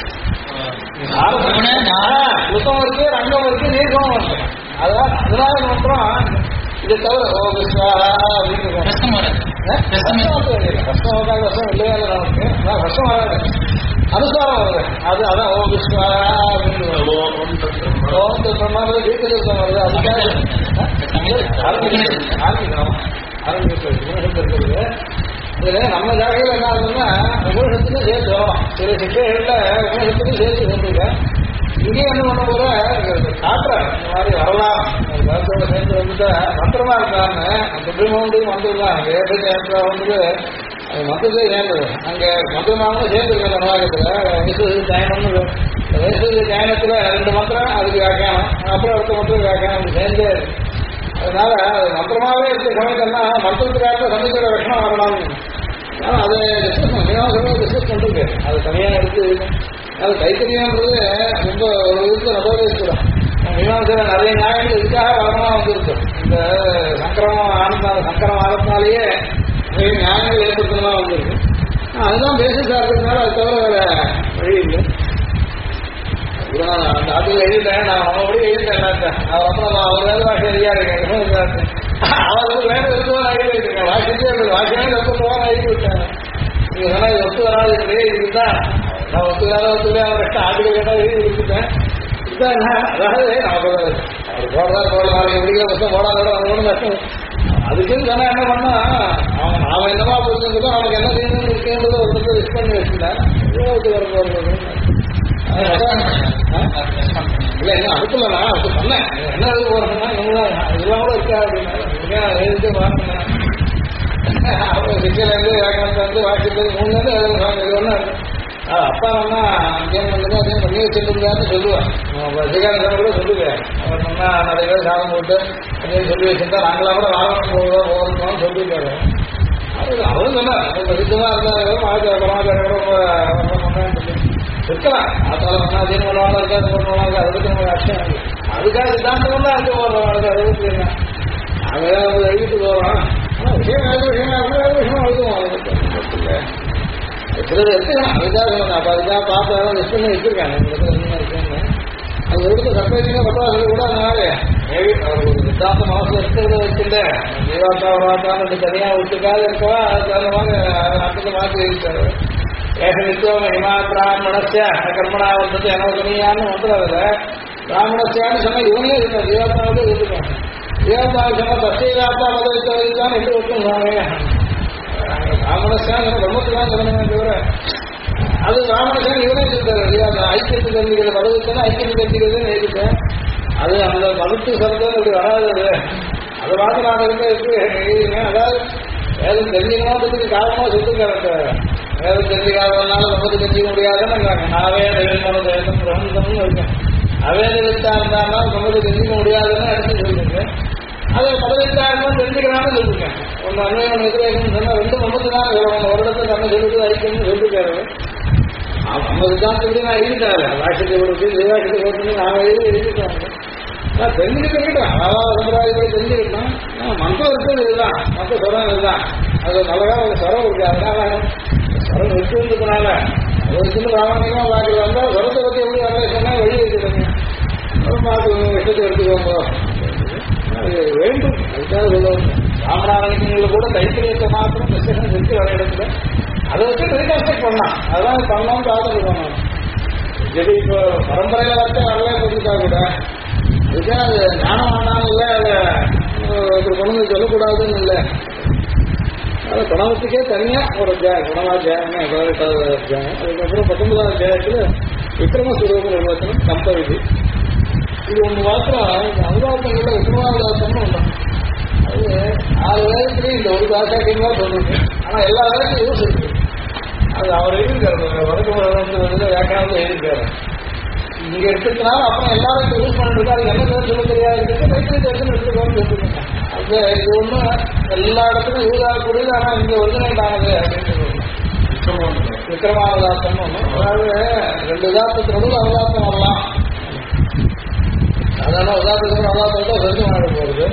சுத்தம் இருக்கு ரங்கம் இருக்கு தீர்க்கமும் இருக்கு அதனால மாத்திரம் இதை தவிர ஓ விஸ்வா அப்படின்னு கஷ்டம் இல்லையா நமக்கு கஷ்டம் வராது அனுசாரம் வருது அது அதான் ஓ விஸ்வா அப்படின்னு ஓம் சொன்னாலும் தீர்க்கதர்சனம் வருது அதுக்காக ஆரம்பிக்கிறது இதுல நம்ம ஜாகையில் என்ன ஆகுதுன்னா உபனிஷத்துக்கும் சேர்த்து வரலாம் சில சிக்கைகள்ல உபனிஷத்துக்கும் சேர்த்து சொல்லிருக்கேன் இங்கேயும் என்ன பண்ண போற காட்டுறாரு இந்த மாதிரி வரலாம் கருத்தோட சேர்ந்து வந்துட்டு பத்திரமா இருக்கான்னு சுப்ரீமோண்டையும் வந்துடலாம் ஏற்றா வந்து அது மொத்தத்தையும் சேர்ந்தது அங்கே மொத்தமாகவும் சேர்ந்துருக்க நிர்வாகத்தில் வைசூரி ஜாயனம்னு வைசூரி ஜாயனத்தில் 2 மந்திரம் அதுக்கு வியாக்கியானம் அப்புறம் அடுத்த மந்திரம் வியாக்கியானம் சேர்ந்தே அதனால அது மந்திரமாகவே இருக்க சமயத்தெல்லாம் மந்திரத்துக்காக சமயத்தோட லட்சணம் வரலாம்னு ஆனால் அதை டிஸ்கஸ் பண்ணிருக்கு அது தனியாக எடுத்து அது கைத்தறியான்றது ரொம்ப ஒரு விதத்தில் நபரே இருக்கிறோம் மீனாசையில் நிறைய நியாயங்கள் இதுக்காக வரமா வந்துருக்கு இந்த சங்கரம் ஆனதுனாலேயே நிறைய நியாயங்கள் ஏற்படுத்தணுமா வந்துருக்கு அதுதான் பேசிஸாக இருக்கிறதுனால அது தவிர வேற வழி இல்லை அந்த ஆட்டில் எழுதிட்டேன் நான் அவனோட எழுதிட்டேன் அப்புறம் நான் அவர் வேறு வாசி எழுதியா இருக்கேன் அவர் வேறு எடுத்துவான் எழுதி இருக்கேன் வாசிட்டே இருக்கு வாசியானே எடுத்துவான் எழுதி விட்டேன் நீங்க சொன்னா இது ஒத்து வராது இதுதான் நான் ஒத்துக்காத அவர்கிட்ட ஆட்டுகள் கேட்டால் எழுதி கொடுத்துட்டேன் இதுதான் என்ன அதாவது நமக்கு அவர் போடலாம் எப்படிங்கிற வருஷம் போடாதோட அவனோட கஷ்டம் அதுக்குன்னு சொன்னா என்ன பண்ணா அவன் என்னமா போச்சுன்னு அவனுக்கு என்ன செய்யணும்னு இருக்குன்றது ஒரு பக்கம் ரிஸ்க் பண்ணி வச்சுட்டேன் ஒத்து வர போகிறது இல்ல என்ன அடுக்கலண்ணா அது சொன்னேன் என்ன எழுதி போறேன்னா இதெல்லாம் கூட இருக்கா அப்படின்னா எழுதி வாங்கினேன் அவங்க சிக்கையிலேருந்து வேகனத்துல இருந்து வாக்கிட்டு 3 இது ஒன்றும் அப்பா வேணா கேம் பண்ணுங்க அதே பண்ணி வச்சுருந்தாருன்னு சொல்லுவேன் சிகாரத்தை கூட சொல்லுவேன் அவர் சொன்னா நிறைய பேர் சாதம் போட்டு அப்படின்னு சொல்லி வச்சுருந்தா நாங்களாம் கூட வாகனம் போகணும்னு சொல்லியிருக்காரு அவரும் சொன்னார் பிரசித்தமா இருந்தாலும் இருக்கலாம் ஆத்தால பண்ணா அதீனம் பண்ணுவாங்க இருக்காது பண்ணுவாங்க அதுக்கு நம்ம அர்த்தம் அதுக்காக சித்தாந்தம் தான் அர்த்தம் போடுறோம் அதுக்கு என்ன நாங்கள் எழுதிட்டு போகிறோம் ஆனால் விஷயம் விஷயம் எழுதுவோம் அதுக்கு சிலது எடுத்துக்கலாம் அதுக்காக சொல்லணும் அப்போ அதுக்காக பார்த்து லிஸ்ட் பண்ணி வச்சிருக்காங்க இந்த இடத்துல என்ன இருக்குன்னு அது ஒரு சர்ப்ரைசிங்காக பரவாயில்ல கூட அதனால மேபி அவர் ஒரு சித்தாந்த மனசுல இருக்கிறத வச்சுட்டு ஜீவாத்மாவாத்தான்னு தனியா விட்டுக்காது இருக்கவா அது தகுந்தமாக அர்த்தத்தை மாற்றி இருக்காரு. ஏக நித்தியம் ஹிமா பிராமணஸ்ய கர்மனா வந்தது எனவதனியான்னு வந்துடாதுல பிராமணஸ்யான்னு சொன்னா இவனே இருக்கான் ஜீவாத்மாவே இருக்கான். ஜீவாத்மாவை சொன்னா தசையாத்மா மதவித்தான் எப்படி விட்டுருவாங்க. பிராமணஸ்யான்னு பிரம்மத்துதான் சொல்லணுமே தவிர அது பிராமணஸ்யான் இவனே இருக்காரு. ஐக்கியத்தை தெரிஞ்சுக்கிற மதவித்தானே ஐக்கியத்தை தெரிஞ்சுக்கிறதுன்னு எழுதிட்டேன். அது அந்த மதத்து சொல்றது அப்படி வராது. அதை பார்த்து நான் எழுதிங்க. அதாவது வேதம் தெரிஞ்சுக்கணுன்றதுக்கு காரணமாக சொல்லிருக்காரு. வேதம் தெரிஞ்சுக்காதனால நமக்கு தெரிஞ்சிக்க முடியாதுன்னு நாவே தேவம் வேதம் பிரபந்தம்னு இருக்கேன். அவேத வித்தா இருந்தாலும் நமக்கு தெரிஞ்சிக்க முடியாதுன்னு எடுத்து சொல்லிருக்கேன். அதை பதவித்தா இருந்தாலும் தெரிஞ்சுக்கிறான்னு சொல்லிருக்கேன். ஒன்று அன்மையான எதிரேகம்னு சொன்னால் ரெண்டு மமத்து தான் சொல்லணும். ஒரு இடத்துல நம்ம சொல்லிட்டு ஐக்கியம்னு சொல்லிருக்காரு. நம்ம சித்தாந்தப்படி நான் எழுதிட்டாரு. வாட்சத்தை கொடுத்து ஜீவாட்சத்தை கொடுத்து நான் எழுதிட்டாங்க. நான் தெரிஞ்சுக்கிட்டேன். அதாவது சம்பிரதாயப்படி தெரிஞ்சுக்கிட்டேன். மந்திரம் இருக்கிறது இதுதான். மற்ற சொரம் இதுதான். அது நல்லதா ஒரு சொரம் இருக்கு. அதனால சொரம் இருக்குன்றதுனால அது இருக்குன்னு ராமணியமாக பார்க்கல வந்தால் சொரத்தை பற்றி எப்படி வரல சொன்னால் வழி இருக்குதுங்க. விஷயத்தை எடுத்துக்கோங்க. அது வேண்டும். அதுக்காக சொல்லுவாங்க. ராமநாதனிக்கு கூட தைத்திரியத்தை மாத்திரம் டிஸ்கஷன் இருக்கு வர இடத்துல. அதை வச்சு ரீகான்ஸ்ட்ரக்ட் பண்ணலாம். அதெல்லாம் பண்ணலாம்னு பார்த்துருக்கோம். சரி இப்போ பரம்பரையில் வச்சா வரவே போட்டுட்டா கூட அதுக்காக அது ஞானம் ஆனாலும் இல்லை. அதை ஒரு குணம் சொல்லக்கூடாதுன்னு இல்லை. அது குணவத்துக்கே தனியாக ஒரு குணமா ஜெயமே 18வது அத்தியாயம். அதுக்கப்புறம் 19வது அத்தியாயத்தில் விக்ரம சுரூப நிர்வச்சனம் கம்ப விதி. இது ஒன்று மாத்திரம் அனுதாபங்களில் விக்ரமாவதாசம்னு ஒன்று. அது 6 வேதத்துலேயும் இந்த ஒரு தாசாக்கியமா சொல்லிருக்கு. ஆனால் எல்லா வேதத்தையும் யூஸ் இருக்கு. அது அவர் எழுதியிருக்காரு. வடக்கு வியாக்கியானத்தில் எழுதியிருக்காரு. இங்கே எடுத்துக்கினால அப்புறம் எல்லாரும் யூஸ் பண்ணிட்டு அது என்ன பேர் சொல்ல தெரியாது ரைட்டு தேர்தல் எடுத்துக்கோன்னு சொல்லிருக்காங்க. அது இது ஒன்று எல்லா இடத்துலையும் யூஸ் ஆகக்கூடியது. ஆனால் இங்கே ஒரிஜினேட் ஆனது அப்படின்னு விக்ரமாவதாசம் ஒன்று. அதாவது 2 உதாரணத்தினோடு அவதாசம் வரலாம். அதனால உதாரணத்துக்கு அவதாசம் தான் சொல்லி மாற போகிறது.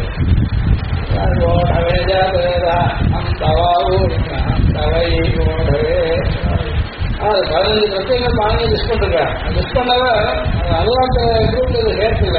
அது 15 பிரச்சனைகள் பாருங்க மிஸ் பண்ணிருக்கேன். மிஸ் பண்ணவ அனுவாத குரூப்ல இது சேர்த்துல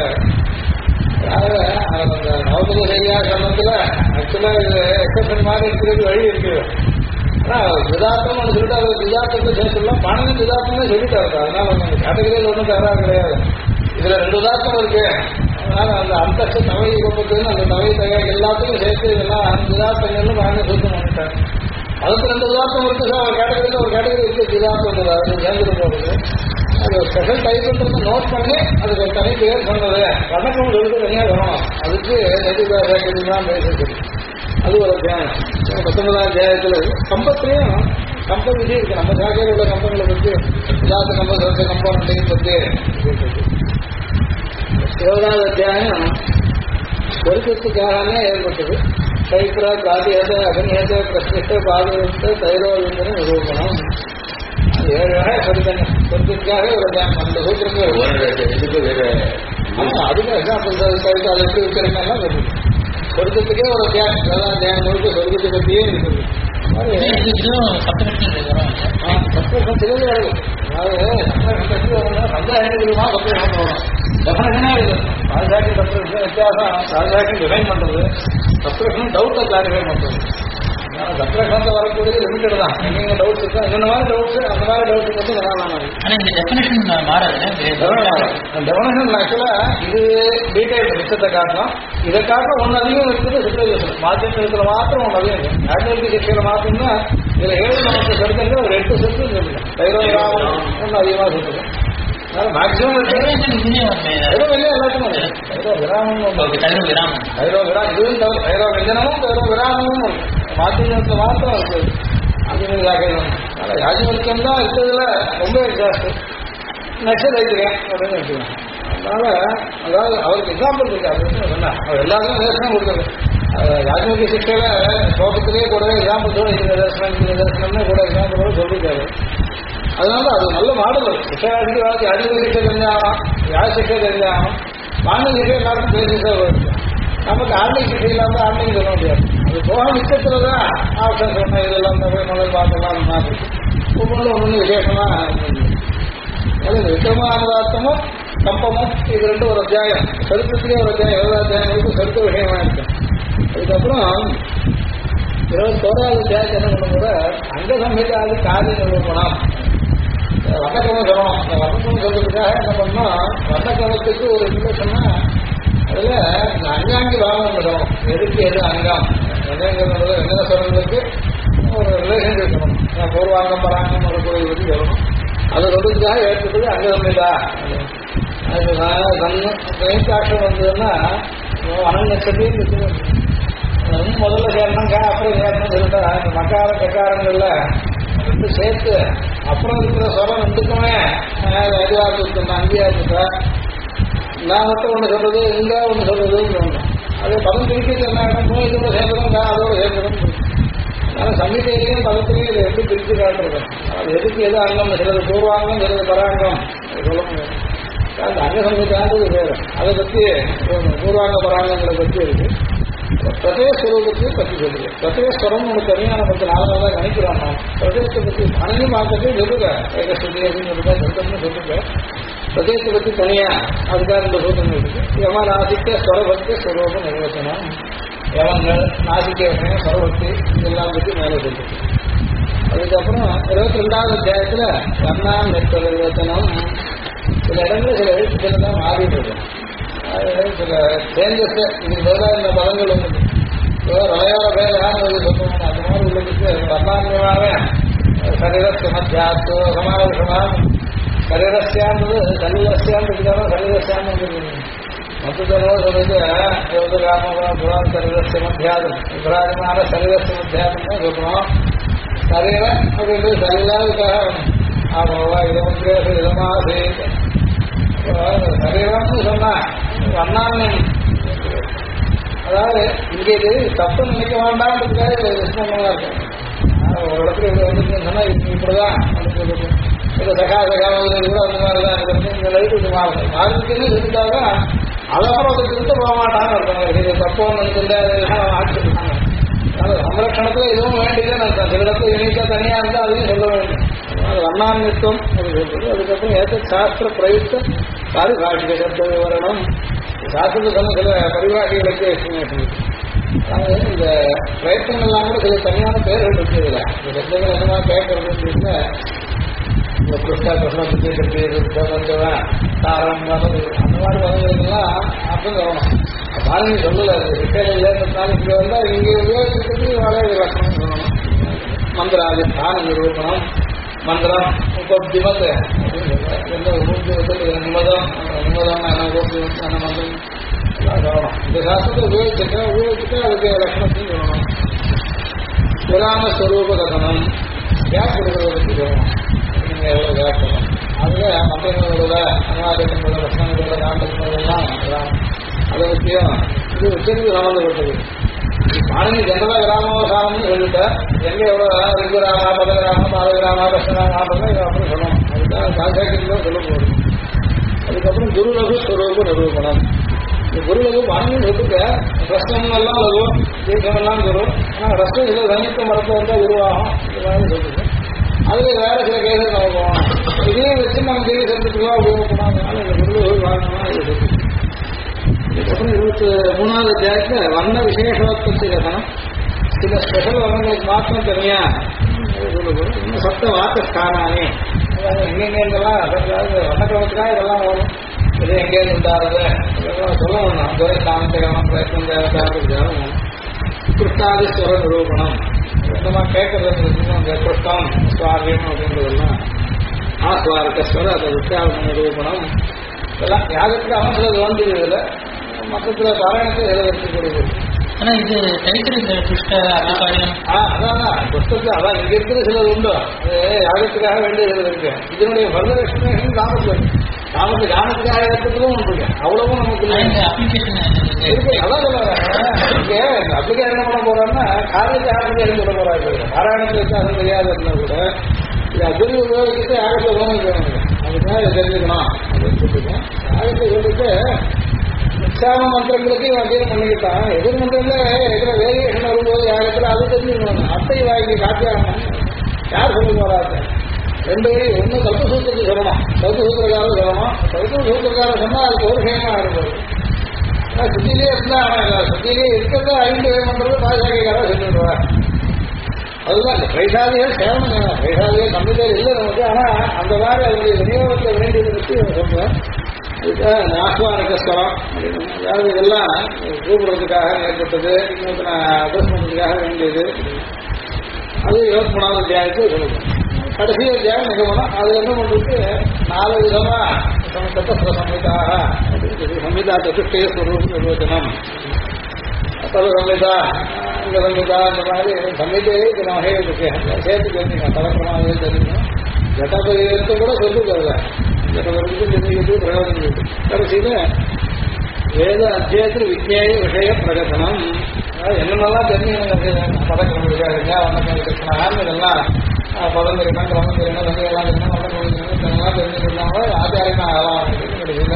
அந்த நவபத சரியா சமத்துல ஆக்சுவலா இது எக்ஸப்ஷன் மாதிரி இருக்கிறது வழி இருக்குது. ஆனால் விதார்த்தம் ஒன்று சொல்லிட்டு அது விதார்த்தத்தை சேர்த்துலாம் பானங்க விதார்த்தமே சொல்லிட்டாரு. அதனால அந்த கேட்டகரியில் ஒன்றும் தகராறு கிடையாது. இதுல 2 உதாரணம் இருக்கு. அதனால அந்த அந்தஸ்து தவை ரூபத்துன்னு அந்த தவை தகை எல்லாத்துக்கும் சேர்த்து இதெல்லாம் அந்த விதார்த்தங்கள்னு பாருங்க சுத்தம் பண்ணிட்டாங்க. அதுக்கு 2 உதாரணம் இருக்கு சார். ஒரு கேட்டகரி இருக்கு விதார்த்தம். அது சேர்ந்துட்டு போகுது. அது ஒரு ஸ்பெஷல் டைப்ன்றது நோட் பண்ணி அதுக்கு ஒரு தனி பேர் சொன்னது வணக்கம் சொல்லிட்டு தனியாக வரணும். அதுக்கு நெதிபாக தான் பேசுறது. அது ஒரு அத்தியாயம். 19வது அத்தியாயத்தில் கம்பத்திலையும் கம்ப விதி இருக்கு. நம்ம சாக்கையில் உள்ள கம்பங்களை பற்றி உதாரண கம்ப சொந்த கம்பௌண்டையும் பற்றி 20வது அத்தியாயம் பொருத்தத்துக்காகவே ஏற்பட்டது. சைத்திர பிராதியத அகநியத பிரசித்த பாதத்த தைரோவிந்தன நிரூபணம். 7 வகை சொல்லித்தாங்க. பொருத்தத்துக்காக ஒரு அத்தியாயம். அந்த சூத்திரங்கள் அதுக்கு எக்ஸாம்பிள் அதை எப்படி வச்சிருக்காங்கன்னா சொர்க்கத்துக்கே ஒரு அத்தியாயம். அதான் அத்தியாயம் முழுக்க சொர்க்கத்தை பற்றியே இருக்குது. சப்தகம் தெரிஞ்சு வரும். அதாவது சந்தாயிரமா சப்தகம் வரும். டெஃபினேஷனா இருக்கு. ராஜாக்கு சப்தகம் வித்தியாசம். ராஜாக்கு டிஃபைன் பண்றது சப்தகம் டவுட்டை கிளாரிஃபை பண்றது. சப்தகத்தை வரக்கூடியது லிமிட்டட் தான். எங்க டவுட்ஸ் இருக்கா இந்த மாதிரி டவுட்ஸ் அந்த மாதிரி டவுட்ஸ் மட்டும் வரலாம். டெஃபினேஷன் ஆக்சுவலா இது டீடைல் விஷயத்தை காட்டலாம். இதை காட்ட ஒன்று அதிகம் இருக்குது. சித்தேஷன் மாத்தியத்தில் மாத்திரம் ஒன்று அதிகம் இருக்கு. ஆக்டிவிட்டி செக்ஷனில் மாத்திரம்னா இதில் 7 நமக்கு சொல்லுங்க ஒரு 8 செட்டு சொல்லுங்க. தைரோகிராமம் ஒன்று அதிகமாக சொல்லுங்க. அதனால மேக்சிமம் எல்லாத்துக்கும் தைரோ விராமம் இதுவும் தைரோ வெஞ்சனமும் தைரோ விராமமும் இருக்கு. மாத்தியத்தில் மாத்திரம் இருக்குது. அது யாஜ்வல்யம் தான் இருக்கிறதுல ரொம்ப ஜாஸ்தி. நெக்ஸ்ட் ரைட்டுக்கேன் அப்படின்னு வச்சுக்கோங்க. அதனால அதாவது அவருக்கு எக்ஸாம்பிள் இருக்கு. அப்படின்னு சொன்னேன். அவர் எல்லாருக்கும் நிதர்சனம் கொடுக்குறது. யாஜ்வல்ய சிக்ஷையில ஸ்லோகத்திலேயே கூடவே எக்ஸாம்பிள் தோணும். இந்த நிதர்சனம்னு கூட எக்ஸாம்பிளோட சொல்லியிருக்காரு. அதனால அது நல்ல மாடல். சிக்ஷாதிக்கு வாழ்க்கை யாஜ்வல்ய சிக்ஷை தெரிஞ்சாகணும். யாழ் சிக்ஷை தெரிஞ்சாகணும். வாங்கல் சிக்ஷை எல்லாருக்கும் பேசிஸாக வருது. நமக்கு ஆன்மீக சிக்ஷை இல்லாமல் ஆன்மீகம் சொல்ல முடியாது. அது போக மிச்சத்துல தான் ஆப்ஷன் சொன்னேன். இதெல்லாம் தமிழ் முதல் பார்க்கலாம் மாதிரி ஒவ்வொன்றும் ஒன்று விசேஷமா. அது விக்ரமானுதார்த்தமும் கம்பமும் இது ரெண்டு ஒரு அத்தியாயம், சரித்திரத்திலே ஒரு அத்தியாயம், 20 அத்தியாயங்களுக்கு சரித்திர விஷயமா இருக்கு. அதுக்கப்புறம் 21வது அத்தியாயத்தை என்ன பண்ண கூட அங்க சம்ஹிதாதி காரிய நிரூபணம், வர்ணக்கிரமம் சொல்லணும். அந்த வர்ணக்கிரமம் சொல்றதுக்காக என்ன பண்ணோம், வர்ணக்கிரமத்துக்கு ஒரு ரிலேஷன்னா அதுல இந்த அங்காங்கி பாவம் சொல்லணும். எதுக்கு எது அங்கம் என்னங்கிறது என்ன சொல்றதுக்கு ஒரு ரிலேஷன் இருக்கணும். பூர்வாங்கம் பராங்கம் ஒரு கோயில் பற்றி சொல்லணும். அதை சொல்றதுக்காக ஏற்பட்டது அங்க சம்ஹிதா. அது கணிதாட்சம் வந்ததுன்னா அனங்கச்சத்தையும் முதல்ல சேரணும், அப்புறம் சேரணும் சொல்லிட்டா இந்த மக்கார கக்காரங்கள்ல ரெண்டு சேர்த்து அப்புறம் இருக்கிற சொரம் ரெண்டுக்குமே இதுவாக இருக்கணும். அங்கேயா இருக்கா நான் மட்டும் ஒன்று சொல்றது, இங்க ஒன்று சொல்றதுன்னு சொல்லணும். அது பதம் பிரிக்கிறது என்ன ஆகும், இதோட சேர்ந்ததும் அதோட சேர்ந்ததும். அதனால சங்கீதையிலையும் பதத்திலையும் இதை எப்படி பிரித்து காட்டுறது, அது எதுக்கு எது அங்கம், சிலது பூர்வாங்கம், சிலது பராங்கம் சொல்ல முடியாது. அந்த அங்க சங்கீதான்றது வேறு, அதை பற்றி பூர்வாங்க பராங்கங்களை பற்றி இருக்கு. பிரதேஸ்வரூபத்தை பற்றி சொல்லுங்க. பிரதேஸ்வரம் ஒன்று தனியான பற்றி நாளாக தான் நினைக்கிறோம். நாம் பிரதேசத்தை பற்றி அனையும் மாற்றத்தையும் சொல்லுங்க. ஏகஸ்வதி அப்படின்னு சொல்லுங்க, சொல்லுன்னு சொல்லுங்க. பிரதேசத்தை பற்றி தனியா அதுக்காக இந்த சூத்திரம் இருக்கு. யம நாசிக்க ஸ்வரபக்தி ஸ்வரூப நிர்வச்சனம், யமங்கள் நாசிக்க விஷயம் ஸ்வரபக்தி இதெல்லாம் பற்றி மேலே சொல்லுங்க. அதுக்கப்புறம் 22வது அத்தியாயத்தில் வர்ணா நெற்ற நிர்வச்சனம். சில இடங்களில் சில எழுத்துக்கள் தான் மாறிடுது. சில சேஞ்சஸ் இதுக்கு பதிலாக இந்த பதங்கள் வந்து வளையாத பேரான்னு சொல்லுவாங்க. அந்த மாதிரி உள்ளதுக்கு வர்ணான்யமாக சரீரஸ்ய மத்தியாத்து சமாவேசமாக சரீரஸ்யான்றது சரீரஸ்யான்றதுக்காக சரீரஸ்யான்னு மொத்தத்தோடு சொல்லிட்டு புராண சரீரஸ்ய மத்தியாதம் புராணமான சரீரஸ்ய மத்தியாதம் தான் சொல்றோம். சரீரம் அப்படின்றது சரீராவுக்காக ஆபவா இதமந்திரே இதமாசே சரீரம்னு சொன்னா வர்ணான்யம். அதாவது இங்கே இது தப்பு நினைக்க வேண்டாம்ன்றதுக்காக விஷ்ணமாக இருக்கும். ஒரு இடத்துல இப்படி வந்துருக்குன்னு சொன்னா இப்படிதான் சொல்லுது. இல்லை சகா சகாவது கூட அந்த மாதிரி தான் இருக்கு. இந்த லைட்டு மாறுது மாறுதுன்னு இருந்தாங்க. அதப்புறம் அதை திருத்த போக மாட்டான்னு இருக்காங்க. இது தப்போ நினைச்சிருந்தா அதெல்லாம் ஆட்சிருக்காங்க. அதனால சம்ரட்சணத்துல எதுவும் வேண்டியதுன்னு அர்த்தம். சில இடத்துல யூனிக்கா தனியா இருந்தால் அதையும் சொல்ல வேண்டும். அதனால வர்ணான்யத்துவம் அது சொல்றது. அதுக்கப்புறம் ஏற்ற சாஸ்திர பிரயுக்த பாரிபாஷிக சப்த விவரணம். சாஸ்திரத்தில் சொன்ன சில பரிபாஷைகளுக்கு எக்ஸ்பிளேஷன். அதாவது இந்த பிரயத்தனங்கள்லாம் கூட சில தனியான பேர்கள் இருக்கு. இதில் இந்த சப்தங்கள் என்னமா கேட்கறது அப்படின்னா இந்த கிருஷ்ணா கிருஷ்ண புத்தி தாரம் அந்த மாதிரி பதங்களுக்கெல்லாம் அர்த்தம் சொல்லணும். பாரதி சொல்லல ரிட்டையில ஏற்பட்டாலும் இங்கே வந்தால் இங்கே உபயோகிக்கிறது வளைய லட்சணம் சொல்லணும். மந்திராதி ஸ்தான நிரூபணம் மந்திரம் உபப்திமத் எந்த உபயோகத்தில் நிம்மதம் நிம்மதம் உபயோகம் மந்திரம் எல்லாம் சொல்லணும். இந்த சாஸ்திரத்தை உபயோகிச்சுட்டு அதுக்கு லட்சணத்தையும் சொல்லணும். விராமஸ்வரூப கதனம் கேப் கொடுக்கறத பற்றி சொல்லணும். நீங்கள் எவ்வளோ கேப் சொல்லணும். அதில் மந்திரங்களோட அனுவாதங்களோட லட்சணங்களோட நாட்டங்களெல்லாம் அதை பற்றியும் இது உச்சரிப்பு சம்பந்தப்பட்டது. பாரதி ஜெனரலா கிராமசாரம்னு சொல்லிட்டு எங்கே எவ்வளோ ரிகுராமா பதகிராமா பாலகிராமா கஷ்டராமா அப்படின்னு சொல்லணும். அதுக்காக கான்ட்ராக்டில் சொல்ல போகுது. அதுக்கப்புறம் குரு லகு ஸ்வரூப நிரூபணம். இந்த குரு லகு பாரதி சொல்லிட்டு ரஷ்டம் எல்லாம் லகு தீர்க்கமெல்லாம் குரு. ஆனால் ரஷ்டம் இதில் சங்கீத மரத்தை வந்தால் குருவாகும். இந்த மாதிரி சொல்லுது. அதுல வேற சில கேசஸ் நம்ம போகணும். இதையும் வச்சு நம்ம தீர்க்க சர்டிஃபிகேட்லாம் உபயோகப்படாதனால இந்த குரு லகு வாங்கணும்னா இது சொல்லுது. இதுக்கப்புறம் 23வது அத்தியாயத்தில் வர்ண விசேஷோத்பத்தி கதனம். சில ஸ்பெஷல் வர்ணங்களுக்கு மாத்திரம் தனியா சொல்லுவோம். இன்னும் சப்த வார்த்தை ஸ்தானானே அதாவது எங்கெங்கெல்லாம் அதாவது வர்ணக்கிரமத்துக்காக இதெல்லாம் வரும். இது எங்கேருந்து உண்டாறது இதெல்லாம் சொல்ல வேணும். துறை தாமந்தகமம் பிரயத்னம் தேவதாரம் கிருஷ்டாதி ஸ்வர நிரூபணம் என்னமா கேட்கறது அந்த கிருஷ்டம் சுவாரியம் அப்படின்றதெல்லாம் ஆஸ்வாரக ஸ்வர அதை வித்தியாச நிரூபணம் இதெல்லாம் யாகத்துக்கு அவசரம் தோன்றியது இல்லை. மொத்தத்தில் பாராயணத்தை எழுதக்கூடிய. ஆனா இது தைத்திரிய கிருஷ்ண அதிகாரியம் அதான் புத்தகத்தில் அதான் இங்க இருக்கிறது சிலது உண்டு. அது யாகத்துக்காக வேண்டியது இருக்கு. இதனுடைய ஃபர்தர் எக்ஸ்பிளேஷன் ராமத்துக்கு ஞானத்துக்காக ஏற்பட்டதும் இருக்கு. அவ்வளவும் நமக்கு அப்ளிகேஷன் இருக்கு. அதான் இங்க அப்ளிகேஷன் என்ன பண்ண போறாங்கன்னா காரியத்தை யாருக்கு சொல்ல போறாங்க. பாராயணத்தில் வச்சு அது தெரியாது இருந்தா கூட இது அஜரி உபயோகிச்சுட்டு யாகத்தில் உபயோகிக்கிறாங்க. அதுக்காக இதை தெரிஞ்சுக்கணும் அப்படின்னு சொல்லிருக்கேன். யாகத்தை சொல்லிட்டு நிச்சாம மந்திரங்களுக்கு இவன் அத்தியம் பண்ணிக்கிட்டான். எதிர் மந்திரம்ல இருக்கிற வேரியேஷன் வரும்போது யாகத்தில் அது தெரிஞ்சுக்கணும். அத்தை வாங்கி காட்டியாகணும். யார் சொல்லி போறாங்க ரெண்டு வழி. ஒண்ணு கல்பசூத்திரத்துக்கு சொல்லணும், கல்பசூத்திரக்காரர் சொல்லணும். கல்பசூத்திரக்காரர் சொன்னா அது பௌருஷயமா இருந்தது. சுத்திலே இருந்தா சுத்திலே இருக்கிறத ஐந்து பண்றது பாஜகக்காரர் சொல்லிடுவார். அதுதான் இந்த பைசாதிகள் சேவனம். பைசாதிகள் சம்பந்தம் இல்லை நமக்கு. ஆனா அந்த மாதிரி அதனுடைய விநியோகத்தை வேண்டியதை பற்றி சொல்றேன். இதுதான் ஆஸ்வானக ஸ்தலம் அப்படின்னு. அதாவது இதெல்லாம் கூப்பிடுறதுக்காக ஏற்பட்டது, இன்னொரு அட்ரஸ் பண்ணுறதுக்காக வேண்டியது. அது 23வது அத்தியாயத்தை சொல்லுவோம். கடைசி அத்தியாயம் நிகமனம். அது என்ன பண்றது, 4 விதமா சப்த சம்ஹிதாக சம்ஹிதா சதுஷ்டய ஸ்வரூப நிர்வச்சனம், பல சம்ஹிதா, இந்த சம்ஹிதா, இந்த மாதிரி சம்ஹிதையே இது வகை இருக்கு. சேர்த்து தெரிஞ்சுக்கணும், தலைப்பிரமாவே தெரிஞ்சுக்கணும். ஜட்டபரியத்தை கூட சொல்லி தரல. ஜட்டபரியத்தை தெரிஞ்சுக்கிட்டு பிரயோஜனம் இருக்கு. கடைசியில வேத அத்தியாயத்தில் விஜய விஷய பிரகடனம். என்னென்னலாம் தெரிஞ்சுக்கணும், பதக்கம் இருக்காங்க, வண்ணக்கம் இருக்கணும், இதெல்லாம் பதம் தெரியணும், கிரமம் தெரியணும், சந்தையெல்லாம் தெரியணும், வண்ணக்கம் இதெல்லாம் தெரிஞ்சுக்கிட்டாங்க. ஆச்சாரியனா ஆகலாம் கடைசியில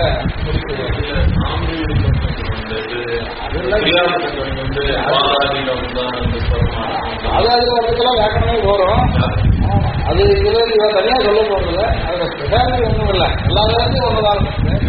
ஆதாரி வர்றதுக்கெல்லாம் வியாக்கணமே போறோம். அது இதுல இவ தனியா சொல்ல போறதில்ல. அதுல ஸ்பெஷாலிட்டி ஒன்றும் இல்லை. எல்லா வேலையும் ஒண்ணுதான்.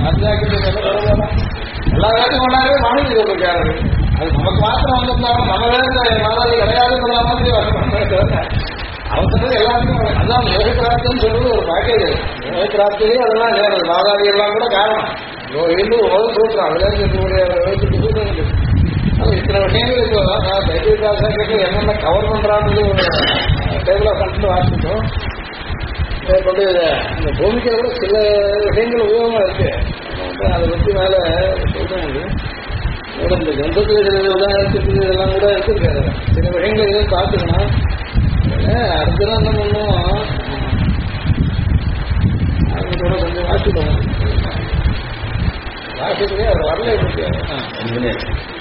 எல்லா வேலையும் ஒன்றாவே மாநில சொல்லிருக்காரு. அது நமக்கு மாத்திரம் வந்திருந்தாலும் நம்ம வேலை நாளாதி கிடையாதுன்ற மாதிரி அவசரம் எல்லாருக்கும். அதான் யோகப்பிராப்தின்னு சொல்றது ஒரு பேக்கேஜ். யோகப்பிராப்திலேயே அதெல்லாம் சேருது. நாளாதி எல்லாம் கூட காரணம் இன்னும் உலக சூத்திரம். அதுல இருந்து சூத்திரம் அது இத்தனை விஷயங்கள் இப்போ தைரியதாசனுக்கு என்னென்ன கவர் பண்றான்னு ஒரு டேபிள் ஆஃப் கண்டென்ட் வாசிட்டோம். கொண்டு இந்த பூமிக்கு கூட சில விஷயங்கள் உபயோகமா இருக்கு. அதை பற்றி மேல சொல்றாங்க. இந்த கிரந்தத்தில் சில உதாரணத்துக்கு இதெல்லாம் கூட எடுத்துருக்காரு. சில விஷயங்கள் எதுவும் பார்த்துக்கணும். அடுத்ததான் என்ன பண்ணுவோம், கூட கொஞ்சம் வாசிக்கணும். வாசிக்கிறே அவர் வரல.